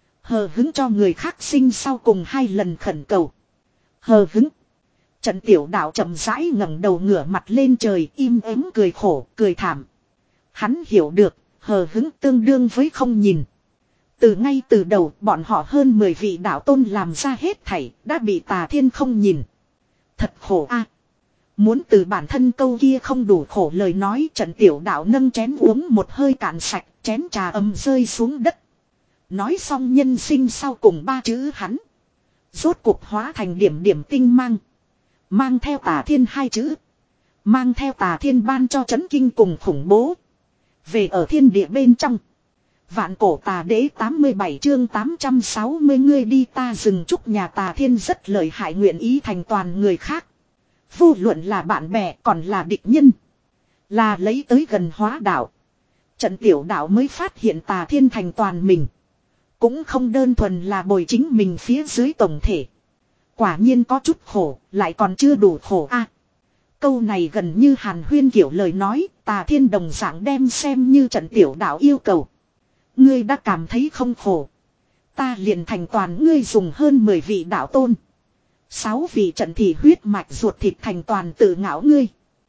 Hờ hứng cho người khác sinh sau cùng hai lần khẩn cầu. Hờ hứng. Trận tiểu đạo chậm rãi ngẩng đầu ngửa mặt lên trời, im ắng cười khổ, cười thảm. Hắn hiểu được, hờ hứng tương đương với không nhìn. Từ ngay từ đầu, bọn họ hơn mười vị đạo tôn làm ra hết thảy, đã bị Tà Thiên không nhìn. Thật khổ a. Muốn từ bản thân câu kia không đủ khổ lời nói, trận tiểu đạo nâng chén uống một hơi cạn sạch, chén trà ầm rơi xuống đất. Nói xong nhân sinh sau cùng ba chữ hắn. Rốt cuộc hóa thành điểm điểm tinh mang. Mang theo Tà Thiên hai chữ. Mang theo Tà Thiên ban cho chấn kinh cùng khủng bố. Về ở thiên địa bên trong. Vạn cổ tà đế tám mươi bảy chương tám trăm sáu mươi ngươi đi ta dừng chúc nhà Tà Thiên rất lợi hại nguyện ý thành toàn người khác. Vô luận là bạn bè còn là địch nhân. Là lấy tới gần hóa đạo. Trận tiểu đạo mới phát hiện Tà Thiên thành toàn mình. Cũng không đơn thuần là bồi chính mình phía dưới tổng thể. Quả nhiên có chút khổ, lại còn chưa đủ khổ a. Câu này gần như Hàn Huyên kiểu lời nói, Tà Thiên đồng dạng đem xem như trận tiểu đạo yêu cầu. Ngươi đã cảm thấy không khổ. Ta liền thành toàn ngươi dùng hơn mười vị đạo tôn. Sáu vị trận thì huyết mạch ruột thịt thành toàn tự ngạo ngươi.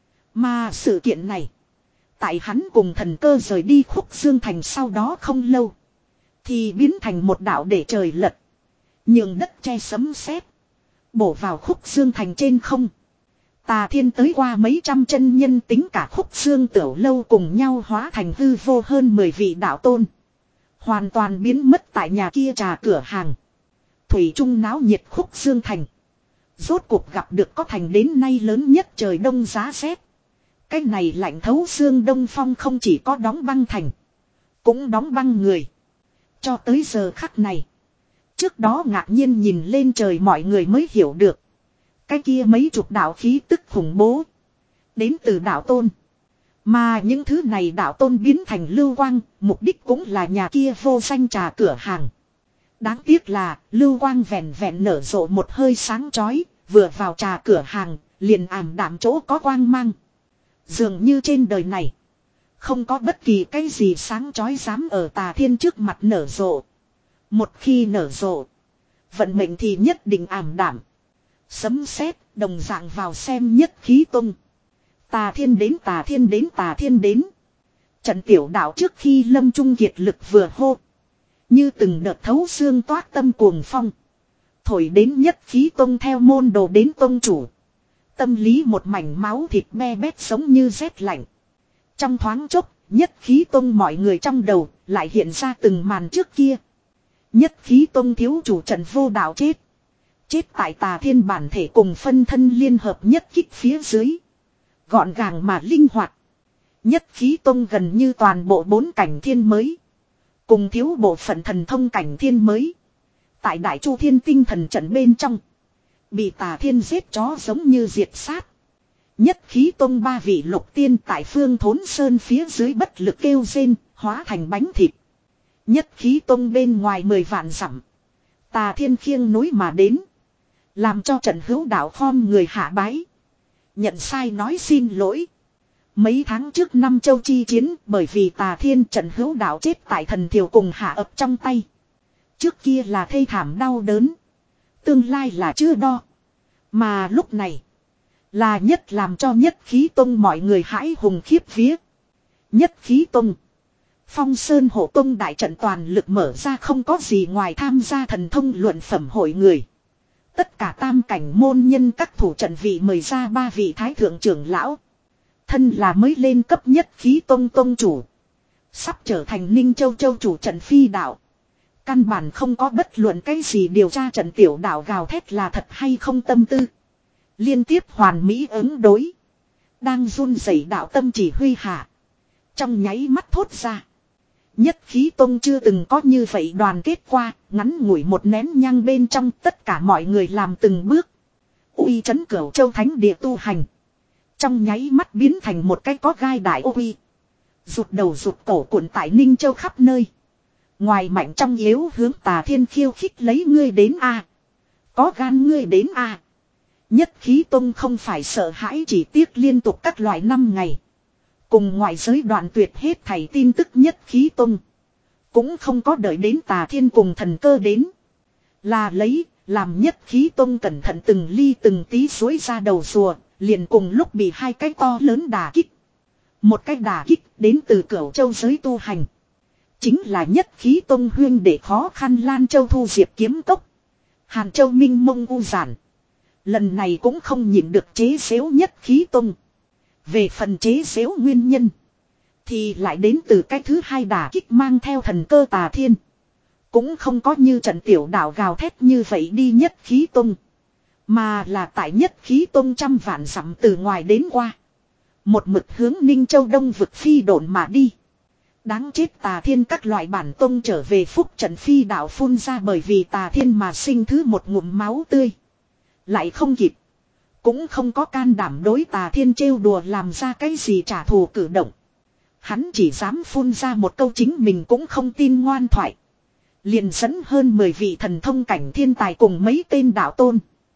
Mà sự kiện này, tại hắn cùng thần cơ rời đi Khúc Dương Thành sau đó không lâu. Thì biến thành một đạo để trời lật. Nhường đất che sấm sét. Bổ vào Khúc Dương Thành trên không. Tà Thiên tới qua mấy trăm chân nhân tính cả Khúc Dương Tiểu Lâu cùng nhau hóa thành hư vô hơn mười vị đạo tôn. Hoàn toàn biến mất tại nhà kia trà cửa hàng. Thủy Trung náo nhiệt Khúc Dương Thành. Rốt cuộc gặp được có thành đến nay lớn nhất trời đông giá rét. Cái này lạnh thấu xương đông phong không chỉ có đóng băng thành. Cũng đóng băng người. Cho tới giờ khắc này. Trước đó ngạc nhiên nhìn lên trời mọi người mới hiểu được. Cái kia mấy chục đạo khí tức khủng bố. Đến từ đạo tôn. Mà những thứ này đạo tôn biến thành lưu quang. Mục đích cũng là nhà kia vô danh trà cửa hàng. Đáng tiếc là lưu quang vẹn vẹn nở rộ một hơi sáng chói. Vừa vào trà cửa hàng liền ảm đạm chỗ có quang mang. Dường như trên đời này. Không có bất kỳ cái gì sáng chói dám ở Tà Thiên trước mặt nở rộ. Một khi nở rộ. Vận mệnh thì nhất định ảm đạm. Sấm sét đồng dạng vào xem nhất khí tung. Tà Thiên đến Tà Thiên đến Tà Thiên đến. Trận tiểu đạo trước khi lâm trung kiệt lực vừa hô. Như từng đợt thấu xương toát tâm cuồng phong. Thổi đến nhất khí tông theo môn đồ đến tông chủ. Tâm lý một mảnh máu thịt me bét giống như rét lạnh. Trong thoáng chốc, nhất khí tông mọi người trong đầu lại hiện ra từng màn trước kia. Nhất khí tông thiếu chủ trận vô đạo chết. Chết tại Tà Thiên bản thể cùng phân thân liên hợp nhất kích phía dưới. Gọn gàng mà linh hoạt. Nhất khí tông gần như toàn bộ bốn cảnh thiên mới. Cùng thiếu bộ phận thần thông cảnh thiên mới. Tại Đại Chu Thiên Tinh thần trận bên trong. Bị Tà Thiên giết chó giống như diệt sát. Nhất khí tông ba vị lục tiên tại phương thốn sơn phía dưới bất lực kêu rên, hóa thành bánh thịt. Nhất khí tông bên ngoài mười vạn dặm. Tà Thiên khiêng núi mà đến. Làm cho trận hữu đạo khom người hạ bái. Nhận sai nói xin lỗi. Mấy tháng trước năm châu chi chiến bởi vì Tà Thiên Trần Hữu Đạo chết tại thần thiều cùng hạ ập trong tay. Trước kia là thê thảm đau đớn. Tương lai là chưa đo. Mà lúc này là nhất làm cho Nhất Khí Tông mọi người hãi hùng khiếp vía. Nhất Khí Tông, Phong Sơn Hộ Tông đại trận toàn lực mở ra, không có gì ngoài tham gia thần thông luận phẩm hội người. Tất cả tam cảnh môn nhân các thủ trận vị mời ra ba vị thái thượng trưởng lão. Thân là mới lên cấp Nhất Khí Tông tông chủ, sắp trở thành Ninh Châu châu chủ trận phi đạo. Căn bản không có bất luận cái gì điều tra trận tiểu đạo gào thét là thật hay không tâm tư. Liên tiếp hoàn mỹ ứng đối. Đang run rẩy đạo tâm chỉ huy hạ. Trong nháy mắt thốt ra. Nhất Khí Tông chưa từng có như vậy đoàn kết qua, ngắn ngủi một nén nhang bên trong tất cả mọi người làm từng bước. Uy trấn Cửu Châu Thánh địa tu hành. Trong nháy mắt biến thành một cái có gai đại uy. Rụt đầu rụt cổ cuộn tại Ninh Châu khắp nơi. Ngoài mạnh trong yếu hướng Tà Thiên khiêu khích lấy ngươi đến a, có gan ngươi đến a. Nhất Khí Tông không phải sợ hãi, chỉ tiếc liên tục các loại năm ngày. Cùng ngoại giới đoạn tuyệt hết thảy tin tức. Nhất Khí Tông cũng không có đợi đến Tà Thiên cùng thần cơ đến. Là lấy, làm Nhất Khí Tông cẩn thận từng ly từng tí suối ra đầu rùa, liền cùng lúc bị hai cái to lớn đả kích. Một cái đả kích đến từ Cửu Châu giới tu hành. Chính là Nhất Khí Tông huyên để khó khăn Lan Châu Thu Diệp Kiếm Cốc, Hàn Châu Minh Mông U Giản. Lần này cũng không nhịn được chế xếu Nhất Khí Tông. Về phần chế xếu nguyên nhân, thì lại đến từ cái thứ hai đả kích mang theo thần cơ Tà Thiên. Cũng không có như trận tiểu đạo gào thét như vậy đi Nhất Khí Tông. Mà là tại Nhất Khí Tông trăm vạn dặm từ ngoài đến qua. Một mực hướng Ninh Châu Đông vực phi độn mà đi. Đáng chết Tà Thiên các loại bản tông trở về phúc trận phi đạo phun ra bởi vì Tà Thiên mà sinh thứ một ngụm máu tươi. Lại không kịp. Cũng không có can đảm đối Tà Thiên trêu đùa làm ra cái gì trả thù cử động. Hắn chỉ dám phun ra một câu chính mình cũng không tin ngoan thoại. Liền dẫn hơn mười vị thần thông cảnh thiên tài cùng mấy tên đạo tôn.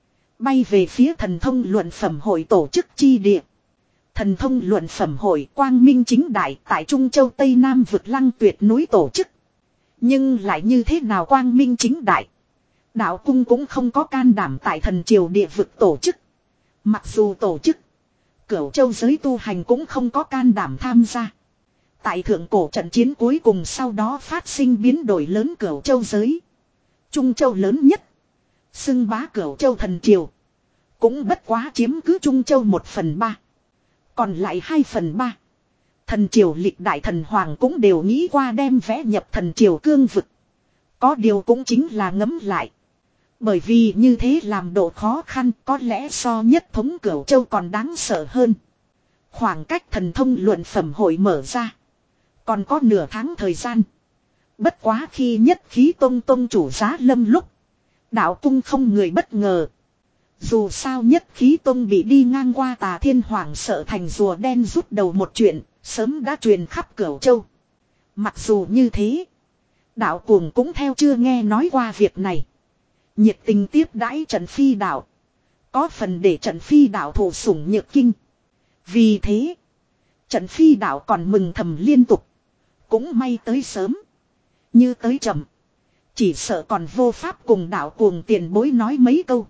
Bay về phía thần thông luận phẩm hội tổ chức chi địa. Thần thông luận phẩm hội quang minh chính đại tại Trung Châu Tây Nam vực Lăng Tuyệt núi tổ chức. Nhưng lại như thế nào quang minh chính đại? Đạo cung cũng không có can đảm tại thần triều địa vực tổ chức. Mặc dù tổ chức, Cửu Châu giới tu hành cũng không có can đảm tham gia. Tại thượng cổ trận chiến cuối cùng sau đó phát sinh biến đổi lớn Cửu Châu giới. Trung Châu lớn nhất, xưng bá Cửu Châu thần triều, cũng bất quá chiếm cứ Trung Châu một phần ba. Còn lại hai phần ba. Thần triều lịch đại thần hoàng cũng đều nghĩ qua đem vẽ nhập thần triều cương vực. Có điều cũng chính là ngấm lại. Bởi vì như thế làm độ khó khăn có lẽ so nhất thống Cửu Châu còn đáng sợ hơn. Khoảng cách thần thông luận phẩm hội mở ra. Còn có nửa tháng thời gian. Bất quá khi Nhất Khí Tông tông chủ giá lâm lúc. Đạo cung không người bất ngờ. Dù sao Nhất Khí Tông bị đi ngang qua Tà Thiên hoảng sợ thành rùa đen rút đầu một chuyện, sớm đã truyền khắp Cửu Châu. Mặc dù như thế, đạo cuồng cũng theo chưa nghe nói qua việc này. Nhiệt tình tiếp đãi trận phi đạo. Có phần để trận phi đạo thụ sủng nhược kinh. Vì thế, trận phi đạo còn mừng thầm liên tục. Cũng may tới sớm. Như tới chậm, chỉ sợ còn vô pháp cùng đạo cuồng tiền bối nói mấy câu.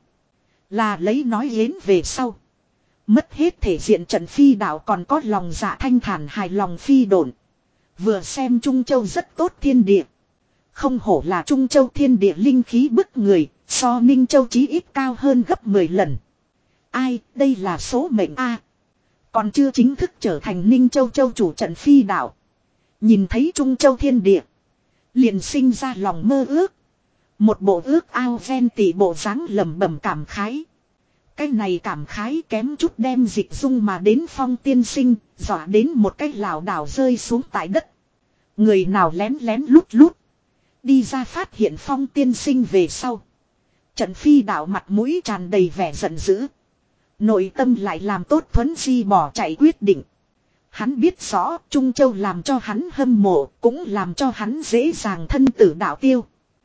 Là lấy nói yến về sau. Mất hết thể diện trận phi đạo còn có lòng dạ thanh thản hài lòng phi độn. Vừa xem Trung Châu rất tốt thiên địa. Không hổ là Trung Châu thiên địa linh khí bức người, so Ninh Châu chí ít cao hơn gấp mười lần. Ai, đây là số mệnh A. Còn chưa chính thức trở thành Ninh Châu châu chủ trận phi đạo. Nhìn thấy Trung Châu thiên địa. Liền sinh ra lòng mơ ước. Một bộ ước ao ven tỷ bộ dáng lẩm bẩm cảm khái. Cái này cảm khái kém chút đem dịch dung mà đến Phong tiên sinh, dọa đến một cái lảo đảo rơi xuống tại đất. Người nào lén lén lút lút. Đi ra phát hiện Phong tiên sinh về sau. Trận phi đạo mặt mũi tràn đầy vẻ giận dữ. Nội tâm lại làm tốt thuấn di bỏ chạy quyết định. Hắn biết rõ Trung Châu làm cho hắn hâm mộ, cũng làm cho hắn dễ dàng thân tử đạo tiêu.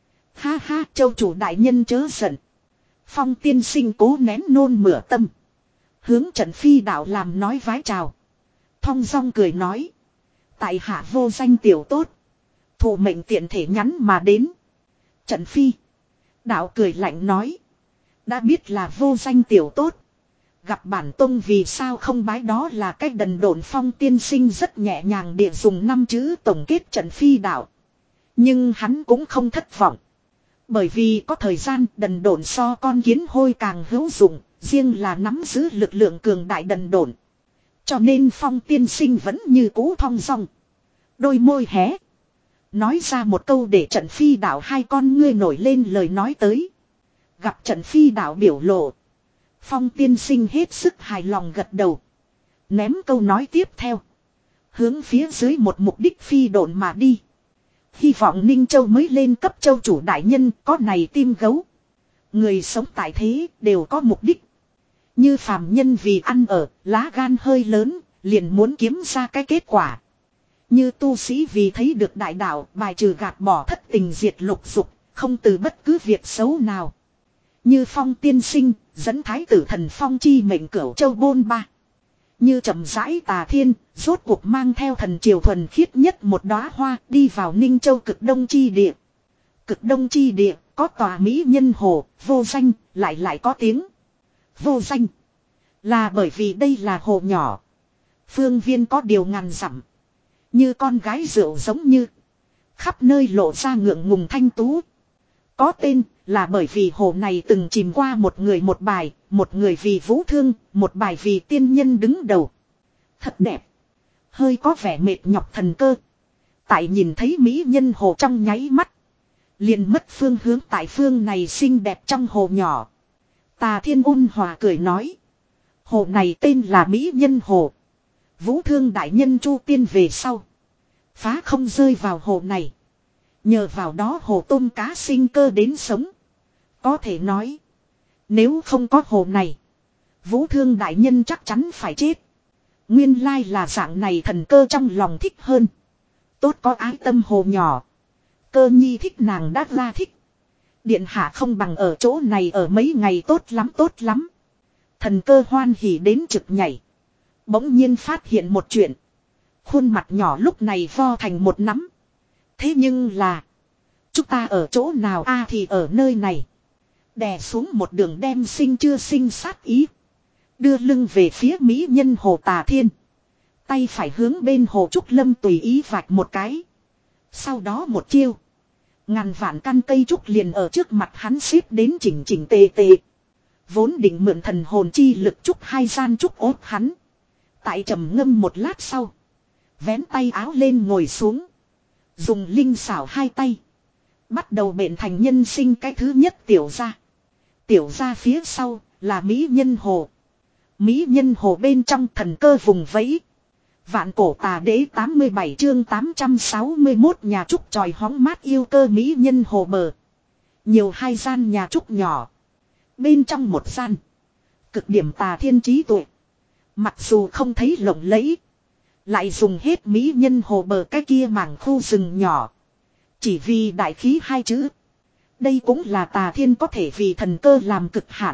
Ha ha, châu chủ đại nhân chớ giận. Phong tiên sinh cố nén nôn mửa tâm. Hướng Trần Phi đạo làm nói vái chào. Thong dong cười nói. Tại hạ vô danh tiểu tốt. Thủ mệnh tiện thể nhắn mà đến. Trần Phi. Đạo cười lạnh nói. Đã biết là vô danh tiểu tốt. Gặp bản tông vì sao không bái đó là cách đần độn Phong tiên sinh rất nhẹ nhàng địa dùng năm chữ tổng kết Trần Phi đạo. Nhưng hắn cũng không thất vọng. Bởi vì có thời gian đần độn so con kiến hôi càng hữu dụng, riêng là nắm giữ lực lượng cường đại đần độn. Cho nên Phong tiên sinh vẫn như cũ thong dong. Đôi môi hé. Nói ra một câu để Trần Phi đạo hai con ngươi nổi lên lời nói tới. Gặp Trần Phi đạo biểu lộ. Phong tiên sinh hết sức hài lòng gật đầu. Ném câu nói tiếp theo. Hướng phía dưới một mục đích phi độn mà đi. Hy vọng Ninh Châu mới lên cấp châu chủ đại nhân có này tim gấu. Người sống tại thế đều có mục đích. Như phàm nhân vì ăn ở, lá gan hơi lớn, liền muốn kiếm ra cái kết quả. Như tu sĩ vì thấy được đại đạo, bài trừ gạt bỏ thất tình diệt lục dục, không từ bất cứ việc xấu nào. Như Phong tiên sinh, dẫn thái tử thần Phong chi mệnh cửu châu bôn ba. Như chậm rãi Tà Thiên, rốt cuộc mang theo thần triều thuần khiết nhất một đóa hoa đi vào Ninh Châu cực đông chi địa. Cực đông chi địa, có tòa mỹ nhân hồ, vô danh, lại lại có tiếng. Vô danh. Là bởi vì đây là hồ nhỏ. Phương viên có điều ngàn dặm. Như con gái rượu giống như. Khắp nơi lộ ra ngượng ngùng thanh tú. Có tên là bởi vì hồ này từng chìm qua một người một bài, một người vì vũ thương, một bài vì tiên nhân đứng đầu. Thật đẹp. Hơi có vẻ mệt nhọc thần cơ. Tại nhìn thấy mỹ nhân hồ trong nháy mắt. Liền mất phương hướng tại phương này xinh đẹp trong hồ nhỏ. Tà Thiên ôn hòa cười nói. Hồ này tên là mỹ nhân hồ. Vũ thương đại nhân chu tiên về sau. Phá không rơi vào hồ này. Nhờ vào đó hồ tôm cá sinh cơ đến sống. Có thể nói. Nếu không có hồ này. Vũ thương đại nhân chắc chắn phải chết. Nguyên lai là dạng này thần cơ trong lòng thích hơn. Tốt có ái tâm hồ nhỏ. Cơ nhi thích nàng đã ra thích. Điện hạ không bằng ở chỗ này ở mấy ngày tốt lắm tốt lắm. Thần cơ hoan hỉ đến trực nhảy. Bỗng nhiên phát hiện một chuyện. Khuôn mặt nhỏ lúc này vo thành một nắm. Thế nhưng là. Chúng ta ở chỗ nào a thì ở nơi này. Đè xuống một đường đem sinh chưa sinh sát ý. Đưa lưng về phía mỹ nhân hồ Tà Thiên. Tay phải hướng bên hồ Trúc Lâm tùy ý vạch một cái. Sau đó một chiêu. Ngàn vạn căn cây trúc liền ở trước mặt hắn xếp đến chỉnh chỉnh tề tề. Vốn định mượn thần hồn chi lực trúc hai gian trúc ốt hắn. Tại trầm ngâm một lát sau. Vén tay áo lên ngồi xuống. Dùng linh xảo hai tay. Bắt đầu bện thành nhân sinh cái thứ nhất tiểu ra. Tiểu ra phía sau là mỹ nhân hồ. Mỹ nhân hồ bên trong thần cơ vùng vẫy. Vạn cổ tà đế tám mươi bảy chương tám trăm sáu mươi mốt nhà trúc tròi hóng mát yêu cơ mỹ nhân hồ bờ. Nhiều hai gian nhà trúc nhỏ. Bên trong một gian. Cực điểm Tà Thiên trí tuệ. Mặc dù không thấy lộng lẫy. Lại dùng hết mỹ nhân hồ bờ cái kia mảng khu rừng nhỏ. Chỉ vì đại khí hai chữ. Đây cũng là Tà Thiên có thể vì thần cơ làm cực hạn.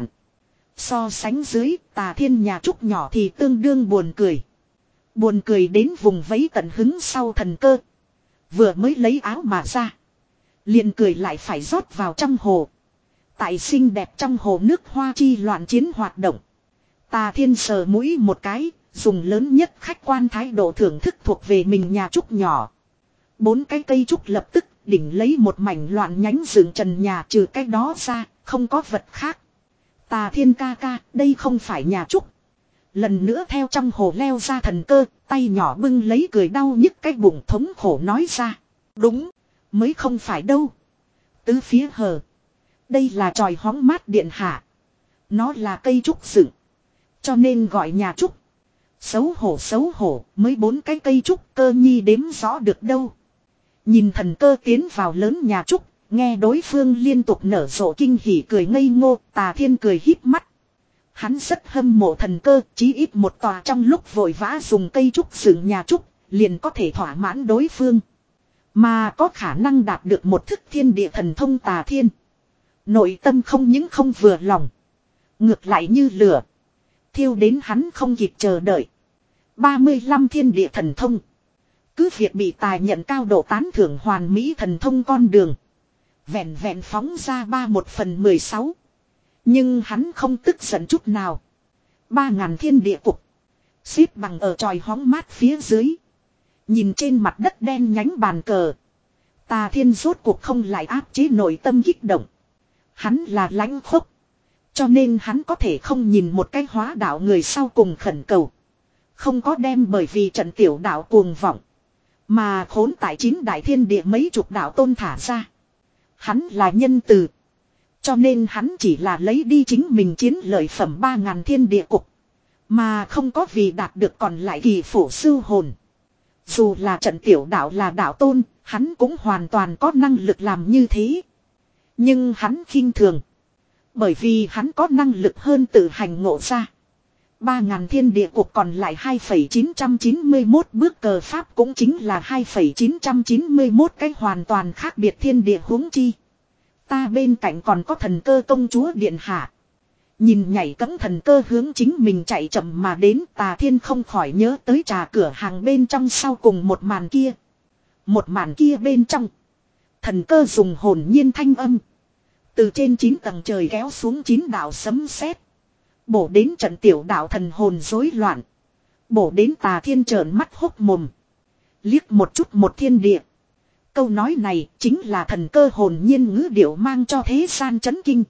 So sánh dưới Tà Thiên nhà trúc nhỏ thì tương đương buồn cười. Buồn cười đến vùng vẫy tận hứng sau thần cơ. Vừa mới lấy áo mà ra. Liền cười lại phải rót vào trong hồ. Tại xinh đẹp trong hồ nước hoa chi loạn chiến hoạt động. Tà Thiên sờ mũi một cái. Dùng lớn nhất khách quan thái độ thưởng thức thuộc về mình nhà trúc nhỏ. Bốn cái cây trúc lập tức đỉnh lấy một mảnh loạn nhánh dựng trần nhà, trừ cái đó ra, không có vật khác. Tà Thiên ca ca, đây không phải nhà trúc. Lần nữa theo trong hồ leo ra thần cơ, tay nhỏ bưng lấy cười đau nhức cái bụng thống khổ nói ra. Đúng, mới không phải đâu. Tứ phía hờ. Đây là tròi hóng mát điện hạ. Nó là cây trúc dựng. Cho nên gọi nhà trúc. Xấu hổ xấu hổ, mới bốn cái cây trúc cơ nhi đếm rõ được đâu. Nhìn thần cơ tiến vào lớn nhà trúc, nghe đối phương liên tục nở rộ kinh hỉ cười ngây ngô, Tà Thiên cười híp mắt. Hắn rất hâm mộ thần cơ, chí ít một tòa trong lúc vội vã dùng cây trúc dựng nhà trúc, liền có thể thỏa mãn đối phương. Mà có khả năng đạt được một thức thiên địa thần thông Tà Thiên. Nội tâm không những không vừa lòng. Ngược lại như lửa. Thiêu đến hắn không kịp chờ đợi. ba mươi lăm thiên địa thần thông. Cứ việc bị tài nhận cao độ tán thưởng hoàn mỹ thần thông con đường. Vẹn vẹn phóng ra ba một phần mười sáu. Nhưng hắn không tức giận chút nào. Ba ngàn thiên địa cục. Xếp bằng ở tròi hóng mát phía dưới. Nhìn trên mặt đất đen nhánh bàn cờ. Tà Thiên rốt cuộc không lại áp chế nội tâm kích động. Hắn là lãnh khốc. Cho nên hắn có thể không nhìn một cái hóa đạo người sau cùng khẩn cầu. Không có đem bởi vì trận tiểu đạo cuồng vọng. Mà khốn tại chín đại thiên địa mấy chục đạo tôn thả ra. Hắn là nhân từ. Cho nên hắn chỉ là lấy đi chính mình chiến lợi phẩm ba ngàn thiên địa cục. Mà không có vì đạt được còn lại kỳ phổ sư hồn. Dù là trận tiểu đạo là đạo tôn, hắn cũng hoàn toàn có năng lực làm như thế. Nhưng hắn khinh thường. Bởi vì hắn có năng lực hơn tự hành ngộ ra. Ba ngàn thiên địa cuộc còn lại hai phẩy chín trăm chín mươi mốt bước cờ pháp cũng chính là hai phẩy chín trăm chín mươi mốt cái hoàn toàn khác biệt thiên địa huống chi. Ta bên cạnh còn có thần cơ công chúa điện hạ. Nhìn nhảy cẫng thần cơ hướng chính mình chạy chậm mà đến, Tà Thiên không khỏi nhớ tới trà cửa hàng bên trong sau cùng một màn kia. Một màn kia bên trong. Thần cơ dùng hồn nhiên thanh âm. Từ trên chín tầng trời kéo xuống chín đạo sấm sét. Bổ đến trận tiểu đạo thần hồn rối loạn. Bổ đến Tà Thiên trợn mắt hốc mồm. Liếc một chút một thiên địa. Câu nói này chính là thần cơ hồn nhiên ngữ điệu mang cho thế gian chấn kinh.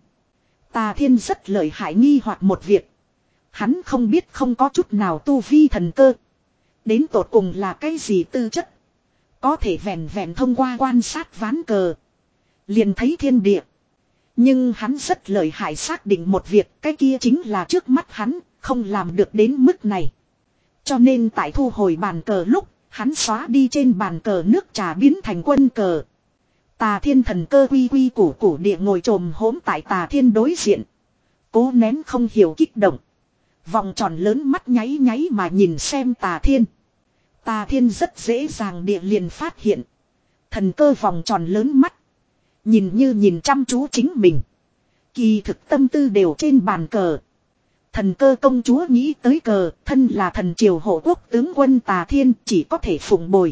Tà Thiên rất lợi hại nghi hoặc một việc. Hắn không biết không có chút nào tu vi thần cơ. Đến tột cùng là cái gì tư chất. Có thể vẹn vẹn thông qua quan sát ván cờ. Liền thấy thiên địa. Nhưng hắn rất lợi hại xác định một việc. Cái kia chính là trước mắt hắn không làm được đến mức này. Cho nên tại thu hồi bàn cờ lúc hắn xóa đi trên bàn cờ nước trà biến thành quân cờ. Tà Thiên thần cơ quy quy củ củ địa ngồi trồm hổm tại Tà Thiên đối diện. Cố nén không hiểu kích động. Vòng tròn lớn mắt nháy nháy mà nhìn xem Tà Thiên. Tà Thiên rất dễ dàng địa liền phát hiện. Thần cơ vòng tròn lớn mắt. Nhìn như nhìn chăm chú chính mình. Kỳ thực tâm tư đều trên bàn cờ. Thần cơ công chúa nghĩ tới cờ, thân là thần triều hộ quốc tướng quân Tà Thiên chỉ có thể phụng bồi.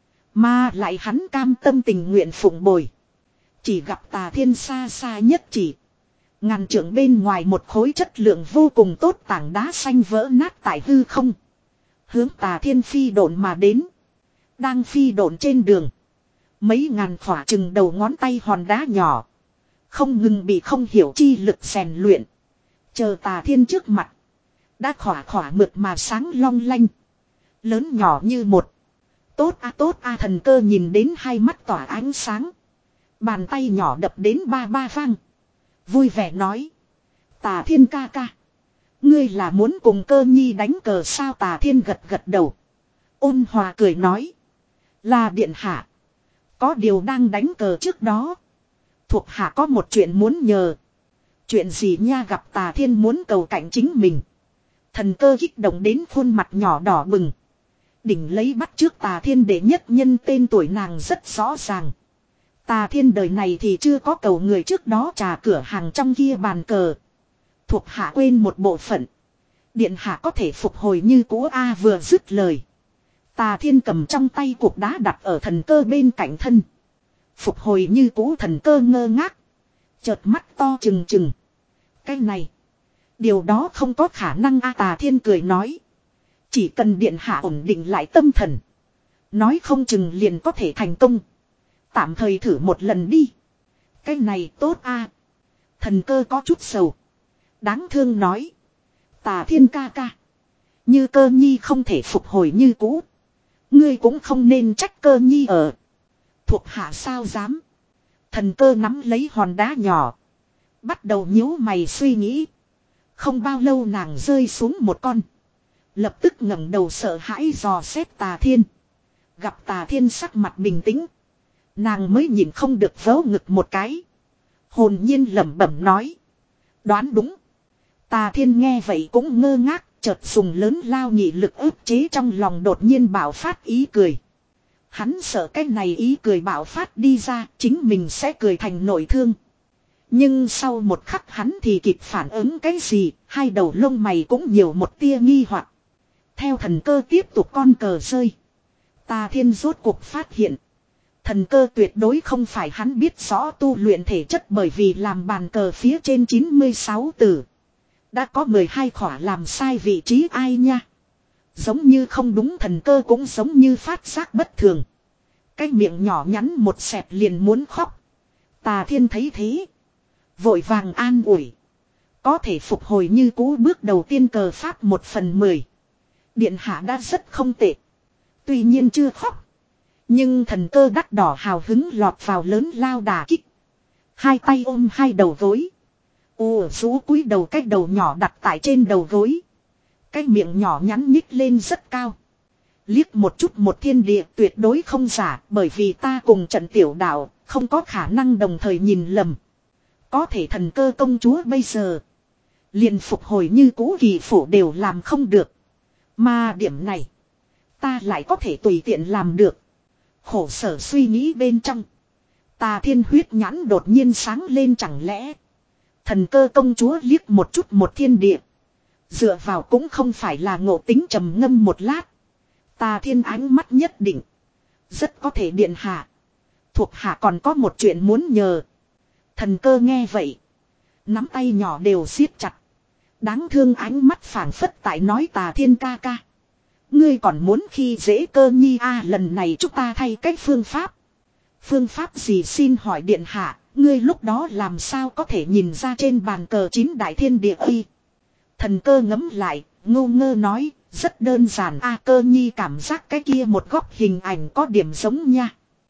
Mà lại hắn cam tâm tình nguyện phụng bồi. Chỉ gặp Tà Thiên xa xa nhất chỉ. Ngàn trượng bên ngoài một khối chất lượng vô cùng tốt tảng đá xanh vỡ nát tại hư không. Hướng Tà Thiên phi độn mà đến. Đang phi độn trên đường. Mấy ngàn khỏa chừng đầu ngón tay hòn đá nhỏ. Không ngừng bị không hiểu chi lực rèn luyện. Chờ Tà Thiên trước mặt. Đã khỏa khỏa mượt mà sáng long lanh. Lớn nhỏ như một. Tốt a tốt a thần cơ nhìn đến hai mắt tỏa ánh sáng. Bàn tay nhỏ đập đến ba ba vang. Vui vẻ nói. Tà Thiên ca ca. Ngươi là muốn cùng cơ nhi đánh cờ sao? Tà Thiên gật gật đầu. Ôn hòa cười nói. Là điện hạ. Có điều đang đánh cờ trước đó. Thuộc hạ có một chuyện muốn nhờ. Chuyện gì nha? Gặp Tà Thiên muốn cầu cạnh chính mình. Thần cơ kích động đến khuôn mặt nhỏ đỏ bừng. Đỉnh lấy bắt trước Tà Thiên đệ nhất nhân tên tuổi nàng rất rõ ràng. Tà Thiên đời này thì chưa có cầu người trước đó trà cửa hàng trong kia bàn cờ. Thuộc hạ quên một bộ phận. Điện hạ có thể phục hồi như cũ a. Vừa dứt lời. Tà Thiên cầm trong tay cục đá đặt ở thần cơ bên cạnh thân. Phục hồi như cũ thần cơ ngơ ngác. Chợt mắt to trừng trừng. Cái này. Điều đó không có khả năng a. Tà Thiên cười nói. Chỉ cần điện hạ ổn định lại tâm thần. Nói không chừng liền có thể thành công. Tạm thời thử một lần đi. Cái này tốt a. Thần cơ có chút sầu. Đáng thương nói. Tà Thiên ca ca. Như cơ nhi không thể phục hồi như cũ. Ngươi cũng không nên trách cơ nhi ở. Thuộc hạ sao dám. Thần cơ nắm lấy hòn đá nhỏ. Bắt đầu nhíu mày suy nghĩ. Không bao lâu nàng rơi xuống một con. Lập tức ngẩng đầu sợ hãi dò xét Tà Thiên. Gặp Tà Thiên sắc mặt bình tĩnh. Nàng mới nhìn không được vớ ngực một cái. Hồn nhiên lẩm bẩm nói. Đoán đúng. Tà Thiên nghe vậy cũng ngơ ngác. Chợt dùng lớn lao nghị lực ức chế trong lòng đột nhiên bạo phát ý cười. Hắn sợ cái này ý cười bạo phát đi ra. Chính mình sẽ cười thành nội thương. Nhưng sau một khắc hắn thì kịp phản ứng cái gì, hai đầu lông mày cũng nhiều một tia nghi hoặc. Theo thần cơ tiếp tục con cờ rơi. Tà Thiên rốt cuộc phát hiện. Thần cơ tuyệt đối không phải hắn biết rõ tu luyện thể chất, bởi vì làm bàn cờ phía trên chín mươi sáu tử. Đã có mười hai khỏa làm sai vị trí ai nha. Giống như không đúng, thần cơ cũng giống như phát giác bất thường. Cái miệng nhỏ nhắn một xẹp liền muốn khóc. Tà Thiên thấy thế. Vội vàng an ủi. Có thể phục hồi như cũ, bước đầu tiên cờ pháp một phần mười. Điện hạ đã rất không tệ. Tuy nhiên chưa khóc. Nhưng thần cơ đắt đỏ hào hứng lọt vào lớn lao đà kích. Hai tay ôm hai đầu gối. Ồ rú cúi đầu, cái đầu nhỏ đặt tại trên đầu gối. Cái miệng nhỏ nhắn nhích lên rất cao. Liếc một chút một thiên địa tuyệt đối không giả, bởi vì ta cùng trận tiểu đạo không có khả năng đồng thời nhìn lầm. Có thể thần cơ công chúa bây giờ liền phục hồi như cũ kỳ phủ đều làm không được. Mà điểm này ta lại có thể tùy tiện làm được. Khổ sở suy nghĩ bên trong, Tà Thiên huyết nhãn đột nhiên sáng lên. Chẳng lẽ thần cơ công chúa liếc một chút một thiên địa, dựa vào cũng không phải là ngộ tính. Trầm ngâm một lát, Tà Thiên ánh mắt nhất định. Rất có thể điện hạ, thuộc hạ còn có một chuyện muốn nhờ. Thần cơ nghe vậy, nắm tay nhỏ đều siết chặt. Đáng thương ánh mắt phảng phất tại nói Tà Thiên ca ca, ngươi còn muốn khi dễ cơ nhi a à, lần này chúng ta thay cách phương pháp. Phương pháp gì xin hỏi điện hạ, ngươi lúc đó làm sao có thể nhìn ra trên bàn cờ chín đại thiên địa y. Thần cơ ngấm lại, ngô ngơ nói, rất đơn giản a à, cơ nhi cảm giác cái kia một góc hình ảnh có điểm giống nha.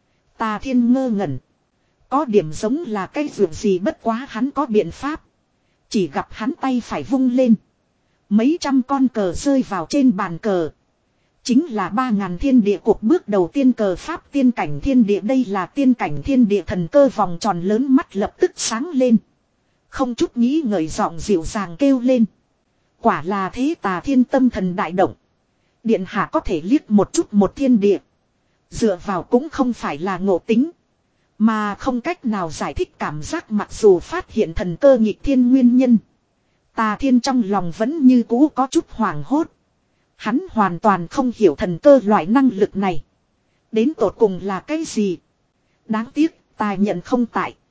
Tà Thiên ngơ ngẩn. Có điểm giống là cái việc gì, bất quá hắn có biện pháp. Chỉ gặp hắn tay phải vung lên. Mấy trăm con cờ rơi vào trên bàn cờ. Chính là ba ngàn thiên địa cuộc bước đầu tiên cờ pháp tiên cảnh thiên địa. Đây là tiên cảnh thiên địa. Thần cơ vòng tròn lớn mắt lập tức sáng lên. Không chút nghĩ ngợi giọng dịu dàng kêu lên. Quả là thế. Tà Thiên tâm thần đại động. Điện hạ có thể liếc một chút một thiên địa, dựa vào cũng không phải là ngộ tính, mà không cách nào giải thích cảm giác. Mặc dù phát hiện thần cơ nghịch thiên nguyên nhân, Tà Thiên trong lòng vẫn như cũ có chút hoảng hốt. Hắn hoàn toàn không hiểu thần cơ loại năng lực này đến tột cùng là cái gì. Đáng tiếc tài nhận không tại.